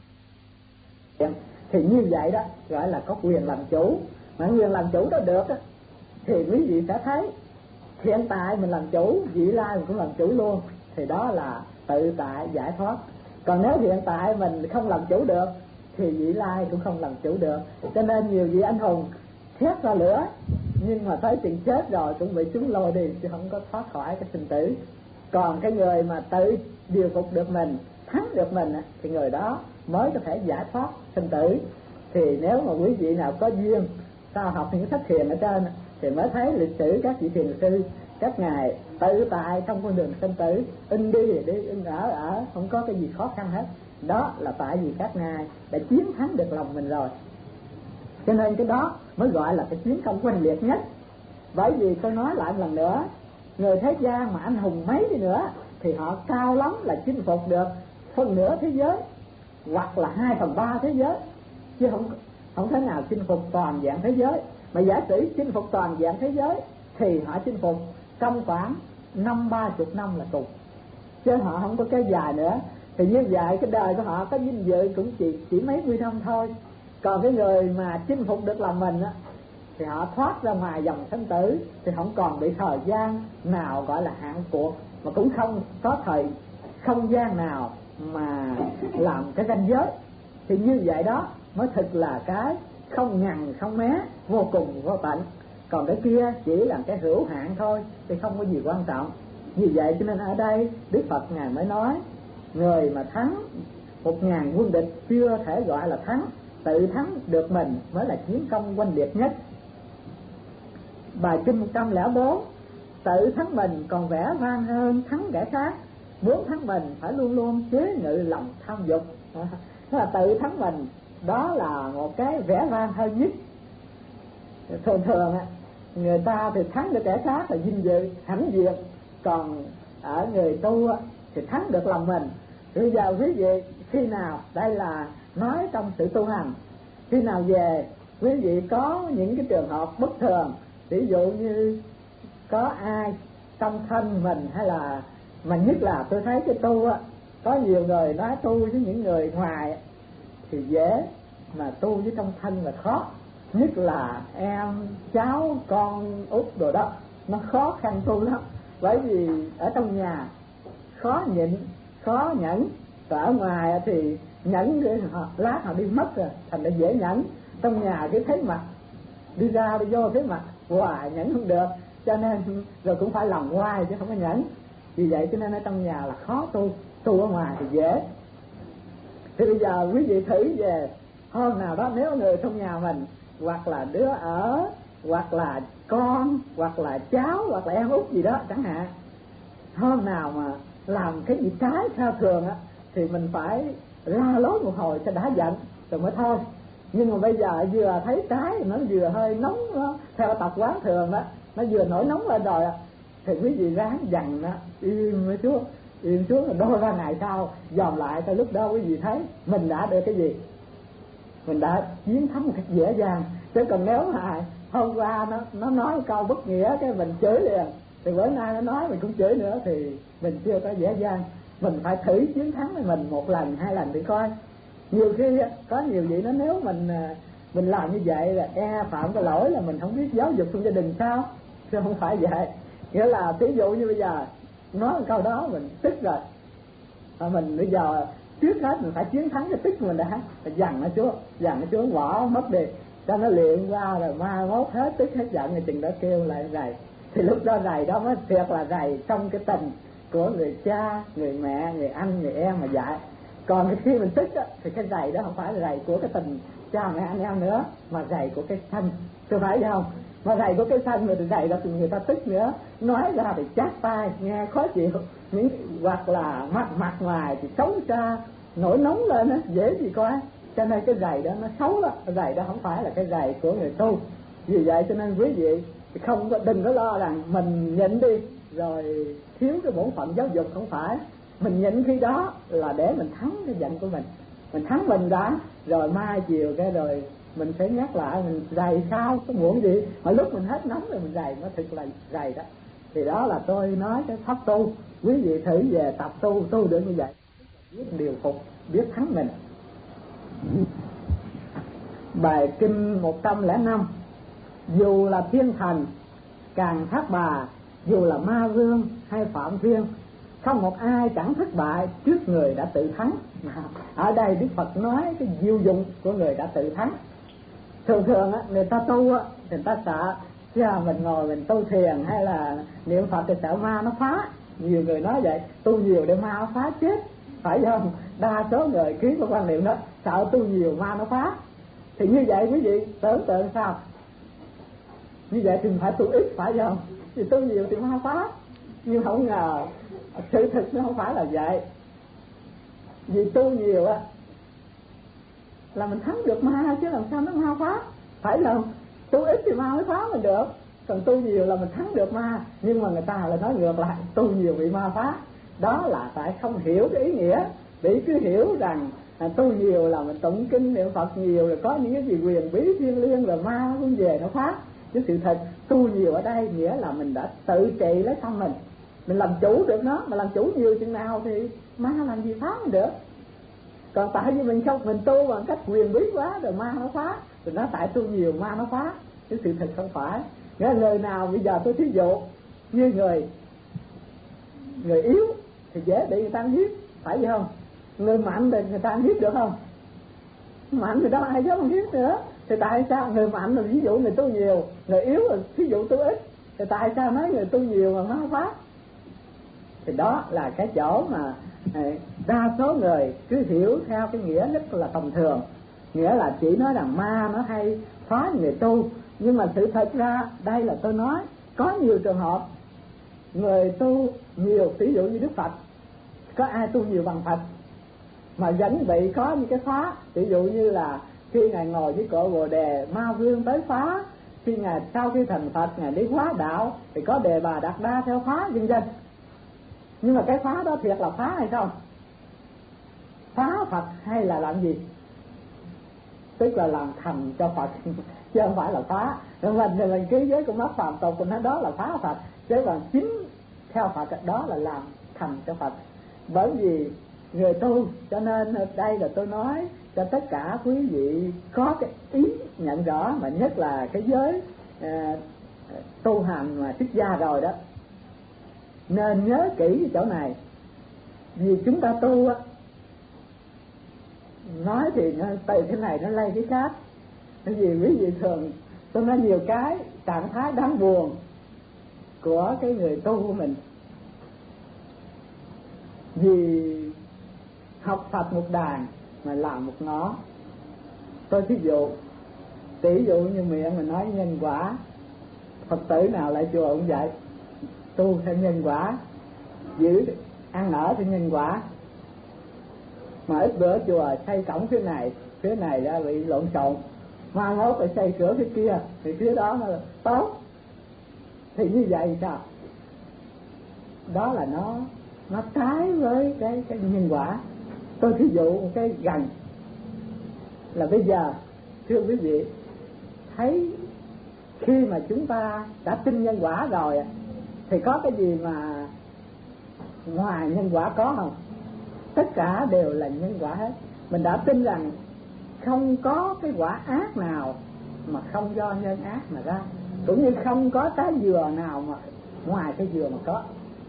thì như vậy đó gọi là có quyền làm chủ. Mà quyền làm chủ đó được đó, thì quý vị sẽ thấy hiện tại mình làm chủ, vị lai mình cũng làm chủ luôn, thì đó là tự tại giải thoát. Còn nếu hiện tại mình không làm chủ được thì vị lai cũng không làm chủ được. Cho nên nhiều vị anh hùng thét ra lửa, nhưng mà tới chừng chết rồi cũng bị chúng lôi đi, chứ không có thoát khỏi cái sinh tử. Còn cái người mà tự điều phục được mình, thắng được mình, thì người đó mới có thể giải thoát sinh tử. Thì nếu mà quý vị nào có duyên sao học những sách thiền ở trên thì mới thấy lịch sử các vị thiền sư, các ngài tự tại trong con đường sinh tử, in đi thì đi, in ở ở, không có cái gì khó khăn hết. Đó là tại vì các ngài đã chiến thắng được lòng mình rồi. Cho nên cái đó mới gọi là cái chiến công oanh liệt nhất. Bởi vì tôi nói lại một lần nữa, người thế gian mà anh hùng mấy đi nữa thì họ cao lắm là chinh phục được phần nửa thế giới hoặc là hai phần ba thế giới, chứ không không thể nào chinh phục toàn dạng thế giới. Mà giả sử chinh phục toàn dạng thế giới thì họ chinh phục trong khoảng năm ba chục năm là cùng, chứ họ không có cái dài nữa. Thì như vậy cái đời của họ có vinh dự cũng chỉ chỉ mấy mươi năm thôi. Còn cái người mà chinh phục được lòng mình á, thì họ thoát ra ngoài dòng sinh tử, thì không còn bị thời gian nào gọi là hạn cuộc, mà cũng không có thời không gian nào mà làm cái ranh giới. Thì như vậy đó mới thực là cái không nhằn không mé, vô cùng vô tận. Còn cái kia chỉ là cái hữu hạn thôi, thì không có gì quan trọng. Như vậy cho nên ở đây Đức Phật ngài mới nói, người mà thắng một ngàn quân địch chưa thể gọi là thắng, tự thắng được mình mới là chiến công oanh liệt nhất. Bài kinh một trăm lẻ bốn, tự thắng mình còn vẻ vang hơn thắng kẻ khác, muốn thắng mình phải luôn luôn chế ngự lòng tham dục. Thế là tự thắng mình đó là một cái vẻ vang hơn nhất. Thường thường người ta thì thắng được kẻ khác là vinh dự hãnh diện, còn ở người tu thì thắng được lòng mình. Bây giờ quý vị khi nào, đây là nói trong sự tu hành, khi nào về quý vị có những cái trường hợp bất thường, ví dụ như có ai trong thân mình, hay là mà nhất là tôi thấy cái tu á, có nhiều người nói tu với những người ngoài thì dễ, mà tu với trong thân là khó. Nhất là em cháu con út đồ đó, nó khó khăn tu lắm. Bởi vì ở trong nhà khó nhịn, khó nhẫn, và ở ngoài thì nhẫn để họ lát họ đi mất rồi, thành ra dễ nhẫn. Trong nhà cái thấy mặt, đi ra đi vô thấy mặt hoài nhẫn không được, cho nên rồi cũng phải lòng ngoai chứ không có nhẫn. Vì vậy cho nên ở trong nhà là khó tu, tu ở ngoài thì dễ. Thì bây giờ quý vị thử về hôm nào đó, nếu người trong nhà mình, hoặc là đứa ở, hoặc là con, hoặc là cháu, hoặc là em út gì đó chẳng hạn, hôm nào mà làm cái gì trái theo thường á, thì mình phải la lối một hồi cho đã giận rồi mới thôi. Nhưng mà bây giờ vừa thấy trái nó vừa hơi nóng, nó theo tập quán thường đó, nó vừa nổi nóng lên rồi thì quý vị ráng dằn nó im xuống, im xuống rồi đôi ba ngày sau dòm lại, tới lúc đó quý vị thấy mình đã được cái gì, mình đã chiến thắng một cách dễ dàng. Chứ còn nếu mà hôm qua nó nó nói câu bất nghĩa cái mình chửi liền, thì bữa nay nó nói mình cũng chửi nữa thì mình chưa có dễ dàng. Mình phải thử chiến thắng với mình một lần hai lần để coi. Nhiều khi có nhiều vị nó nếu mình mình làm như vậy là e phạm cái lỗi là mình không biết giáo dục trong gia đình sao, chứ không phải vậy. Nghĩa là ví dụ như bây giờ nói một câu đó mình tức rồi, và mình bây giờ trước hết mình phải chiến thắng cái tức của mình đã, dằn nó xuống, dằn nó xuống bỏ mất đi, cho nó luyện qua rồi mai mốt hết tức hết giận rồi chừng đó kêu lại rầy. Thì lúc đó rầy đó mới thiệt là rầy trong cái tình của người cha, người mẹ, người anh, người em mà dạy. Còn khi mình tức á, thì cái rầy đó không phải là rầy của cái tình cha mẹ anh em nữa, mà rầy của cái sanh, chưa phải không? Mà rầy của cái sanh rồi thì rầy đó thì người ta tức nữa, nói ra thì chát tai nghe khó chịu, những hoặc là mặt mặt ngoài thì xấu xa, nổi nóng lên á, dễ gì coi. Cho nên cái rầy đó nó xấu đó, cái rầy đó không phải là cái rầy của người tu. Vì vậy cho nên quý vị không có, đừng có lo rằng mình nhịn đi rồi thiếu cái bổn phận giáo dục, không phải. Mình nhịn khi đó là để mình thắng cái giận của mình, mình thắng mình đã, rồi mai chiều cái rồi mình sẽ nhắc lại mình rầy sao có muộn gì, mà lúc mình hết nóng rồi mình rầy nó thật là rầy đó. Thì đó là tôi nói cái pháp tu, quý vị thử về tập tu tu được như vậy, biết điều phục, biết thắng mình. Bài kinh một trăm lẻ năm: dù là thiên thần Càng Thác Bà, dù là ma vương hay phạm thiên, không một ai chẳng thất bại trước người đã tự thắng. Ở đây Đức Phật nói cái diệu dụng của người đã tự thắng. Thường thường á, người ta tu á, người ta sợ chứ mình ngồi mình tu thiền hay là niệm Phật thì sợ ma nó phá. Nhiều người nói vậy, tu nhiều để ma nó phá chết, phải không? Đa số người ký cái quan niệm đó, sợ tu nhiều ma nó phá. Thì như vậy quý vị tưởng tượng sao? Như vậy thì phải tu ít, phải không? Thì tu nhiều thì ma phá. Nhưng không ngờ sự thực nó không phải là vậy. Vì tu nhiều á là mình thắng được ma, chứ làm sao nó ma phá, phải không? Tu ít thì ma mới phá mình được, còn tu nhiều là mình thắng được ma. Nhưng mà người ta lại nói ngược lại, tu nhiều bị ma phá. Đó là tại không hiểu cái ý nghĩa. Để cứ hiểu rằng à, tu nhiều là mình tụng kinh niệm Phật nhiều, rồi có những cái gì quyền bí thiêng liêng rồi ma nó cũng về nó phá. Chứ sự thật tu nhiều ở đây nghĩa là mình đã tự trị lấy thân mình, mình làm chủ được nó. Mà làm chủ nhiều chừng nào thì ma làm gì phá mình được. Còn tại vì mình không, mình tu bằng cách quyền bí quá rồi ma nó phá, rồi nó tại tu nhiều ma nó phá. Chứ sự thật không phải. Nghĩa là người nào bây giờ tôi thí dụ như người người yếu thì dễ bị người ta hiếp, phải không? Người mạnh thì người ta hiếp được không? Mạnh thì đâu ai dám hiếp nữa. Thì tại sao người mạnh là ví dụ người tu nhiều, người yếu là ví dụ tu ít, thì tại sao nói người tu nhiều mà nó phá? Thì đó là cái chỗ mà đa số người cứ hiểu theo cái nghĩa rất là tầm thường, nghĩa là chỉ nói rằng ma nó hay phá người tu. Nhưng mà sự thật ra đây là tôi nói có nhiều trường hợp người tu nhiều, ví dụ như Đức Phật, có ai tu nhiều bằng Phật mà vẫn bị có những cái phá. Ví dụ như là khi ngài ngồi với cội Bồ Đề, ma vương tới phá. Khi ngài sau khi thành Phật, ngài đi hóa đạo thì có Đề Bà Đạt Đa theo phá, vân vân. Nhưng mà cái phá đó thiệt là phá hay không? Phá Phật hay là làm gì? Tức là làm thành cho Phật chứ không phải là phá. Rồi mình thì mình ký với con mắt phàm tục của nó, đó là phá Phật. Chứ còn chính theo Phật đó là làm thành cho Phật. Bởi vì người tu, cho nên đây là tôi nói cho tất cả quý vị có cái ý nhận rõ, mà nhất là cái giới uh, tu hành mà xuất gia rồi đó, nên nhớ kỹ cái chỗ này. Vì chúng ta tu á, nói thì nó, từ cái này nó lây cái khác. Bởi vì quý vị thường tôi nói nhiều cái trạng thái đáng buồn của cái người tu của mình. Vì học Phật một đàn mà làm một ngó. Tôi ví dụ, tỷ dụ như miệng mình nói nhân quả, Phật tử nào lại chùa cũng vậy, tu theo nhân quả, giữ ăn ở theo nhân quả. Mà ít bữa chùa xây cổng phía này, phía này đã bị lộn xộn, mai mốt phải xây cửa phía kia, thì phía đó nó tốt. Thì như vậy sao? Đó là nó nó trái với cái cái nhân quả. Tôi thí dụ một cái gần là bây giờ, thưa quý vị, thấy khi mà chúng ta đã tin nhân quả rồi thì có cái gì mà ngoài nhân quả có không? Tất cả đều là nhân quả hết. Mình đã tin rằng không có cái quả ác nào mà không do nhân ác mà ra, cũng như không có trái dừa nào mà ngoài cái dừa mà có,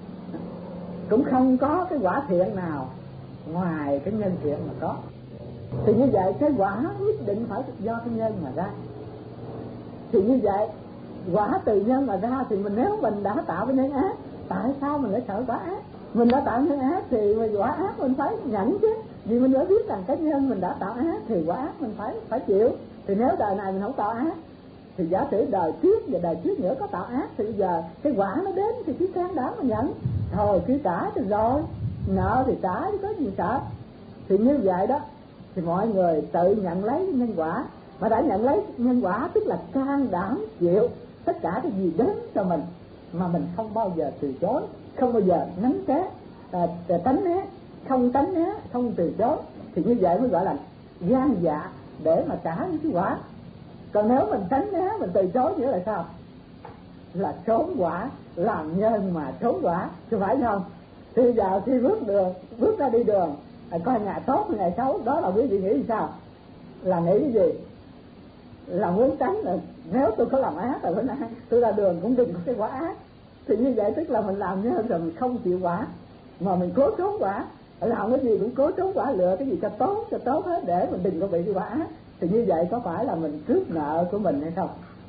cũng không có cái quả thiện nào ngoài cái nhân thiện mà có. Thì như vậy cái quả nhất định phải do cái nhân mà ra. Thì như vậy quả từ nhân mà ra, thì mình nếu mình đã tạo cái nhân ác, tại sao mình lại sợ quả ác? Mình đã tạo nhân ác thì quả ác mình phải nhận chứ, vì mình đã biết rằng cái nhân mình đã tạo ác thì quả ác mình phải phải chịu. Thì nếu đời này mình không tạo ác thì giả sử đời trước và đời trước nữa có tạo ác, thì bây giờ cái quả nó đến thì cứ can đảm mà nhận thôi, cứ trả thì rồi, nợ thì trả chứ có gì sợ. Thì như vậy đó thì mọi người tự nhận lấy nhân quả, mà đã nhận lấy nhân quả tức là can đảm chịu tất cả cái gì đến cho mình, mà mình không bao giờ từ chối, không bao giờ nắm té, à, tránh né, không tránh né, không từ chối. Thì như vậy mới gọi là gan dạ để mà trả những cái quả. Còn nếu mình tránh né, mình từ chối nữa là sao? Là trốn quả, làm nhân mà trốn quả, chứ phải không? Thì giờ khi bước đường, bước ra đi đường, à, coi ngày tốt hay ngày xấu, đó là quý vị nghĩ sao? Là nghĩ cái gì? Là muốn tránh là nếu tôi có làm ác rồi bữa nay tôi ra đường cũng đừng có cái quả ác. Thì như vậy tức là mình làm nhân rồi mình không chịu quả, mà mình cố trốn quả, làm cái gì cũng cố trốn quả, lựa cái gì cho tốt cho tốt hết để mình đừng có bị cái quả ác. Thì như vậy có phải là mình cướp nợ của mình hay không?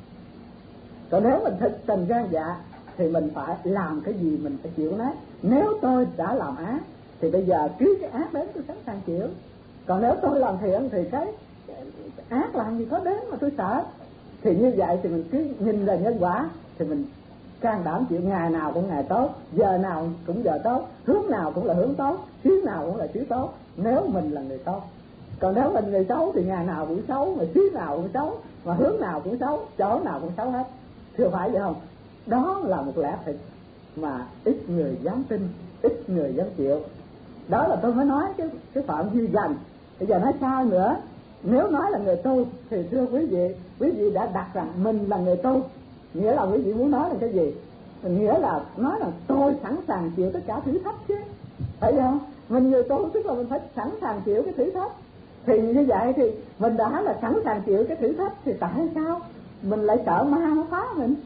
Còn nếu mình thực tình gan dạ thì mình phải làm cái gì mình phải chịu nấy. Nếu tôi đã làm ác thì bây giờ cứ cái ác đến tôi sẵn sàng chịu. Còn nếu tôi làm thiện thì cái, cái ác làm gì có đến mà tôi sợ. Thì như vậy thì mình cứ nhìn là nhân quả, thì mình can đảm chịu. Ngày nào cũng ngày tốt, giờ nào cũng giờ tốt, hướng nào cũng là hướng tốt, xứ nào cũng là xứ tốt, nếu mình là người tốt. Còn nếu mình người xấu thì ngày nào cũng xấu, mà xứ nào cũng xấu, mà hướng nào cũng xấu, chỗ nào cũng xấu hết. Chưa phải vậy không? Đó là một lẽ thật mà ít người dám tin, ít người dám chịu. Đó là tôi mới nói cái, cái phạm vi gần. Bây giờ nói sao nữa? Nếu nói là người tu thì thưa quý vị, quý vị đã đặt rằng mình là người tu, nghĩa là quý vị muốn nói là cái gì? Nghĩa là nói là tôi sẵn sàng chịu tất cả thử thách chứ, phải không? Mình người tu tức là mình phải sẵn sàng chịu cái thử thách. Thì như vậy thì mình đã là sẵn sàng chịu cái thử thách, thì tại sao mình lại sợ ma nó phá mình?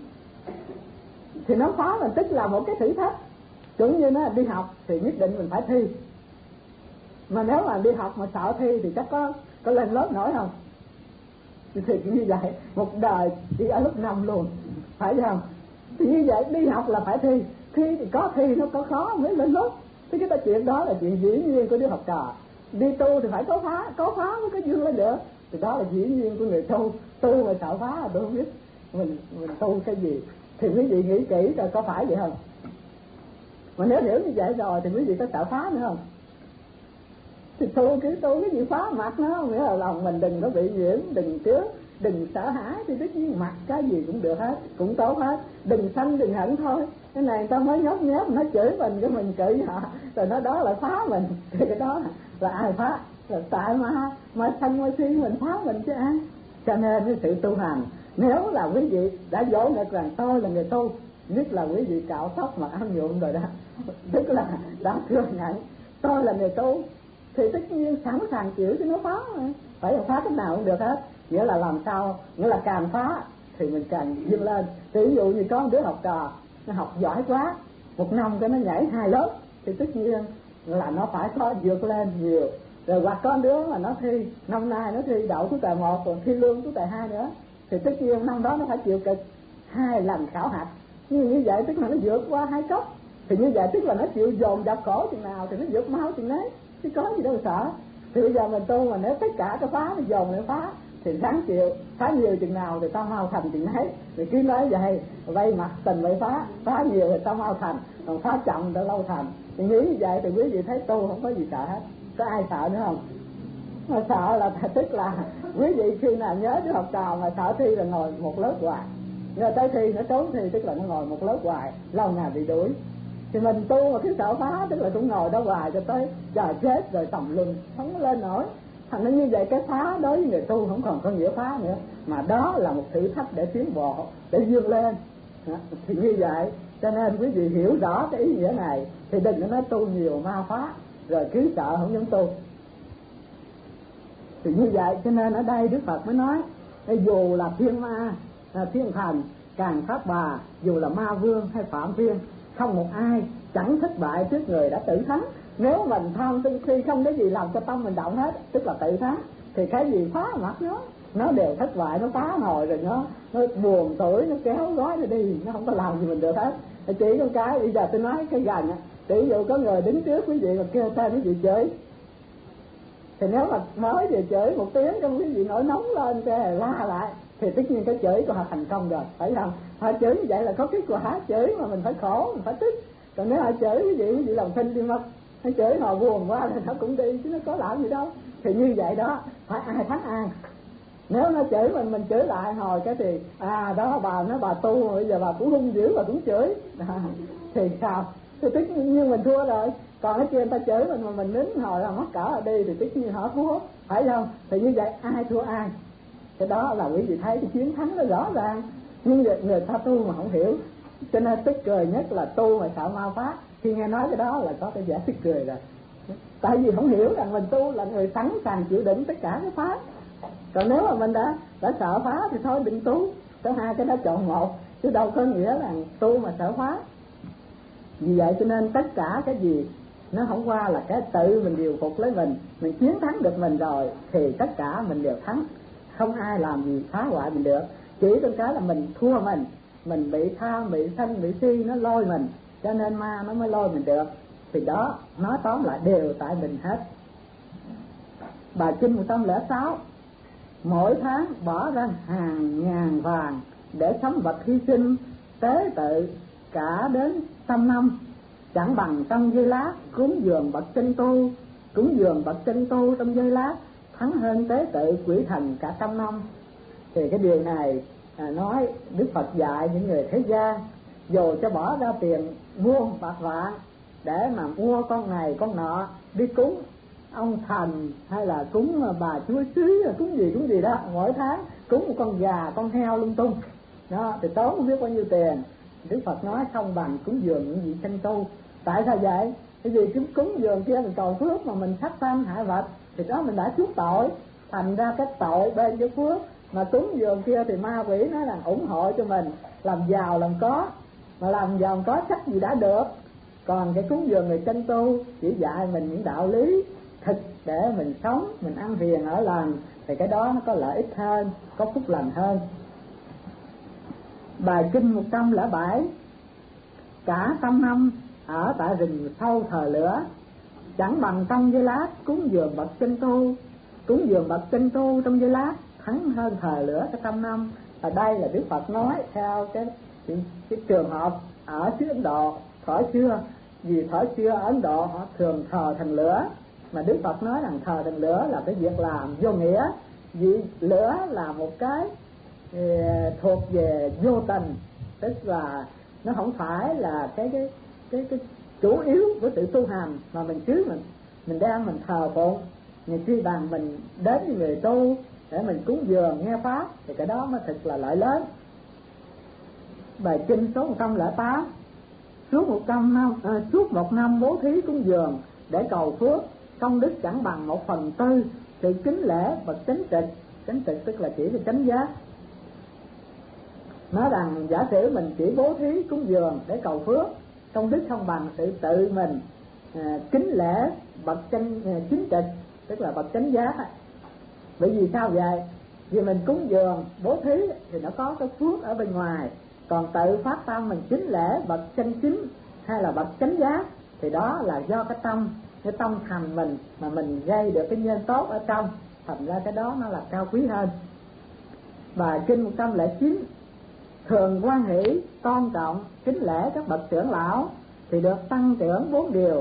Thì nó phá mình tức là một cái thử thách. Cũng như nó đi học thì nhất định mình phải thi, mà nếu mà đi học mà sợ thi thì chắc có có lên lớp nổi không? Thì như vậy một đời chỉ ở lớp năm luôn, phải không? Thì như vậy đi học là phải thi, thi thì có thi nó có khó mới lên lớp. Thì cái chuyện đó là chuyện dĩ nhiên của đứa học trò. Đi tu thì phải có phá, có phá mới có dương lên được. Thì đó là dĩ nhiên của người tu. Tu mà sợ phá là tôi không biết mình mình tu cái gì. Thì quý vị nghĩ kỹ coi có phải vậy không? Mà nếu hiểu như vậy rồi thì quý vị có sợ phá nữa không? Thì tu cứ tu cái gì phá mặt nó, nghĩa là lòng mình đừng có bị nhiễm, đừng trước, đừng sợ hãi, thì tất nhiên mặc cái gì cũng được hết, cũng tốt hết. Đừng sanh đừng hận thôi. Cái này người ta mới nhóc nhép nó chửi mình, cái mình chửi họ, rồi nó đó là phá mình. Thì cái đó là ai phá? Là tại ma, ma sanh ma si mình phá mình chứ ai. Cho nên cái sự tu hành, nếu là quý vị đã dỗ ngực rằng tôi là người tu, nhất là quý vị cạo tóc mà ăn nhuộm rồi đó, tức là đã thừa nhận tôi là người tu, thì tất nhiên sẵn sàng chịu chứ nó phá mà. Phải là phá cái nào cũng được hết. Nghĩa là làm sao, nghĩa là càng phá thì mình càng vươn lên. Ví dụ như có một đứa học trò nó học giỏi quá, một năm cái nó nhảy hai lớp, thì tất nhiên là nó phải có vượt lên nhiều. Rồi hoặc có đứa mà nó thi năm nay nó thi đậu tú tài một, còn thi lương tú tài hai nữa, thì tất nhiên năm đó nó phải chịu cực hai lần khảo hạch. Như như vậy tức là nó vượt qua hai cấp. Thì như vậy tức là nó chịu dồn dập khổ chừng nào thì nó vượt mau chừng đấy, chứ có gì đâu sợ. Thì bây giờ mình tu mà nếu tất cả cái phá nó dồn để phá thì ráng chịu, phá nhiều chừng nào thì tao mau thành chừng đấy. Thì cứ nói vậy, vay mặt tình vậy phá, phá nhiều thì tao mau thành, còn phá chậm tao lâu thành. Thì nghĩ như vậy thì quý vị thấy tu không có gì sợ hết. có ai sợ nữa không? Mà sợ là tức là quý vị khi nào nhớ đứa học trò mà sợ thi là ngồi một lớp hoài, rồi tới thi nó trốn thi tức là nó ngồi một lớp hoài, lâu ngày bị đuổi. Thì mình tu mà cứ sợ phá tức là cũng ngồi đó hoài cho tới trời chết rồi tầm luân không có lên nổi. Thành ra như vậy cái phá đối với người tu không còn có nghĩa phá nữa, mà đó là một thử thách để tiến bộ, để vươn lên. Thì như vậy cho nên quý vị hiểu rõ cái ý nghĩa này thì đừng có nói tu nhiều ma phá rồi cứ sợ không dám tu. Thì như vậy cho nên ở đây Đức Phật mới nói dù là thiên ma, là thiên thần, càng pháp bà, dù là ma vương hay phạm viên, không một ai chẳng thất bại trước người đã tự thắng. Nếu mình tham sân si không có gì làm cho tâm mình động hết, tức là tự thắng, thì cái gì phá mặt nó nó đều thất bại, nó phá hồi rồi nó nó buồn tuổi, nó kéo gói nó đi, nó không có làm gì mình được hết. Chỉ con cái bây giờ tôi nói cái gần á, ví dụ có người đứng trước quý vị mà kêu tên quý vị chửi, thì nếu mà mới vừa chửi một tiếng trong quý vị nổi nóng lên cái la lại thì tất nhiên cái chửi của họ thành công rồi, phải không? Họ chửi như vậy là có kết quả, chửi mà mình phải khổ, mình phải tức. Còn nếu họ chửi quý vị, quý vị lòng tin đi mất, nó chửi họ buồn quá thì nó cũng đi chứ nó có làm gì đâu. Thì như vậy đó, phải ai thắng ai. Nếu nó chửi mình, mình chửi lại hồi cái thì à đó bà nói bà tu bây giờ bà cũng hung dữ, bà cũng chửi à, thì sao? Thì tất nhiên mình thua rồi. Còn cái kia người ta chửi mình mà mình nín hồi là mắc cỡ ở đi thì tất nhiên họ thua, phải không? Thì như vậy ai thua ai? Cái đó là quý vị thấy cái chiến thắng nó rõ ràng. Nhưng người, người ta tu mà không hiểu, cho nên tức cười nhất là tu mà sợ ma pháp. Khi nghe nói cái đó là có cái vẻ tức cười rồi. Tại vì không hiểu rằng mình tu là người sẵn sàng chịu đựng tất cả cái pháp. Còn nếu mà mình đã đã sợ phá thì thôi đừng tu. Có hai cái đó chọn một, chứ đâu có nghĩa là tu mà sợ phá. Vì vậy cho nên tất cả cái gì nó không qua là cái tự mình điều phục lấy mình, mình chiến thắng được mình rồi thì tất cả mình đều thắng, không ai làm gì phá hoại mình được. Chỉ trong cái là mình thua mình, mình bị tham, bị sân, bị si nó lôi mình, cho nên ma nó mới lôi mình được. Thì đó nói tóm lại đều tại mình hết. Bài kinh một trăm lẻ sáu, mỗi tháng bỏ ra hàng ngàn vàng để sắm vật hy sinh tế tự cả đến trăm năm, chẳng bằng trong giây lát cúng dường bậc chân tu, cúng dường bậc chân tu trong giây lát thắng hơn tế tự quỷ thần cả trăm năm. Thì cái điều này à, nói Đức Phật dạy những người thế gian dù cho bỏ ra tiền muôn bạc vạn để mà mua con này con nọ đi cúng ông thần hay là cúng bà chúa xứ, cúng gì cúng gì đó, mỗi tháng cúng một con gà con heo lung tung đó thì tốn không biết bao nhiêu tiền. Đức Phật nói không bằng cúng dường những vị chân tu. Tại sao vậy? Cái gì cúng cúng dường kia mình cầu phước mà mình sát sanh hại vật thì đó mình đã chuốc tội, thành ra cái tội bên với phước. Mà cúng dường kia thì ma quỷ nói là ủng hộ cho mình làm giàu làm có, mà làm giàu làm có chắc gì đã được. Còn cái cúng dường người chân tu chỉ dạy mình những đạo lý thực để mình sống, mình ăn hiền ở lành, thì cái đó nó có lợi ích hơn, có phúc lành hơn. Bài kinh một trăm lẻ bảy, cả trăm năm ở tại rừng sâu thờ lửa, chẳng bằng trong giây lát cúng dường bậc chân tu, cúng dường bậc chân tu trong giây lát thắng hơn thờ lửa cả trăm năm. Ở đây là Đức Phật nói theo cái, cái, cái trường hợp ở xứ Ấn Độ thuở xưa. Vì thuở xưa ở Ấn Độ họ thường thờ thần lửa, mà Đức Phật nói rằng thờ thần lửa là cái việc làm vô nghĩa, vì lửa là một cái eh, thuộc về vô tình, tức là nó không phải là cái cái cái cái chủ yếu của sự tu hành, mà mình cứ mình mình đang mình thờ phụng, mình khi bằng mình đến với người tu để mình cúng dường nghe pháp thì cái đó mới thực là lợi lớn. Bài kinh số một trăm lẻ tám, suốt một trăm năm à, suốt một năm bố thí cúng dường để cầu phước, công đức chẳng bằng một phần tư sự kính lễ và chánh trực. Chánh trực tức là chỉ về chánh giác. Nói rằng giả sử mình chỉ bố thí cúng dường để cầu phước, công đức không bằng sự tự mình à, kính lễ bậc chánh à, chính trực, tức là bậc chánh giác. Bởi vì sao vậy? Vì mình cúng dường bố thí thì nó có cái phước ở bên ngoài, còn tự phát tâm mình kính lễ bậc chân chính hay là bậc chánh giác thì đó là do cái tâm, cái tâm thành mình mà mình gây được cái nhân tốt ở trong, thành ra cái đó nó là cao quý hơn. Bài kinh một trăm lẻ chín, thường hoan hỷ tôn trọng kính lễ các bậc trưởng lão thì được tăng trưởng bốn điều: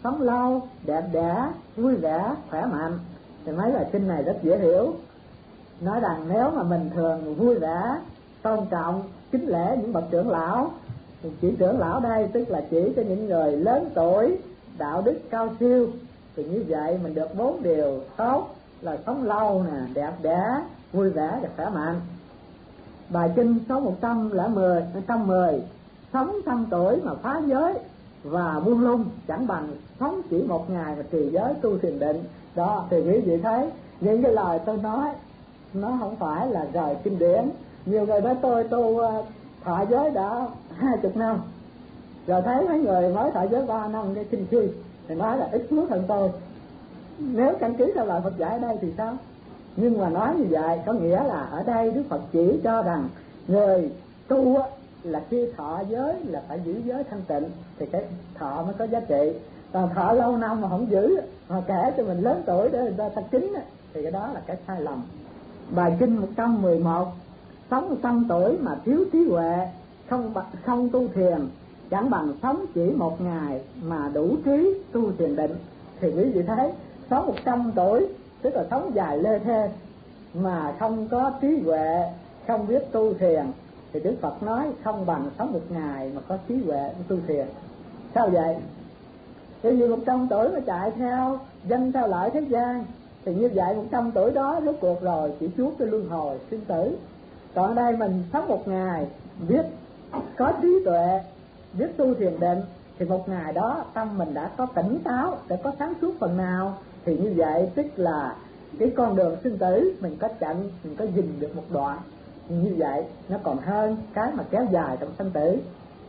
sống lâu, đẹp đẽ, vui vẻ, khỏe mạnh. Thì mấy bài kinh này rất dễ hiểu, nói rằng nếu mà mình thường vui vẻ, tôn trọng, kính lễ những bậc trưởng lão, thì chỉ trưởng lão đây tức là chỉ cho những người lớn tuổi, đạo đức cao siêu, thì như vậy mình được bốn điều tốt là sống lâu nè, đẹp đẽ, vui vẻ và khỏe mạnh. Bài kinh số một trăm lẻ mười, một trăm mười, sống trăm tuổi mà phá giới và buông lung chẳng bằng sống chỉ một ngày mà trì giới tu thiền định. Đó, thì quý vị thấy những cái lời tôi nói nó không phải là rời kinh điển. Nhiều người nói tôi tu thọ giới đã hai chục năm, rồi thấy mấy người mới thọ giới ba năm cái kinh khi thì nói là ít phước hơn tôi. Nếu căn cứ theo lời Phật dạy ở đây thì sao? Nhưng mà nói như vậy có nghĩa là ở đây Đức Phật chỉ cho rằng người tu là khi thọ giới là phải giữ giới thanh tịnh thì cái thọ mới có giá trị. Còn thọ lâu năm mà không giữ, mà kể cho mình lớn tuổi để người ta ta kính thì cái đó là cái sai lầm. Bài kinh một trăm mười một, sống trăm tuổi mà thiếu trí huệ, không không tu thiền chẳng bằng sống chỉ một ngày mà đủ trí tu thiền định. Thì quý vị thấy sống một trăm tuổi tức là sống dài lê thê mà không có trí huệ, không biết tu thiền, thì Đức Phật nói không bằng sống một ngày mà có trí huệ tu thiền. Sao vậy? Thì vì một trăm tuổi mà chạy theo danh theo lợi thế gian, thì như vậy một trăm tuổi đó rốt cuộc rồi chỉ chuốc cái luân hồi sinh tử. Còn ở đây mình sống một ngày biết có trí tuệ, biết tu thiền định, thì một ngày đó tâm mình đã có tỉnh táo, đã có sáng suốt phần nào, thì như vậy tức là cái con đường sinh tử mình có chặn, mình có dừng được một đoạn. Như vậy nó còn hơn cái mà kéo dài trong sinh tử.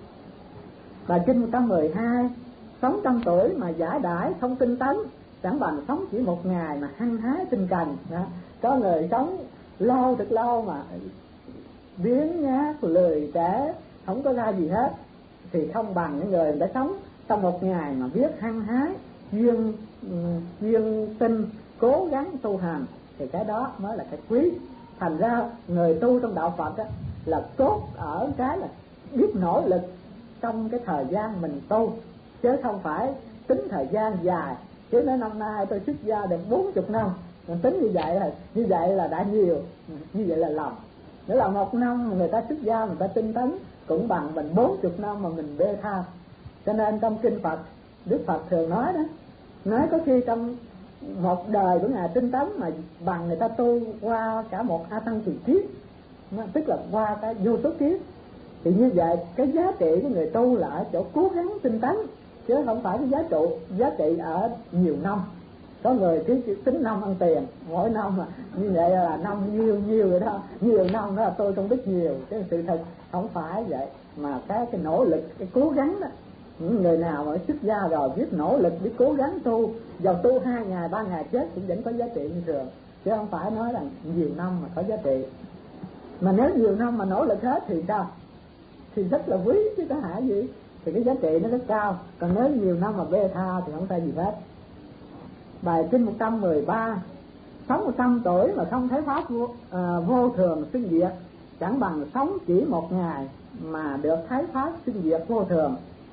Bài kinh một trăm mười hai, sống trăm tuổi mà giải đãi không tinh tấn chẳng bằng sống chỉ một ngày mà hăng hái tinh cần. Đó. Có người sống lâu thật lâu mà biếng nhác lười trễ không có ra gì hết thì không bằng những người đã sống trong một ngày mà biết hăng hái duyên duyên tinh cố gắng tu hành, thì cái đó mới là cái quý. Thành ra người tu trong đạo Phật á, là tốt ở cái là biết nỗ lực trong cái thời gian mình tu, chứ không phải tính thời gian dài. Chứ nói năm nay tôi xuất gia được bốn chục năm, mình tính như vậy là như vậy là đã nhiều, như vậy là lòng. Nếu là một năm người ta xuất gia người ta tinh tấn cũng bằng mình bốn chục năm mà mình bê tha. Cho nên trong kinh Phật Đức Phật thường nói đó, nói có khi trong một đời của ngài tinh tấn mà bằng người ta tu qua cả một a tăng kỳ kiếp, tức là qua cái vô số kiếp. Thì như vậy cái giá trị của người tu là ở chỗ cố gắng tinh tấn, chứ không phải cái giá trị giá trị ở nhiều năm. Có người cứ tính năm ăn tiền, mỗi năm mà như vậy là năm nhiều nhiều rồi đó, nhiều năm đó là tôi không biết nhiều. Cái sự thật không phải vậy, mà cái cái nỗ lực, cái cố gắng đó. Những người nào mà xuất gia rồi biết nỗ lực, biết cố gắng tu, dầu tu hai ngày ba ngày chết cũng vẫn có giá trị như thường, chứ không phải nói rằng nhiều năm mà có giá trị. Mà nếu nhiều năm mà nỗ lực hết thì sao? Thì rất là quý chứ có hại gì, thì cái giá trị nó rất cao. Còn nếu nhiều năm mà bê tha thì không phải gì hết. Bài kinh một trăm mười ba, sống một trăm tuổi mà không thấy pháp vô, à, vô thường sinh diệt chẳng bằng sống chỉ một ngày mà được thấy pháp sinh diệt vô thường.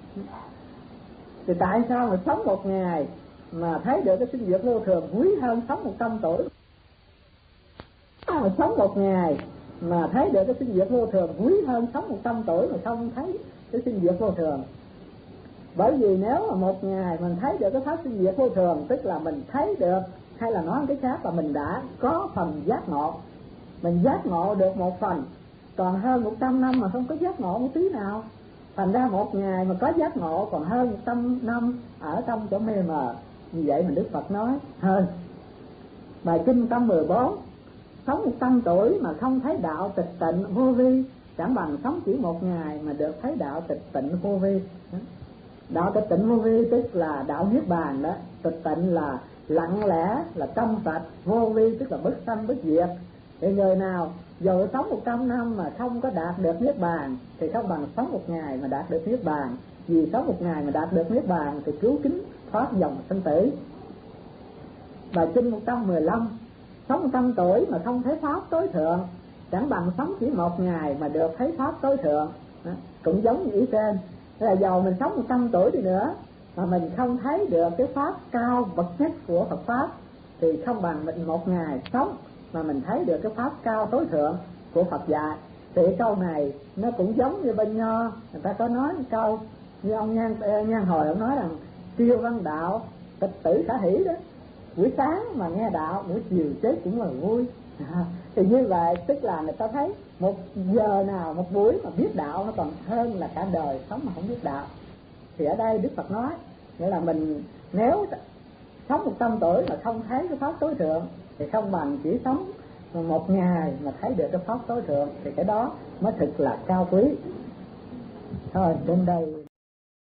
Thì tại sao mà sống một ngày mà thấy được cái sinh diệt vô thường quý hơn sống một trăm tuổi? Mà sống một ngày mà thấy được cái sinh diệt vô thường quý hơn sống một trăm tuổi mà không thấy cái sinh diệt vô thường. Bởi vì nếu mà một ngày mình thấy được cái pháp sinh diệt vô thường, tức là mình thấy được, hay là nói cái khác là mình đã có phần giác ngộ, mình giác ngộ được một phần. Còn hơn một trăm năm mà không có giác ngộ một tí nào. Thành ra một ngày mà có giác ngộ còn hơn một trăm năm ở trong chỗ mê mờ. Như vậy mình Đức Phật nói hơn. Bài kinh một trăm mười bốn, sống một trăm tuổi mà không thấy đạo tịch tịnh vô vi chẳng bằng sống chỉ một ngày mà được thấy đạo tịch tịnh vô vi. Đạo tịch tịnh vô vi tức là đạo niết bàn đó. Tịch tịnh là lặng lẽ, là trong sạch. Vô vi tức là bất sanh bất diệt. Thì người nào dù sống một trăm năm mà không có đạt được niết bàn thì không bằng sống một ngày mà đạt được niết bàn. Vì sống một ngày mà đạt được niết bàn thì cứu kính thoát dòng sinh tử. Bài kinh một trăm mười lăm, sống một trăm tuổi mà không thấy pháp tối thượng chẳng bằng sống chỉ một ngày mà được thấy pháp tối thượng. Đó, cũng giống như ý trên. Thế là dầu mình sống một trăm tuổi đi nữa mà mình không thấy được cái pháp cao bậc nhất của Phật pháp, thì không bằng mình một ngày sống mà mình thấy được cái pháp cao tối thượng của Phật dạy. Thì câu này nó cũng giống như bên Nho, người ta có nói một câu như ông Nhan Nhan Hồi ông nói rằng tiêu văn đạo tịch tử khả hỷ đó, buổi sáng mà nghe đạo, buổi chiều chết cũng là vui. À, thì như vậy tức là người ta thấy một giờ nào một buổi mà biết đạo nó còn hơn là cả đời sống mà không biết đạo. Thì ở đây Đức Phật nói nghĩa là mình nếu sống một trăm tuổi mà không thấy cái pháp tối thượng thì không bằng chỉ sống một ngày mà thấy được cái pháp tối thượng, thì cái đó mới thực là cao quý. Thôi đến đây.